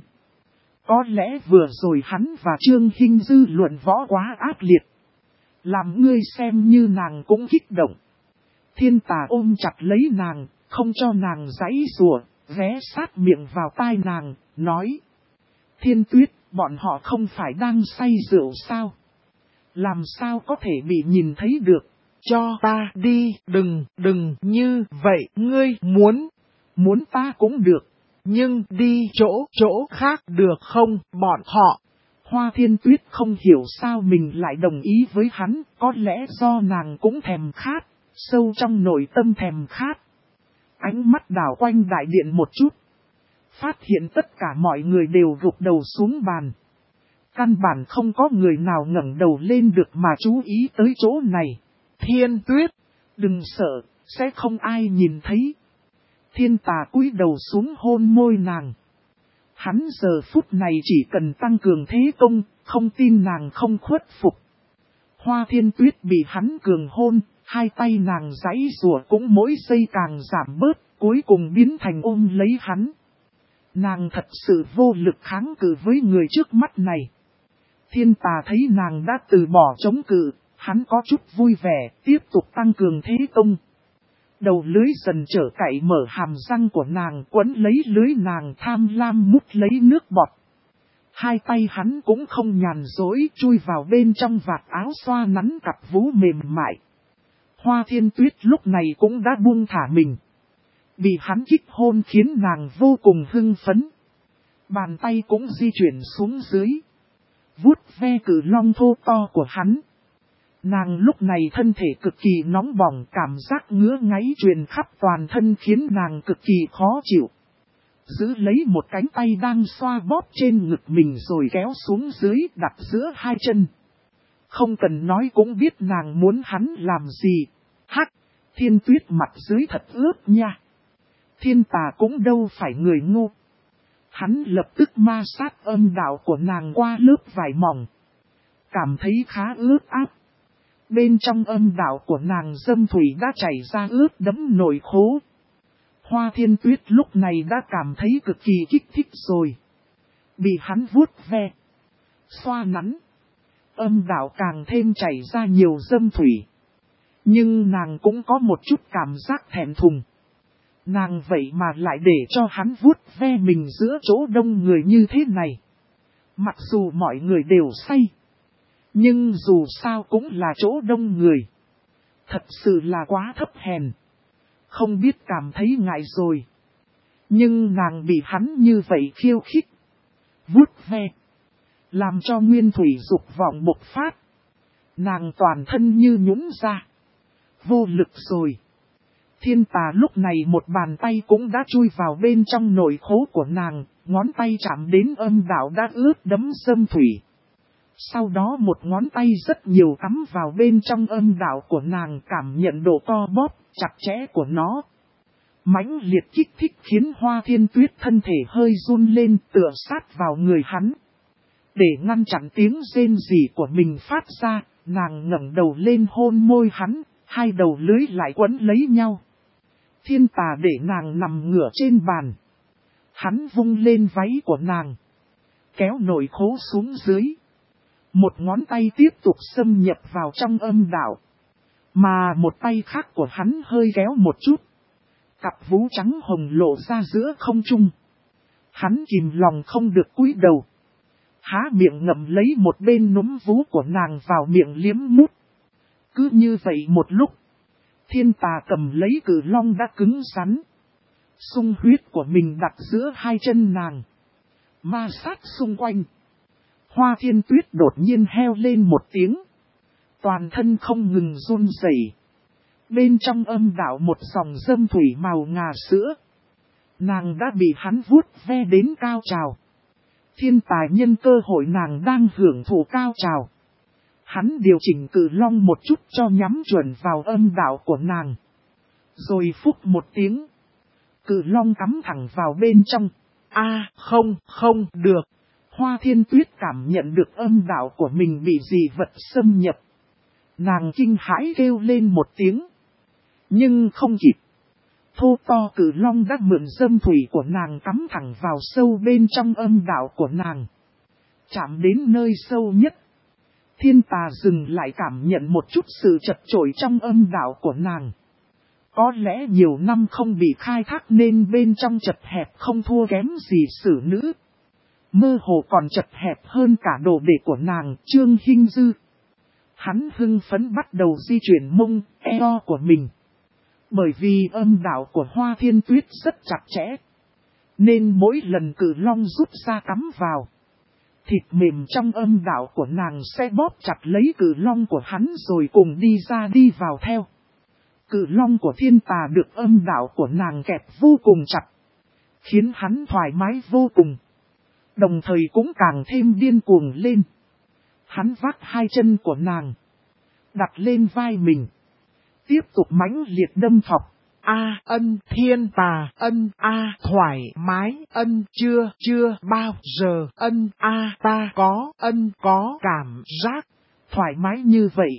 Có lẽ vừa rồi hắn và Trương Hinh Dư luận võ quá ác liệt. Làm ngươi xem như nàng cũng kích động. Thiên Tà ôm chặt lấy nàng, không cho nàng giãy giụa, ghé sát miệng vào tai nàng, nói. Thiên Tuyết, bọn họ không phải đang say rượu sao? Làm sao có thể bị nhìn thấy được? Cho ta đi, đừng như vậy, ngươi muốn ta cũng được. Nhưng đi chỗ khác được không, bọn họ? Hoa Thiên Tuyết không hiểu sao mình lại đồng ý với hắn, có lẽ do nàng cũng thèm khát, sâu trong nội tâm thèm khát. Ánh mắt đảo quanh đại điện một chút. Phát hiện tất cả mọi người đều gục đầu xuống bàn. Căn bản không có người nào ngẩng đầu lên được mà chú ý tới chỗ này. Thiên Tuyết, đừng sợ, sẽ không ai nhìn thấy. Thiên Tà cúi đầu xuống hôn môi nàng. Hắn giờ phút này chỉ cần tăng cường thế công, không tin nàng không khuất phục. Hoa Thiên Tuyết bị hắn cường hôn, hai tay nàng giãy giụa cũng mỗi giây càng giảm bớt, cuối cùng biến thành ôm lấy hắn. Nàng thật sự vô lực kháng cự với người trước mắt này. Thiên Tà thấy nàng đã từ bỏ chống cự, hắn có chút vui vẻ, tiếp tục tăng cường thế công. Đầu lưới dần trở cậy mở hàm răng của nàng, quấn lấy lưới nàng, tham lam mút lấy nước bọt. Hai tay hắn cũng không nhàn dối, chui vào bên trong vạt áo xoa nắn cặp vú mềm mại. Hoa Thiên Tuyết lúc này cũng đã buông thả mình. Bị hắn kích hôn khiến nàng vô cùng hưng phấn. Bàn tay cũng di chuyển xuống dưới. Vuốt ve cử long thô to của hắn. Nàng lúc này thân thể cực kỳ nóng bỏng, cảm giác ngứa ngáy truyền khắp toàn thân khiến nàng cực kỳ khó chịu. Giữ lấy một cánh tay đang xoa bóp trên ngực mình rồi kéo xuống dưới đặt giữa hai chân. Không cần nói cũng biết nàng muốn hắn làm gì. Hắc, Thiên Tuyết mặt dưới thật ướt nha. Thiên Tà cũng đâu phải người ngu. Hắn lập tức ma sát âm đạo của nàng qua lớp vải mỏng. Cảm thấy khá ướt áp. Bên trong âm đạo của nàng dâm thủy đã chảy ra ướt đẫm nội khố. Hoa Thiên Tuyết lúc này đã cảm thấy cực kỳ kích thích rồi. Bị hắn vuốt ve, xoa nắn. Âm đạo càng thêm chảy ra nhiều dâm thủy. Nhưng nàng cũng có một chút cảm giác thẹn thùng. Nàng vậy mà lại để cho hắn vuốt ve mình giữa chỗ đông người như thế này. Mặc dù mọi người đều say. Nhưng dù sao cũng là chỗ đông người. Thật sự là quá thấp hèn. Không biết cảm thấy ngại rồi. Nhưng nàng bị hắn như vậy khiêu khích. Vuốt ve. Làm cho nguyên thủy dục vọng bộc phát. Nàng toàn thân như nhũn ra. Vô lực rồi. Thiên Tà lúc này một bàn tay cũng đã chui vào bên trong nội khố của nàng. Ngón tay chạm đến âm đạo đã ướt đẫm dâm thủy. Sau đó một ngón tay rất nhiều cắm vào bên trong âm đạo của nàng, cảm nhận độ co bóp, chặt chẽ của nó. Mãnh liệt kích thích khiến Hoa Thiên Tuyết thân thể hơi run lên, tựa sát vào người hắn. Để ngăn chặn tiếng rên rỉ của mình phát ra, nàng ngẩng đầu lên hôn môi hắn, hai đầu lưới lại quấn lấy nhau. Thiên Tà để nàng nằm ngửa trên bàn. Hắn vung lên váy của nàng. kéo nội khố xuống dưới. Một ngón tay tiếp tục xâm nhập vào trong âm đạo. Mà một tay khác của hắn hơi kéo một chút. Cặp vú trắng hồng lộ ra giữa không trung. Hắn kìm lòng không được cúi đầu. Há miệng ngậm lấy một bên núm vú của nàng vào miệng liếm mút. Cứ như vậy một lúc. Thiên Tà cầm lấy cự long đã cứng rắn. Xung huyết của mình đặt giữa hai chân nàng. Ma sát xung quanh. Hoa Thiên Tuyết đột nhiên heo lên một tiếng. Toàn thân không ngừng run rẩy. Bên trong âm đạo một dòng dâm thủy màu ngà sữa. Nàng đã bị hắn vuốt ve đến cao trào. Thiên Tà nhân cơ hội nàng đang hưởng thụ cao trào. Hắn điều chỉnh cự long một chút cho nhắm chuẩn vào âm đạo của nàng. Rồi phúc một tiếng. Cự long cắm thẳng vào bên trong. Không được. Hoa Thiên Tuyết cảm nhận được âm đạo của mình bị dị vật xâm nhập. Nàng kinh hãi kêu lên một tiếng. Nhưng không kịp. Thô to cự long đã mượn dâm thủy của nàng cắm thẳng vào sâu bên trong âm đạo của nàng. Chạm đến nơi sâu nhất. Thiên Tà dừng lại cảm nhận một chút sự chật chội trong âm đạo của nàng. Có lẽ nhiều năm không bị khai thác nên bên trong chật hẹp không thua kém gì xử nữ. Mơ hồ còn chật hẹp hơn cả đồ đệ của nàng, Trương Hinh Dư. Hắn hưng phấn bắt đầu di chuyển mông, eo của mình. Bởi vì âm đạo của Hoa Thiên Tuyết rất chặt chẽ. Nên mỗi lần cự long rút ra cắm vào. Thịt mềm trong âm đạo của nàng sẽ bóp chặt lấy cự long của hắn rồi cùng đi ra đi vào theo. Cự long của Thiên Tà được âm đạo của nàng kẹp vô cùng chặt. Khiến hắn thoải mái vô cùng. Đồng thời cũng càng thêm điên cuồng lên. Hắn vác hai chân của nàng. Đặt lên vai mình. Tiếp tục mãnh liệt đâm thọc. Thiên Tà, thoải mái, chưa bao giờ, ta có cảm giác, thoải mái như vậy,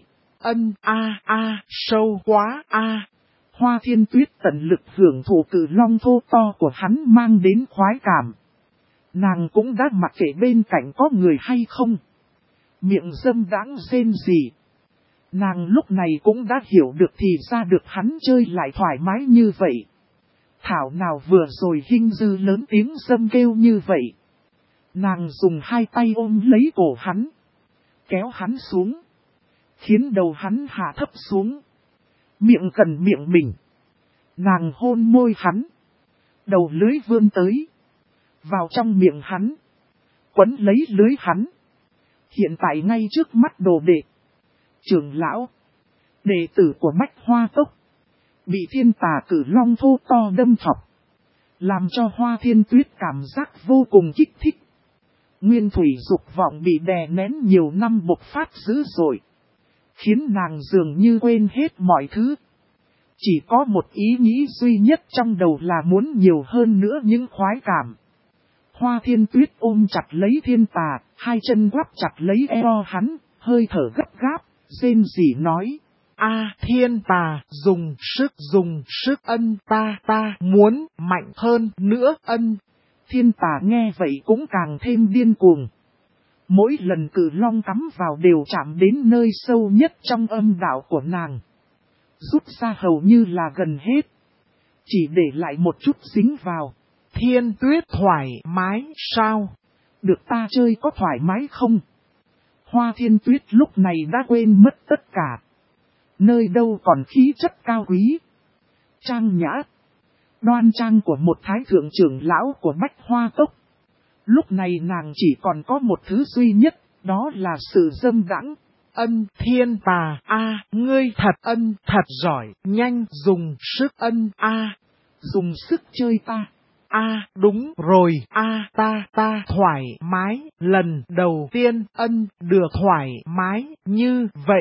sâu quá, Hoa Thiên Tuyết tận lực hưởng thụ cự long thô to của hắn mang đến khoái cảm. Nàng cũng đã mặc kệ bên cạnh có người hay không. Miệng dâm đãng rên rỉ. Nàng lúc này cũng đã hiểu được thì ra được hắn chơi lại thoải mái như vậy. Thảo nào vừa rồi Hinh Dư lớn tiếng dâm kêu như vậy. Nàng dùng hai tay ôm lấy cổ hắn. Kéo hắn xuống. Khiến đầu hắn hạ thấp xuống. Miệng gần miệng mình. Nàng hôn môi hắn. Đầu lưới vươn tới. Vào trong miệng hắn. Quấn lấy lưới hắn. Hiện tại ngay trước mắt đồ đệ. Trưởng lão. Đệ tử của Bách Hoa Cốc. Bị Thiên Tà cử long thô to đâm thọc. Làm cho Hoa Thiên Tuyết cảm giác vô cùng kích thích. Nguyên thủy dục vọng bị đè nén nhiều năm bộc phát dữ dội. Khiến nàng dường như quên hết mọi thứ. Chỉ có một ý nghĩ duy nhất trong đầu là muốn nhiều hơn nữa những khoái cảm. Hoa Thiên Tuyết ôm chặt lấy Thiên Tà, hai chân quắp chặt lấy eo hắn, hơi thở gấp gáp, rên rỉ nói. Thiên Tà, dùng sức ta muốn mạnh hơn nữa Thiên Tà nghe vậy cũng càng thêm điên cuồng. Mỗi lần cự long cắm vào đều chạm đến nơi sâu nhất trong âm đạo của nàng. Rút ra hầu như là gần hết. Chỉ để lại một chút dính vào. Thiên Tuyết thoải mái sao? Được ta chơi có thoải mái không? Hoa Thiên Tuyết lúc này đã quên mất tất cả. Nơi đâu còn khí chất cao quý. Trang nhã. Đoan trang của một thái thượng trưởng lão của Bách Hoa Cốc. Lúc này nàng chỉ còn có một thứ duy nhất, đó là sự dâm đãng. Thiên Tà, ngươi thật giỏi, nhanh dùng sức dùng sức chơi ta. Đúng rồi, ta thoải mái, lần đầu tiên được thoải mái như vậy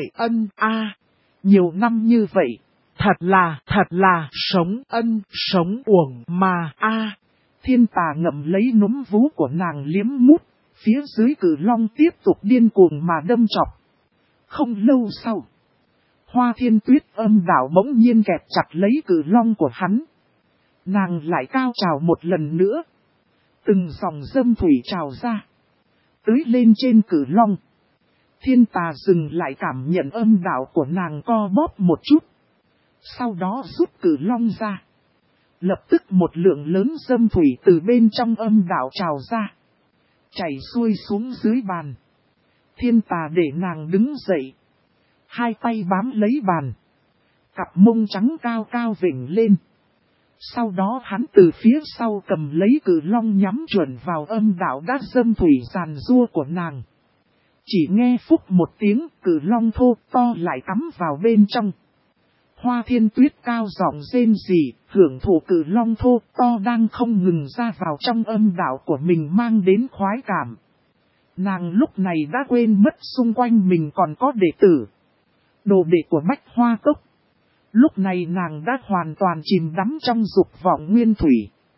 nhiều năm như vậy, thật là sống uổng mà Thiên Tà ngậm lấy núm vú của nàng liếm mút, phía dưới cự long tiếp tục điên cuồng mà đâm chọc. Không lâu sau, Hoa Thiên Tuyết âm đạo bỗng nhiên kẹp chặt lấy cự long của hắn. Nàng lại cao trào một lần nữa. Từng dòng dâm thủy trào ra. tưới lên trên cử long. Thiên tà dừng lại cảm nhận âm đạo của nàng co bóp một chút. Sau đó rút cử long ra. Lập tức một lượng lớn dâm thủy từ bên trong âm đạo trào ra. Chảy xuôi xuống dưới bàn. Thiên tà để nàng đứng dậy. Hai tay bám lấy bàn. Cặp mông trắng cao cao vểnh lên. Sau đó hắn từ phía sau cầm lấy cử long nhắm chuẩn vào âm đạo đã dâm thủy giàn giua của nàng. Chỉ nghe phúc một tiếng, cử long thô to lại cắm vào bên trong. Hoa Thiên Tuyết cao giọng rên rỉ, hưởng thụ cử long thô to đang không ngừng ra vào trong âm đạo của mình mang đến khoái cảm. Nàng lúc này đã quên mất xung quanh mình còn có đệ tử. Đồ đệ của Bách Hoa Cốc. Lúc này nàng đã hoàn toàn chìm đắm trong dục vọng nguyên thủy.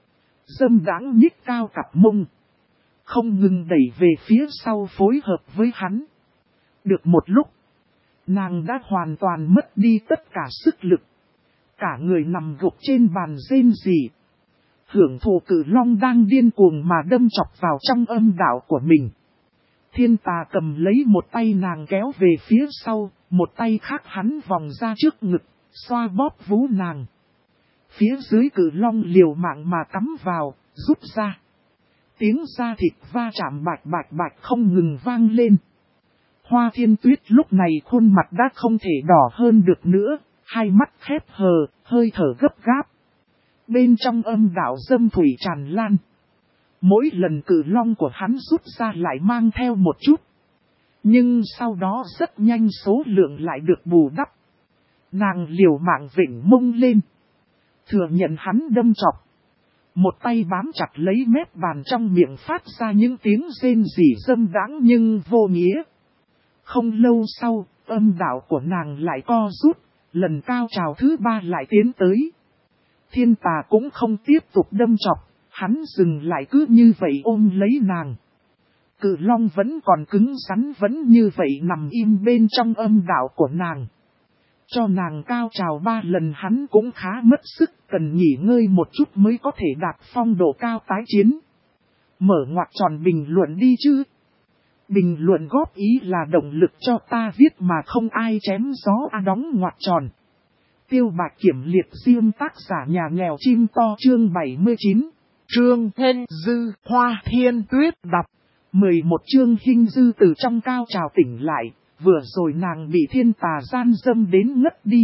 Dâm đãng nhích cao cặp mông. Không ngừng đẩy về phía sau phối hợp với hắn. Được một lúc, nàng đã hoàn toàn mất đi tất cả sức lực. Cả người nằm gục trên bàn rên rỉ. Hưởng thụ cử long đang điên cuồng mà đâm chọc vào trong âm đạo của mình. Thiên tà cầm lấy một tay nàng kéo về phía sau, một tay khác hắn vòng ra trước ngực, xoa bóp vú nàng. Phía dưới cử long liều mạng mà cắm vào, rút ra. Tiếng da thịt va chạm bạch bạch bạch không ngừng vang lên. Hoa Thiên Tuyết lúc này khuôn mặt đã không thể đỏ hơn được nữa, hai mắt khép hờ, hơi thở gấp gáp. Bên trong âm đạo dâm thủy tràn lan. Mỗi lần cử long của hắn rút ra lại mang theo một chút. Nhưng sau đó rất nhanh số lượng lại được bù đắp. Nàng liều mạng vểnh mông lên. Thừa nhận hắn đâm chọc. Một tay bám chặt lấy mép bàn trong miệng phát ra những tiếng rên rỉ dâm đãng nhưng vô nghĩa. Không lâu sau, âm đạo của nàng lại co rút, lần cao trào thứ ba lại tiến tới. Thiên tà cũng không tiếp tục đâm chọc, hắn dừng lại cứ như vậy ôm lấy nàng. Cự long vẫn còn cứng rắn vẫn như vậy nằm im bên trong âm đạo của nàng. Cho nàng cao trào 3 lần hắn cũng khá mất sức, cần nghỉ ngơi một chút mới có thể đạt phong độ cao tái chiến. Mở ngoặc tròn bình luận đi chứ. Bình luận góp ý là động lực cho ta viết mà không ai chém gió đóng ngoặc tròn. Tiêu Bạch Kiểm liệt riêng tác giả nhà nghèo chim to chương 79. Trương Hinh Dư, Hoa Thiên Tuyết đọc. 11 chương Hinh Dư từ trong cao trào tỉnh lại, vừa rồi nàng bị thiên tà gian dâm đến ngất đi.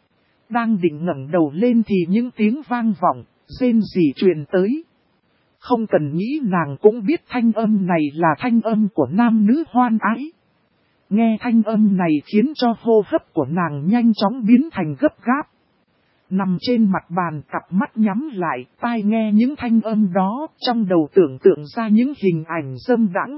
Đang định ngẩng đầu lên thì những tiếng vang vọng, rên rỉ truyền tới. Không cần nghĩ nàng cũng biết thanh âm này là thanh âm của nam nữ hoan ái. Nghe thanh âm này khiến cho hô hấp của nàng nhanh chóng biến thành gấp gáp. Nằm trên mặt bàn cặp mắt nhắm lại, tai nghe những thanh âm đó, trong đầu tưởng tượng ra những hình ảnh dâm đãng.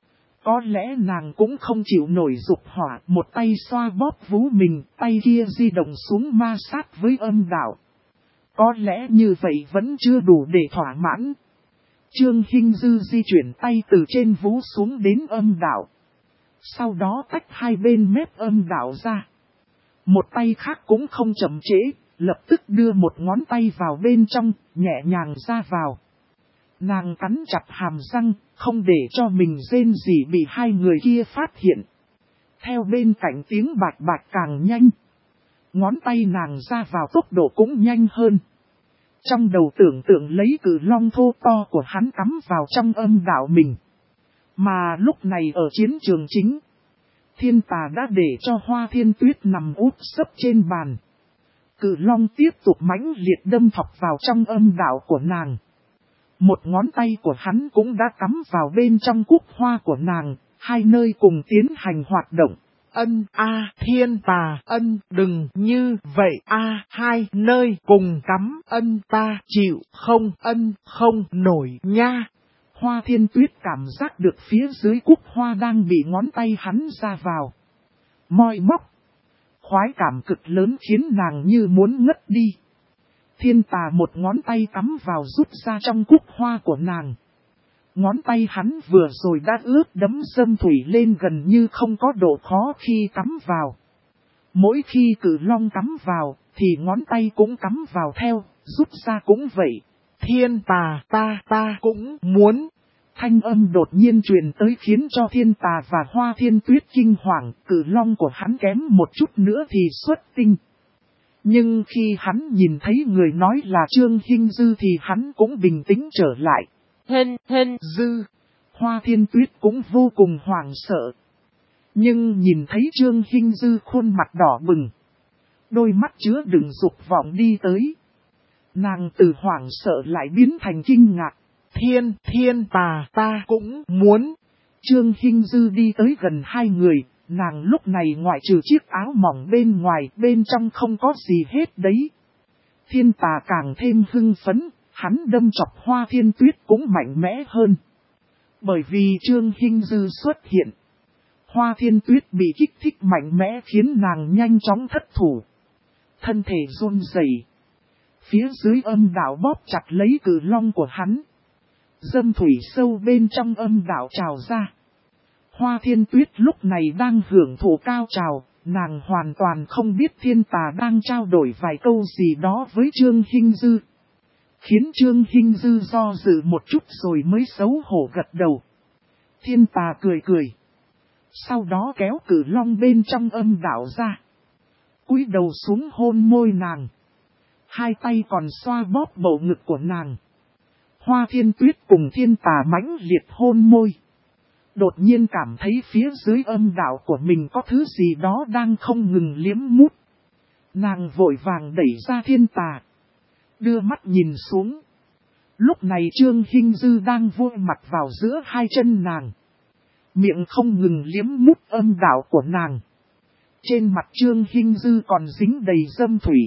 Có lẽ nàng cũng không chịu nổi dục hỏa, một tay xoa bóp vú mình, tay kia di động xuống ma sát với âm đạo. Có lẽ như vậy vẫn chưa đủ để thỏa mãn. Trương Hinh Dư di chuyển tay từ trên vú xuống đến âm đạo. Sau đó tách hai bên mép âm đạo ra. Một tay khác cũng không chậm trễ, lập tức đưa một ngón tay vào bên trong, nhẹ nhàng ra vào. Nàng cắn chặt hàm răng, không để cho mình rên rỉ bị hai người kia phát hiện. Theo bên cạnh tiếng bạch bạch càng nhanh. Ngón tay nàng ra vào tốc độ cũng nhanh hơn. Trong đầu tưởng tượng lấy cử long thô to của hắn cắm vào trong âm đạo mình. Mà lúc này ở chiến trường chính, thiên tà đã để cho Hoa Thiên Tuyết nằm úp sấp trên bàn. Cử long tiếp tục mãnh liệt đâm thọc vào trong âm đạo của nàng. Một ngón tay của hắn cũng đã cắm vào bên trong cúc hoa của nàng, hai nơi cùng tiến hành hoạt động. Thiên tà, đừng như vậy hai nơi cùng cắm, ta chịu không nổi nha. Hoa Thiên Tuyết cảm giác được phía dưới cúc hoa đang bị ngón tay hắn ra vào. Moi móc. Khoái cảm cực lớn khiến nàng như muốn ngất đi. Thiên tà một ngón tay cắm vào rút ra trong cúc hoa của nàng. Ngón tay hắn vừa rồi đã ướt đấm dâm thủy lên gần như không có độ khó khi cắm vào. Mỗi khi cử long cắm vào, thì ngón tay cũng cắm vào theo, rút ra cũng vậy. Thiên tà ta cũng muốn. Thanh âm đột nhiên truyền tới khiến cho Thiên Tà và Hoa Thiên Tuyết kinh hoàng, cử long của hắn kém một chút nữa thì xuất tinh. Nhưng khi hắn nhìn thấy người nói là Trương Hinh Dư thì hắn cũng bình tĩnh trở lại. Hinh Dư, Hoa Thiên Tuyết cũng vô cùng hoảng sợ. Nhưng nhìn thấy Trương Hinh Dư khuôn mặt đỏ bừng, đôi mắt chứa đựng dục vọng đi tới. Nàng từ hoảng sợ lại biến thành kinh ngạc. Thiên Tà, ta cũng muốn. Trương Hinh Dư đi tới gần hai người, nàng lúc này ngoại trừ chiếc áo mỏng bên ngoài, bên trong không có gì hết đấy. Thiên Tà càng thêm hưng phấn, hắn đâm chọc Hoa Thiên Tuyết cũng mạnh mẽ hơn. Bởi vì Trương Hinh Dư xuất hiện, Hoa Thiên Tuyết bị kích thích mạnh mẽ khiến nàng nhanh chóng thất thủ. Thân thể run rẩy, phía dưới âm đạo bóp chặt lấy cử long của hắn. Dâm thủy sâu bên trong âm đạo trào ra. Hoa Thiên Tuyết lúc này đang hưởng thụ cao trào, nàng hoàn toàn không biết Thiên Tà đang trao đổi vài câu gì đó với Trương Hinh Dư. Khiến Trương Hinh Dư do dự một chút rồi mới xấu hổ gật đầu. Thiên Tà cười cười. Sau đó kéo cử long bên trong âm đạo ra. Cúi đầu xuống hôn môi nàng. Hai tay còn xoa bóp bầu ngực của nàng. Hoa Thiên Tuyết cùng Thiên Tà mãnh liệt hôn môi. Đột nhiên cảm thấy phía dưới âm đạo của mình có thứ gì đó đang không ngừng liếm mút. Nàng vội vàng đẩy ra Thiên Tà, đưa mắt nhìn xuống. Lúc này Trương Hinh Dư đang vôi mặt vào giữa hai chân nàng. Miệng không ngừng liếm mút âm đạo của nàng. Trên mặt Trương Hinh Dư còn dính đầy dâm thủy.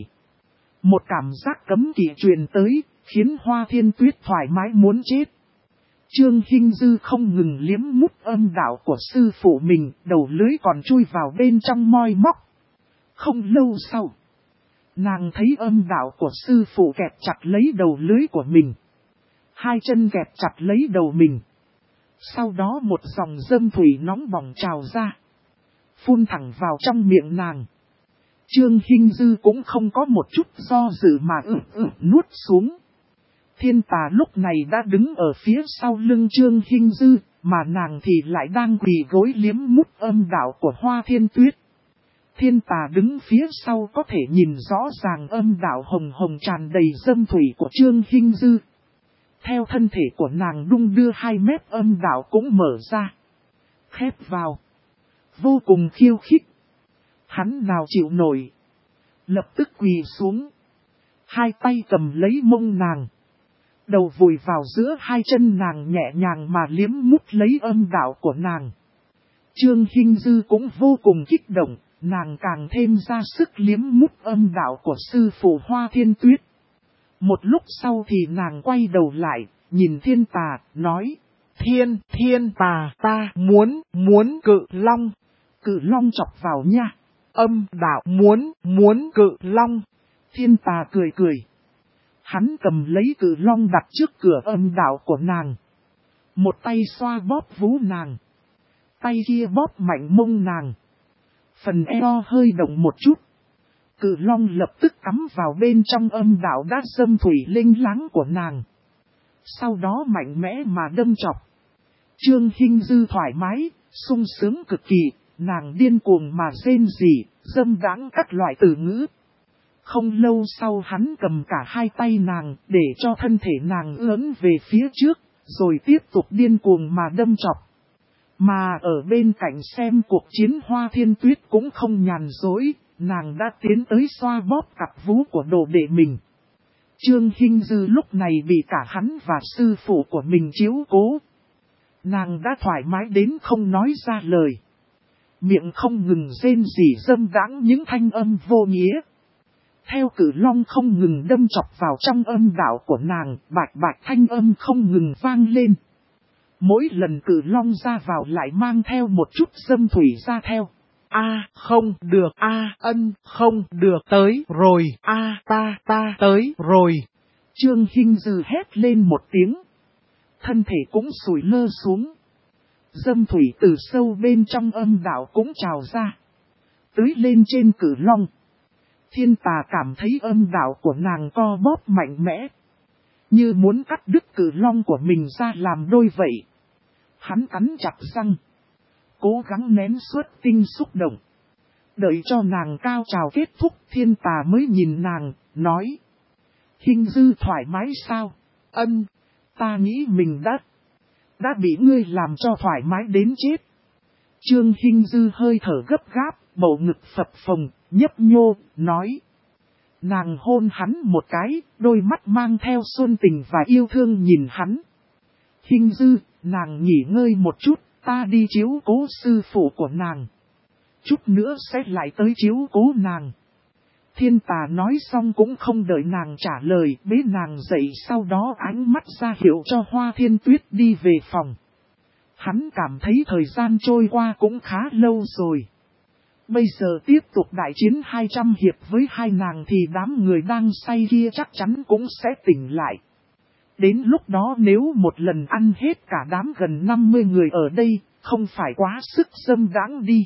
Một cảm giác cấm kỵ truyền tới, khiến Hoa Thiên Tuyết thoải mái muốn chết. Trương Hinh Dư không ngừng liếm mút âm đạo của sư phụ mình, đầu lưỡi còn chui vào bên trong moi móc. Không lâu sau, nàng thấy âm đạo của sư phụ kẹp chặt lấy đầu lưỡi của mình. Hai chân kẹp chặt lấy đầu mình. Sau đó một dòng dâm thủy nóng bỏng trào ra, phun thẳng vào trong miệng nàng. Trương Hinh Dư cũng không có một chút do dự mà nuốt xuống. Thiên Tà lúc này đã đứng ở phía sau lưng Trương Hinh Dư, mà nàng thì lại đang quỳ gối liếm mút âm đạo của Hoa Thiên Tuyết. Thiên Tà đứng phía sau có thể nhìn rõ ràng âm đạo hồng hồng tràn đầy dâm thủy của Trương Hinh Dư. Theo thân thể của nàng đung đưa hai mép âm đạo cũng mở ra, khép vào, vô cùng khiêu khích. Hắn nào chịu nổi, lập tức quỳ xuống, hai tay cầm lấy mông nàng, đầu vùi vào giữa hai chân nàng nhẹ nhàng mà liếm mút lấy âm đạo của nàng. Trương Hinh Dư cũng vô cùng kích động, nàng càng thêm ra sức liếm mút âm đạo của sư phụ Hoa Thiên Tuyết. Một lúc sau thì nàng quay đầu lại, nhìn Thiên Tà, nói: Thiên Tà, ta muốn cự long. Cự long chọc vào nha. Âm đạo muốn cự long. Thiên Tà cười cười. Hắn cầm lấy cự long đặt trước cửa âm đạo của nàng. Một tay xoa bóp vú nàng, tay kia bóp mạnh mông nàng. Phần eo hơi động một chút, cự long lập tức cắm vào bên trong âm đạo đã dâm thủy linh láng của nàng. Sau đó mạnh mẽ mà đâm chọc. Trương Hinh Dư thoải mái, sung sướng cực kỳ, nàng điên cuồng mà rên rỉ, dâm đãng các loại từ ngữ. Không lâu sau hắn cầm cả hai tay nàng để cho thân thể nàng ướn về phía trước, rồi tiếp tục điên cuồng mà đâm chọc. Mà ở bên cạnh xem cuộc chiến Hoa Thiên Tuyết cũng không nhàn dối, nàng đã tiến tới xoa bóp cặp vú của đồ đệ mình. Trương Hinh Dư lúc này bị cả hắn và sư phụ của mình chiếu cố. Nàng đã thoải mái đến không nói ra lời. Miệng không ngừng rên rỉ dâm đãng những thanh âm vô nghĩa. Theo cử long không ngừng đâm chọc vào trong âm đạo của nàng, bạch bạch thanh âm không ngừng vang lên. Mỗi lần cử long ra vào lại mang theo một chút dâm thủy ra theo. Không được, không được, tới rồi, ta tới rồi. Trương Hinh Dư hét lên một tiếng. Thân thể cũng sủi lơ xuống. Dâm thủy từ sâu bên trong âm đạo cũng trào ra, tưới lên trên cử long. Thiên Tà cảm thấy âm đạo của nàng co bóp mạnh mẽ, như muốn cắt đứt cử long của mình ra làm đôi vậy. Hắn cắn chặt răng, cố gắng nén suốt tinh xúc động. Đợi cho nàng cao trào kết thúc, Thiên Tà mới nhìn nàng, nói. Hình Dư thoải mái sao? Ân, ta nghĩ mình đã bị ngươi làm cho thoải mái đến chết. Trương Hình Dư hơi thở gấp gáp, bầu ngực phập phồng, nhấp nhô, nói. Nàng hôn hắn một cái, đôi mắt mang theo xuân tình và yêu thương nhìn hắn. Hình Dư, nàng nghỉ ngơi một chút, ta đi chiếu cố sư phụ của nàng. Chút nữa sẽ lại tới chiếu cố nàng. Thiên Tà nói xong cũng không đợi nàng trả lời, bế nàng dậy, sau đó ánh mắt ra hiệu cho Hoa Thiên Tuyết đi về phòng. Hắn cảm thấy thời gian trôi qua cũng khá lâu rồi. Bây giờ tiếp tục đại chiến 200 hiệp với hai nàng thì đám người đang say kia chắc chắn cũng sẽ tỉnh lại. Đến lúc đó nếu một lần ăn hết cả đám gần 50 người ở đây, không phải quá sức dâm đãng đi.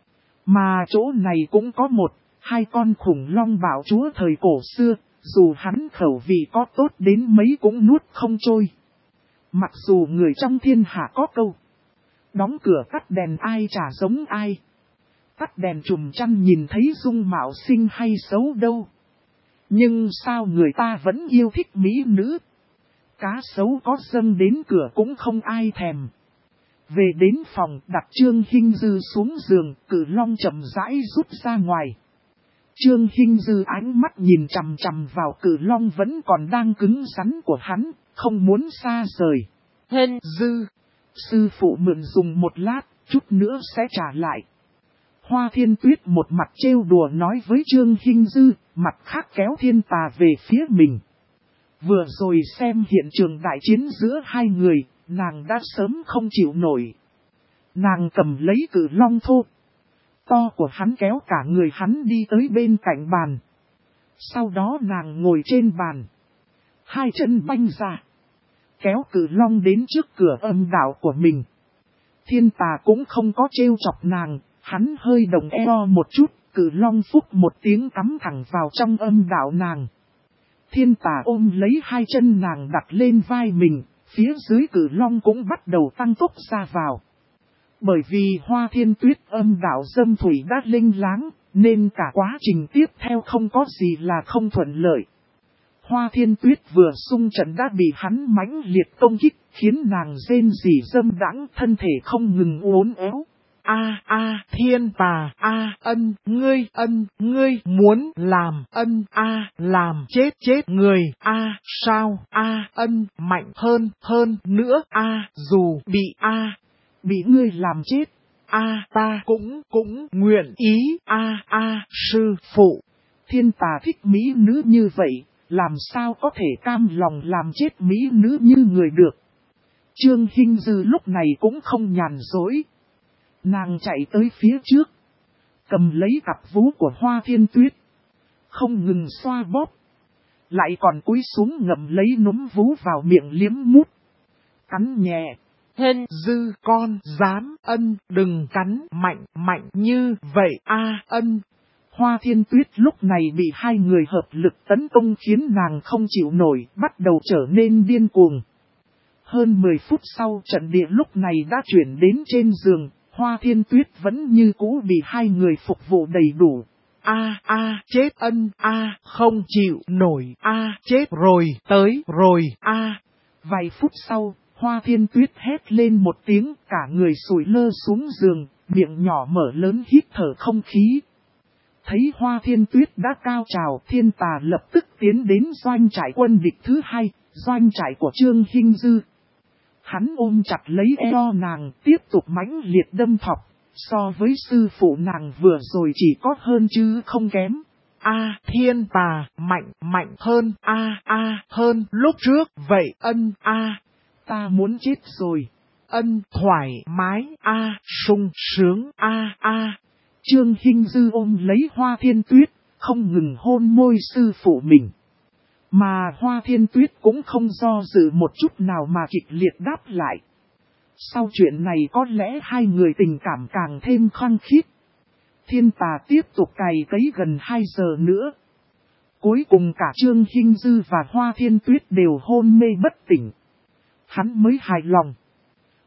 Mà chỗ này cũng có hai con khủng long bảo chúa thời cổ xưa, dù hắn khẩu vị có tốt đến mấy cũng nuốt không trôi. Mặc dù người trong thiên hạ có câu, đóng cửa tắt đèn ai chả giống ai. Tắt đèn chùm chăn nhìn thấy dung mạo xinh hay xấu đâu. Nhưng sao người ta vẫn yêu thích mỹ nữ? Cá sấu có dâng đến cửa cũng không ai thèm. Về đến phòng, đặt Trương Hình Dư xuống giường, Cử Long chậm rãi rút ra ngoài. Trương Hình Dư ánh mắt nhìn chằm chằm vào Cử Long vẫn còn đang cứng rắn của hắn, không muốn xa rời. Hình Dư, sư phụ mượn dùng một lát, chút nữa sẽ trả lại. Hoa Thiên Tuyết một mặt trêu đùa nói với Trương Hình Dư, mặt khác kéo Thiên Tà về phía mình. Vừa rồi xem hiện trường đại chiến giữa hai người, nàng đã sớm không chịu nổi. Nàng cầm lấy Cử Long thô to của hắn kéo cả người hắn đi tới bên cạnh bàn. Sau đó nàng ngồi trên bàn, hai chân banh ra, kéo Cử Long đến trước cửa âm đạo của mình. Thiên Tà cũng không có trêu chọc nàng, hắn hơi đồng eo một chút, Cử Long phúc một tiếng cắm thẳng vào trong âm đạo nàng. Thiên Tà ôm lấy hai chân nàng đặt lên vai mình, phía dưới Cử Long cũng bắt đầu tăng tốc ra vào. Bởi vì Hoa Thiên Tuyết âm đạo dâm thủy đã linh láng, nên cả quá trình tiếp theo không có gì là không thuận lợi. Hoa Thiên Tuyết vừa xung trận đã bị hắn mãnh liệt công kích, khiến nàng rên rỉ dâm đãng, thân thể không ngừng uốn éo. Thiên Tà, ngươi muốn làm làm chết người, sao, mạnh hơn nữa, dù bị ngươi làm chết, ta cũng nguyện ý, sư phụ. Thiên Tà thích mỹ nữ như vậy, làm sao có thể cam lòng làm chết mỹ nữ như người được. Trương Hình Dư lúc này cũng không nhàn dối. Nàng chạy tới phía trước, cầm lấy cặp vú của Hoa Thiên Tuyết, không ngừng xoa bóp, lại còn cúi xuống ngậm lấy núm vú vào miệng liếm mút, cắn nhẹ. Hình Dư con dám, đừng cắn mạnh như vậy, Hoa Thiên Tuyết lúc này bị hai người hợp lực tấn công khiến nàng không chịu nổi, bắt đầu trở nên điên cuồng. Hơn 10 phút sau, trận địa lúc này đã chuyển đến trên giường. Hoa Thiên Tuyết vẫn như cũ bị hai người phục vụ đầy đủ. Chết, không chịu nổi, chết rồi, tới rồi, Vài phút sau, Hoa Thiên Tuyết hét lên một tiếng, cả người sủi lơ xuống giường, miệng nhỏ mở lớn hít thở không khí. Thấy Hoa Thiên Tuyết đã cao trào, Thiên Tà lập tức tiến đến doanh trại quân địch thứ hai, doanh trại của Trương Hình Dư. Hắn ôm chặt lấy eo nàng, tiếp tục mãnh liệt đâm thọc, so với sư phụ nàng vừa rồi chỉ có hơn chứ không kém. Thiên Tà, mạnh hơn, hơn lúc trước, vậy, ta muốn chết rồi, thoải mái, sung sướng, Trương Hình Dư ôm lấy Hoa Thiên Tuyết, không ngừng hôn môi sư phụ mình. Mà Hoa Thiên Tuyết cũng không do dự một chút nào mà kịch liệt đáp lại. Sau chuyện này có lẽ hai người tình cảm càng thêm khăng khít. Thiên Tà tiếp tục cày cấy gần 2 giờ nữa. Cuối cùng cả Trương Hình Dư và Hoa Thiên Tuyết đều hôn mê bất tỉnh. Hắn mới hài lòng.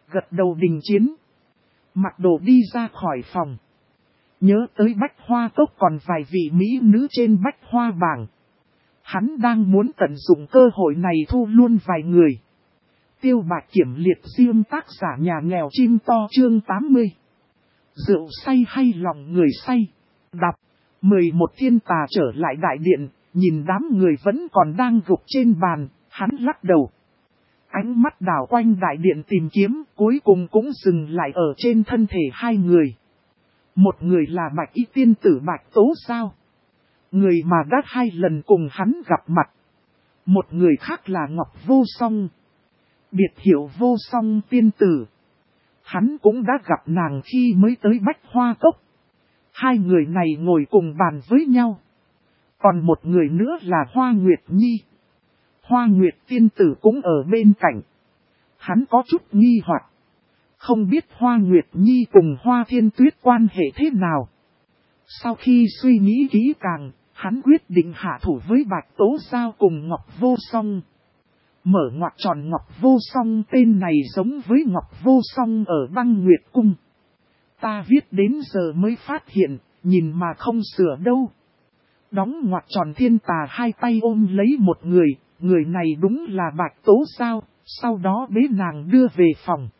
gật đầu đình chiến. Mặc đồ đi ra khỏi phòng. Nhớ tới Bách Hoa Cốc còn vài vị mỹ nữ trên Bách Hoa bảng. Hắn đang muốn tận dụng cơ hội này thu luôn vài người. Tiêu Bạch Kiểm liệt riêng tác giả nhà nghèo chim to chương 80. Rượu say hay lòng người say. Đọc. 11 thiên tà trở lại đại điện, nhìn đám người vẫn còn đang gục trên bàn, hắn lắc đầu. Ánh mắt đảo quanh đại điện tìm kiếm, cuối cùng cũng dừng lại ở trên thân thể hai người. Một người là Bạch Y tiên tử Bạch Tố Sao, người mà đã 2 lần cùng hắn gặp mặt. Một người khác là Ngọc Vô Song, biệt hiệu Vô Song tiên tử. Hắn cũng đã gặp nàng khi mới tới Bách Hoa Cốc. Hai người này ngồi cùng bàn với nhau. Còn một người nữa là Hoa Nguyệt Nhi. Hoa Nguyệt tiên tử cũng ở bên cạnh. Hắn có chút nghi hoặc, không biết Hoa Nguyệt Nhi cùng Hoa Thiên Tuyết quan hệ thế nào. Sau khi suy nghĩ kỹ càng, hắn quyết định hạ thủ với Bạch Tố Sao cùng Ngọc Vô Song. Mở ngoặc tròn Ngọc Vô Song, tên này giống với Ngọc Vô Song ở Băng Nguyệt Cung. Ta viết đến giờ mới phát hiện, nhìn mà không sửa đâu. Đóng ngoặc tròn thiên tà hai tay ôm lấy một người này đúng là Bạch Tố Sao, sau đó bế nàng đưa về phòng.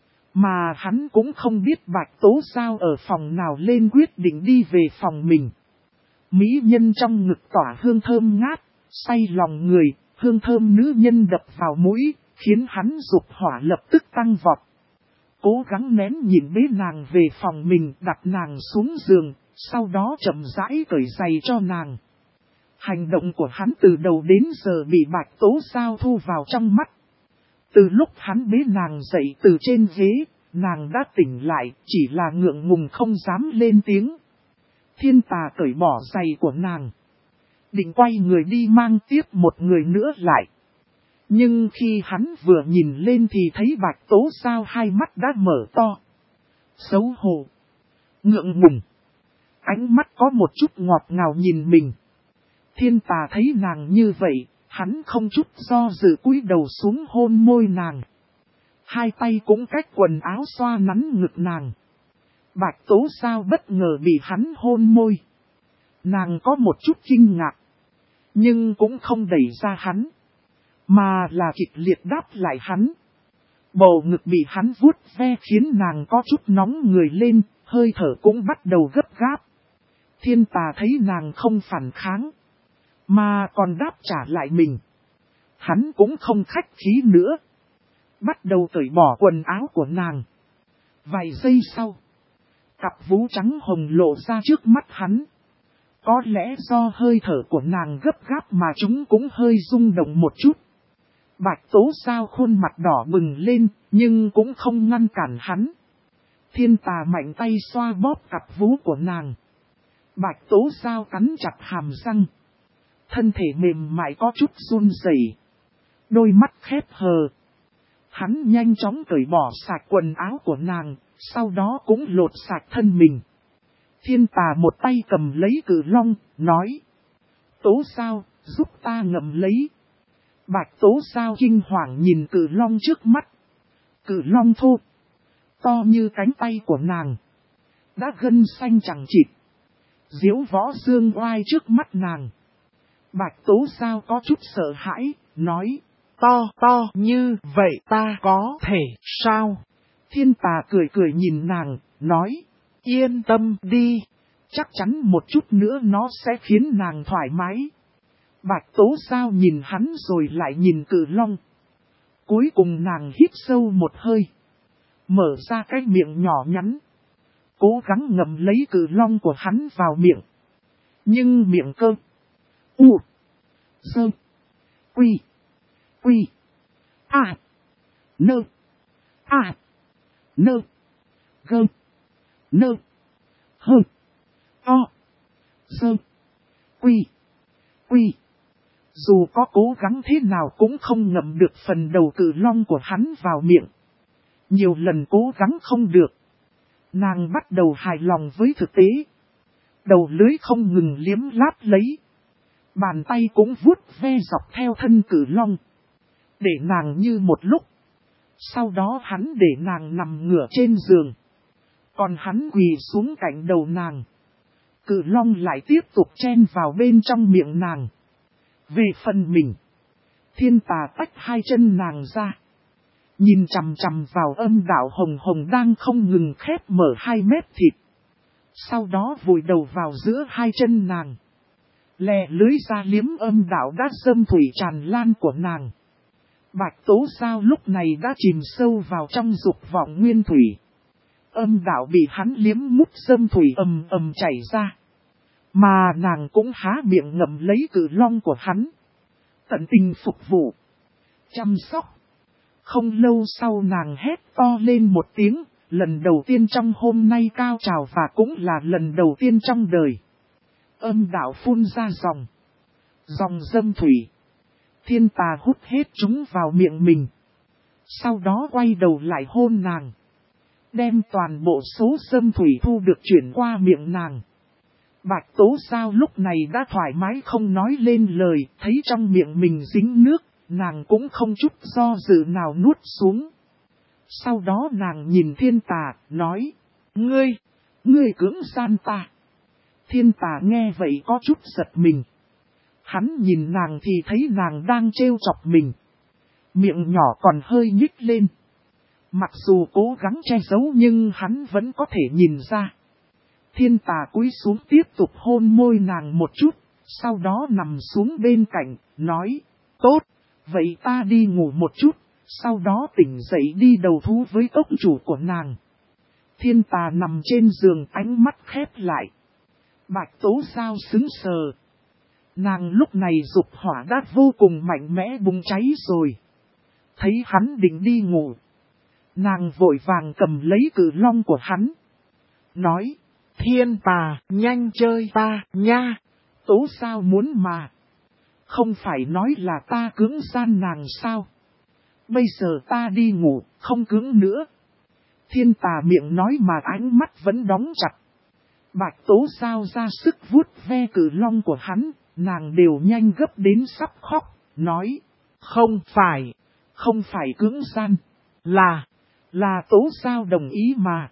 Mà hắn cũng không biết Bạch Tố Sao ở phòng nào lên quyết định đi về phòng mình. Mỹ nhân trong ngực tỏa hương thơm ngát, say lòng người, hương thơm nữ nhân đập vào mũi, khiến hắn dục hỏa lập tức tăng vọt. Cố gắng nén nhìn bế nàng về phòng mình, đặt nàng xuống giường, sau đó chậm rãi cởi giày cho nàng. Hành động của hắn từ đầu đến giờ bị Bạch Tố Sao thu vào trong mắt. Từ lúc hắn bế nàng dậy từ trên ghế, nàng đã tỉnh lại, chỉ là ngượng ngùng không dám lên tiếng. Thiên tà cởi bỏ giày của nàng, định quay người đi mang tiếp một người nữa lại. Nhưng khi hắn vừa nhìn lên thì thấy Bạch Tố Sao hai mắt đã mở to. Xấu hổ, ngượng ngùng, ánh mắt có một chút ngọt ngào nhìn mình. Thiên tà thấy nàng như vậy, hắn không chút do dự cúi đầu xuống hôn môi nàng. Hai tay cũng cách quần áo xoa nắn ngực nàng. Bạch Tố Sao bất ngờ bị hắn hôn môi. Nàng có một chút kinh ngạc, nhưng cũng không đẩy ra hắn, mà là kịch liệt đáp lại hắn. Bầu ngực bị hắn vuốt ve khiến nàng có chút nóng người lên, hơi thở cũng bắt đầu gấp gáp. Thiên tà thấy nàng không phản kháng, mà còn đáp trả lại mình. Hắn cũng không khách khí nữa, bắt đầu cởi bỏ quần áo của nàng. Vài giây sau, cặp vú trắng hồng lộ ra trước mắt hắn. Có lẽ do hơi thở của nàng gấp gáp mà chúng cũng hơi rung động một chút. Bạch Tố Sao khuôn mặt đỏ bừng lên, nhưng cũng không ngăn cản hắn. Thiên tà mạnh tay xoa bóp cặp vú của nàng. Bạch Tố Sao cắn chặt hàm răng. Thân thể mềm mại có chút run rẩy, đôi mắt khép hờ. Hắn nhanh chóng cởi bỏ sạch quần áo của nàng, sau đó cũng lột sạch thân mình. Thiên tà một tay cầm lấy cự long, nói: Tố Sao, giúp ta ngậm lấy. Bạch Tố Sao kinh hoàng nhìn cự long trước mắt. Cự long thô, to như cánh tay của nàng, đã gân xanh chẳng chịt, diễu võ dương oai trước mắt nàng. Bạch Tố Sao có chút sợ hãi, nói: To như vậy ta có thể sao? Thiên tà cười cười nhìn nàng, nói: Yên tâm đi, chắc chắn một chút nữa nó sẽ khiến nàng thoải mái. Bạch Tố Sao nhìn hắn rồi lại nhìn cự long. Cuối cùng nàng hít sâu một hơi, mở ra cái miệng nhỏ nhắn, cố gắng ngậm lấy cự long của hắn vào miệng. Nhưng miệng cơ u sơ quy a nơ a nơ gơ nơ hơ o sơ quy. Dù có cố gắng thế nào cũng không ngậm được phần đầu cự long của hắn vào miệng. Nhiều lần cố gắng không được, nàng bắt đầu hài lòng với thực tế. Đầu lưới không ngừng liếm láp lấy, bàn tay cũng vuốt ve dọc theo thân cự long. Để nàng như một lúc Sau đó hắn để nàng nằm ngửa trên giường. Còn hắn quỳ xuống cạnh đầu nàng. Cự long lại tiếp tục chen vào bên trong miệng nàng. Về phần mình, thiên tà tách hai chân nàng ra. Nhìn chằm chằm vào âm đạo hồng hồng đang không ngừng khép mở 2 mét thịt. Sau đó vùi đầu vào giữa hai chân nàng. Lè lưới ra liếm âm đạo đã dâm thủy tràn lan của nàng. Bạch Tố Giao lúc này đã chìm sâu vào trong dục vọng nguyên thủy. Âm đạo bị hắn liếm mút dâm thủy ầm ầm chảy ra. Mà nàng cũng há miệng ngậm lấy cự long của hắn. Tận tình phục vụ. Chăm sóc. Không lâu sau nàng hét to lên một tiếng. Lần đầu tiên trong hôm nay cao trào và cũng là lần đầu tiên trong đời. Âm đạo phun ra dòng. Dòng dâm thủy. Thiên tà hút hết chúng vào miệng mình. Sau đó quay đầu lại hôn nàng. Đem toàn bộ số dâm thủy thu được chuyển qua miệng nàng. Bạch Tố Giao lúc này đã thoải mái không nói lên lời. Thấy trong miệng mình dính nước. Nàng cũng không chút do dự nào nuốt xuống. Sau đó nàng nhìn thiên tà, nói. Ngươi cưỡng gian ta. Thiên tà nghe vậy có chút giật mình. Hắn nhìn nàng thì thấy nàng đang trêu chọc mình. Miệng nhỏ còn hơi nhích lên. Mặc dù cố gắng che giấu nhưng hắn vẫn có thể nhìn ra. Thiên tà cúi xuống tiếp tục hôn môi nàng một chút. Sau đó nằm xuống bên cạnh, nói. Tốt, vậy ta đi ngủ một chút. Sau đó tỉnh dậy đi đầu thú với tốc chủ của nàng. Thiên tà nằm trên giường ánh mắt khép lại. Bạch Tố Giao sững sờ. Nàng lúc này dục hỏa đã vô cùng mạnh mẽ bùng cháy rồi. Thấy hắn định đi ngủ. Nàng vội vàng cầm lấy cự long của hắn. Nói, thiên tà, nhanh chơi ta, nha. Tố Giao muốn mà. Không phải nói là ta cưỡng gian nàng sao? Bây giờ ta đi ngủ, không cưỡng nữa. Thiên tà miệng nói mà ánh mắt vẫn đóng chặt. Bạch Tố Giao ra sức vuốt ve cự long của hắn, nàng đều nhanh gấp đến sắp khóc, nói. Không phải cưỡng gian, là Tố Giao đồng ý mà.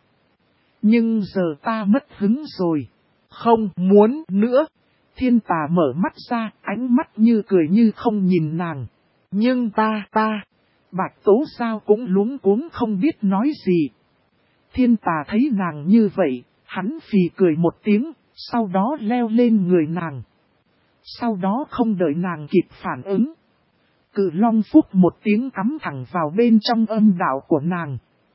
Nhưng giờ ta mất hứng rồi, không muốn nữa. Thiên tà mở mắt ra, ánh mắt như cười như không nhìn nàng. Nhưng ta. Bạch Tố Giao cũng luống cuống không biết nói gì. Thiên tà thấy nàng như vậy, hắn phì cười một tiếng, sau đó leo lên người nàng. Sau đó không đợi nàng kịp phản ứng. Cự long phúc một tiếng cắm thẳng vào bên trong âm đạo của nàng.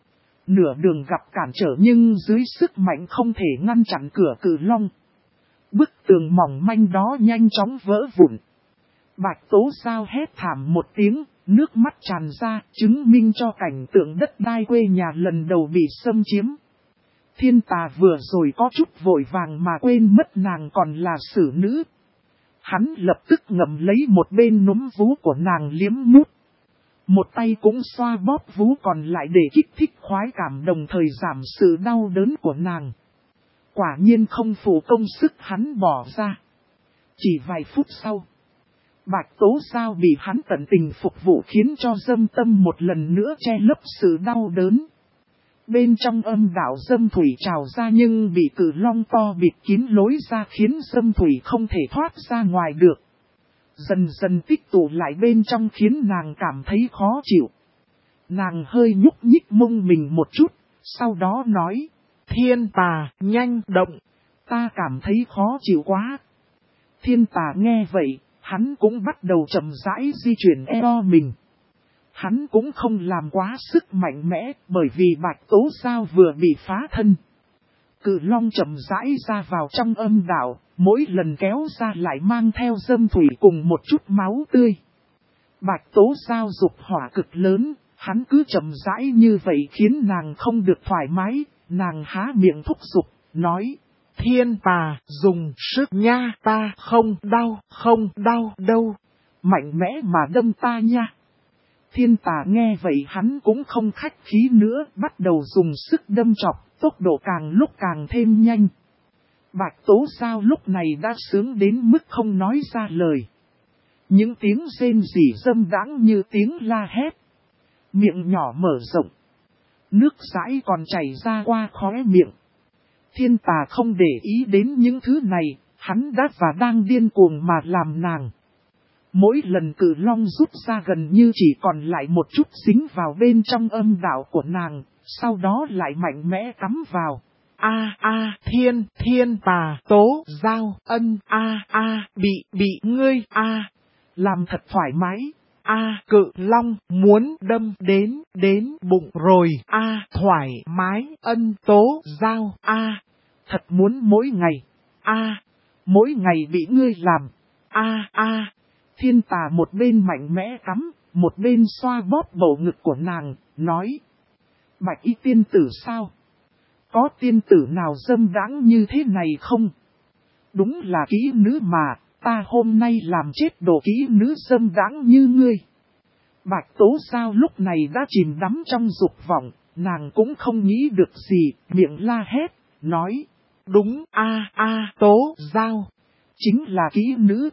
Nửa đường gặp cản trở nhưng dưới sức mạnh không thể ngăn chặn cửa cự long. Bức tường mỏng manh đó nhanh chóng vỡ vụn. Bạch Tố Giao hét thảm một tiếng, nước mắt tràn ra, chứng minh cho cảnh tượng đất đai quê nhà lần đầu bị xâm chiếm. Thiên tà vừa rồi có chút vội vàng mà quên mất nàng còn là xử nữ. Hắn lập tức ngậm lấy một bên núm vú của nàng liếm mút. Một tay cũng xoa bóp vú còn lại để kích thích khoái cảm đồng thời giảm sự đau đớn của nàng. Quả nhiên không phụ công sức hắn bỏ ra. Chỉ vài phút sau, Bạch Tố Giao bị hắn tận tình phục vụ khiến cho dâm tâm một lần nữa che lấp sự đau đớn. Bên trong âm đạo dâm thủy trào ra nhưng bị cự long to bịt kín lối ra khiến dâm thủy không thể thoát ra ngoài được. Dần dần tích tụ lại bên trong khiến nàng cảm thấy khó chịu. Nàng hơi nhúc nhích mông mình một chút, sau đó nói, thiên tà, nhanh động, ta cảm thấy khó chịu quá. Thiên tà nghe vậy, hắn cũng bắt đầu chậm rãi di chuyển eo mình. Hắn cũng không làm quá sức mạnh mẽ bởi vì Bạch Tố Giao vừa bị phá thân. Cự long chậm rãi ra vào trong âm đạo, mỗi lần kéo ra lại mang theo dâm thủy cùng một chút máu tươi. Bạch Tố Giao dục hỏa cực lớn, hắn cứ chậm rãi như vậy khiến nàng không được thoải mái, nàng há miệng thúc giục, nói. Thiên tà, dùng sức nha, ta không đau đâu, mạnh mẽ mà đâm ta nha. Thiên tà nghe vậy hắn cũng không khách khí nữa, bắt đầu dùng sức đâm chọc, tốc độ càng lúc càng thêm nhanh. Bạch Tố Giao lúc này đã sướng đến mức không nói ra lời. Những tiếng rên rỉ dâm đãng như tiếng la hét. Miệng nhỏ mở rộng. Nước dãi còn chảy ra qua khóe miệng. Thiên Tà không để ý đến những thứ này, hắn đã và đang điên cuồng mà làm nàng. Mỗi lần Cự Long rút ra gần như chỉ còn lại một chút dính vào bên trong âm đạo của nàng, sau đó lại mạnh mẽ cắm vào. Thiên Tà tố giao ân bị ngươi làm thật thoải mái. Cự Long muốn đâm đến bụng rồi. Thoải mái ân tố giao. Thật muốn mỗi ngày. Mỗi ngày bị ngươi làm. Thiên Tà một bên mạnh mẽ cắm, một bên xoa bóp bầu ngực của nàng, nói. Bạch y tiên tử sao? Có tiên tử nào dâm đãng như thế này không? Đúng là kỹ nữ mà, ta hôm nay làm chết đồ kỹ nữ dâm đãng như ngươi. Bạch Tố Giao lúc này đã chìm đắm trong dục vọng, nàng cũng không nghĩ được gì, miệng la hét, nói. Đúng, Tố Giao, chính là kỹ nữ.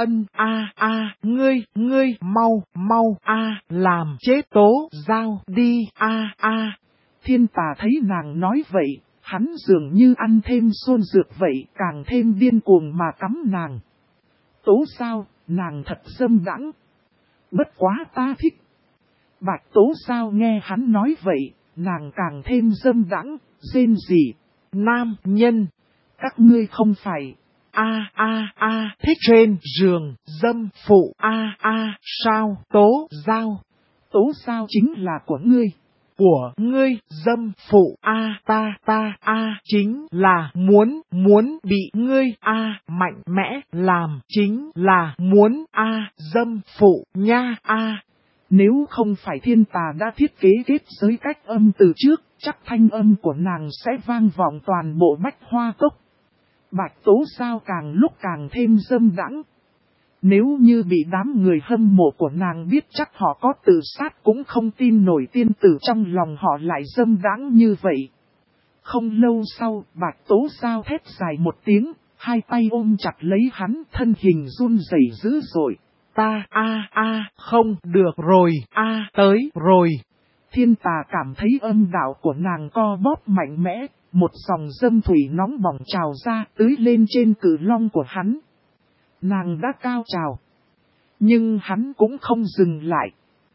Ngươi, mau, làm chết Tố Giao đi, Thiên Tà thấy nàng nói vậy, hắn dường như ăn thêm xuân dược vậy, càng thêm điên cuồng mà cắm nàng. Tố Giao, nàng thật dâm đãng. Bất quá ta thích. Bạch Tố Giao nghe hắn nói vậy, nàng càng thêm dâm đãng, rên rỉ. Nam nhân, các ngươi không phải. Thích trên giường, dâm phụ. Sao, Tố Giao. Tố Giao chính là của ngươi. Của ngươi, dâm phụ. Ta, chính là muốn bị ngươi, mạnh mẽ làm, chính là muốn, dâm phụ nha, Nếu không phải Thiên Tà đã thiết kế kết giới cách âm từ trước, chắc thanh âm của nàng sẽ vang vọng toàn bộ Bách Hoa Cốc. Bạch Tố Giao càng lúc càng thêm dâm đãng. Nếu như bị đám người hâm mộ của nàng biết, chắc họ có tự sát cũng không tin nổi tiên tử trong lòng họ lại dâm đãng như vậy. Không lâu sau, Bạch Tố Giao thét dài một tiếng, hai tay ôm chặt lấy hắn, thân hình run rẩy dữ dội. Ta, không được rồi, tới rồi. Thiên Tà cảm thấy âm đạo của nàng co bóp mạnh mẽ, một dòng dâm thủy nóng bỏng trào ra tưới lên trên Cự Long của hắn. Nàng đã cao trào. Nhưng hắn cũng không dừng lại.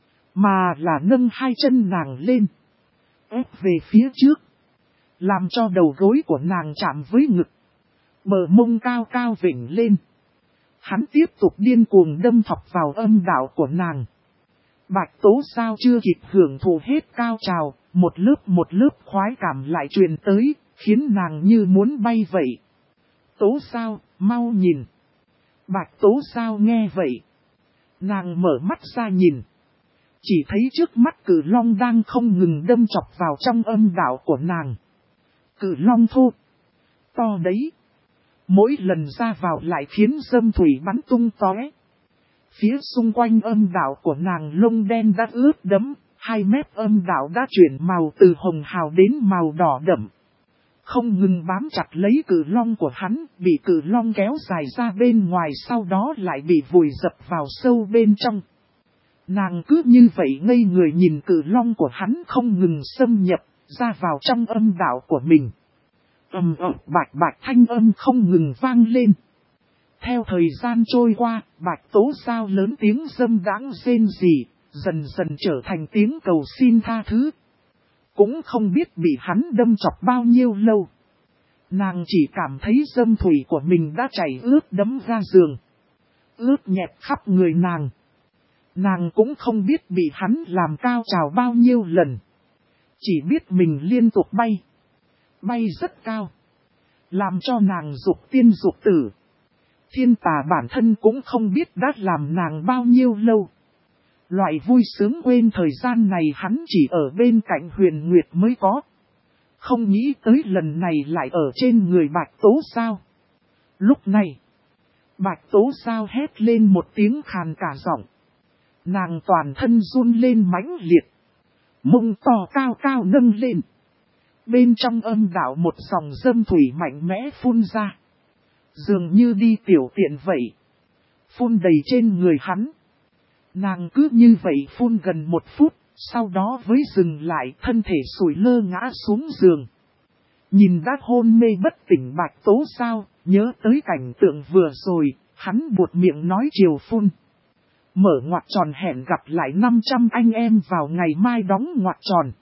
Mà là nâng hai chân nàng lên. Ép về phía trước. Làm cho đầu gối của nàng chạm với ngực. Bờ mông cao cao vểnh lên. Hắn tiếp tục điên cuồng đâm thọc vào âm đạo của nàng. Bạch Tố Giao chưa kịp hưởng thụ hết cao trào, một lớp khoái cảm lại truyền tới, khiến nàng như muốn bay vậy. Tố Giao, mau nhìn. Bạch Tố Giao nghe vậy. Nàng mở mắt ra nhìn. Chỉ thấy trước mắt Cự Long đang không ngừng đâm chọc vào trong âm đạo của nàng. Cự Long thô. To đấy. Mỗi lần ra vào lại khiến dâm thủy bắn tung tóe. Phía xung quanh âm đạo của nàng lông đen đã ướt đẫm, hai mép âm đạo đã chuyển màu từ hồng hào đến màu đỏ đậm. Không ngừng bám chặt lấy Cự Long của hắn, bị Cự Long kéo dài ra bên ngoài, sau đó lại bị vùi dập vào sâu bên trong. Nàng cứ như vậy ngây người nhìn Cự Long của hắn không ngừng xâm nhập, ra vào trong âm đạo của mình. Bạch bạch thanh âm không ngừng vang lên. Theo thời gian trôi qua, Bạch Tố Giao lớn tiếng dâm đãng rên rỉ, dần dần trở thành tiếng cầu xin tha thứ. Cũng không biết bị hắn đâm chọc bao nhiêu lâu. Nàng chỉ cảm thấy dâm thủy của mình đã chảy ướt đẫm ra giường. Ướt nhẹp khắp người nàng. Nàng cũng không biết bị hắn làm cao trào bao nhiêu lần. Chỉ biết mình liên tục bay. Bay rất cao. Làm cho nàng dục tiên dục tử. Thiên Tà bản thân cũng không biết đã làm nàng bao nhiêu lâu. Loại vui sướng quên thời gian này hắn chỉ ở bên cạnh Huyền Nguyệt mới có. Không nghĩ tới lần này lại ở trên người Bạch Tố Giao. Lúc này, Bạch Tố Giao hét lên một tiếng khàn cả giọng. Nàng toàn thân run lên mãnh liệt. Mông to cao cao nâng lên. Bên trong âm đạo một dòng dâm thủy mạnh mẽ phun ra. Dường như đi tiểu tiện vậy. Phun đầy trên người hắn. Nàng cứ như vậy phun gần 1 phút, Sau đó với dừng lại thân thể sủi lơ ngã xuống giường. Nhìn đã hôn mê bất tỉnh Bạch Tố Sao, nhớ tới cảnh tượng vừa rồi, hắn buột miệng nói chiều phun. Mở ngoặc tròn hẹn gặp lại 500 anh em vào ngày mai đóng ngoặc tròn.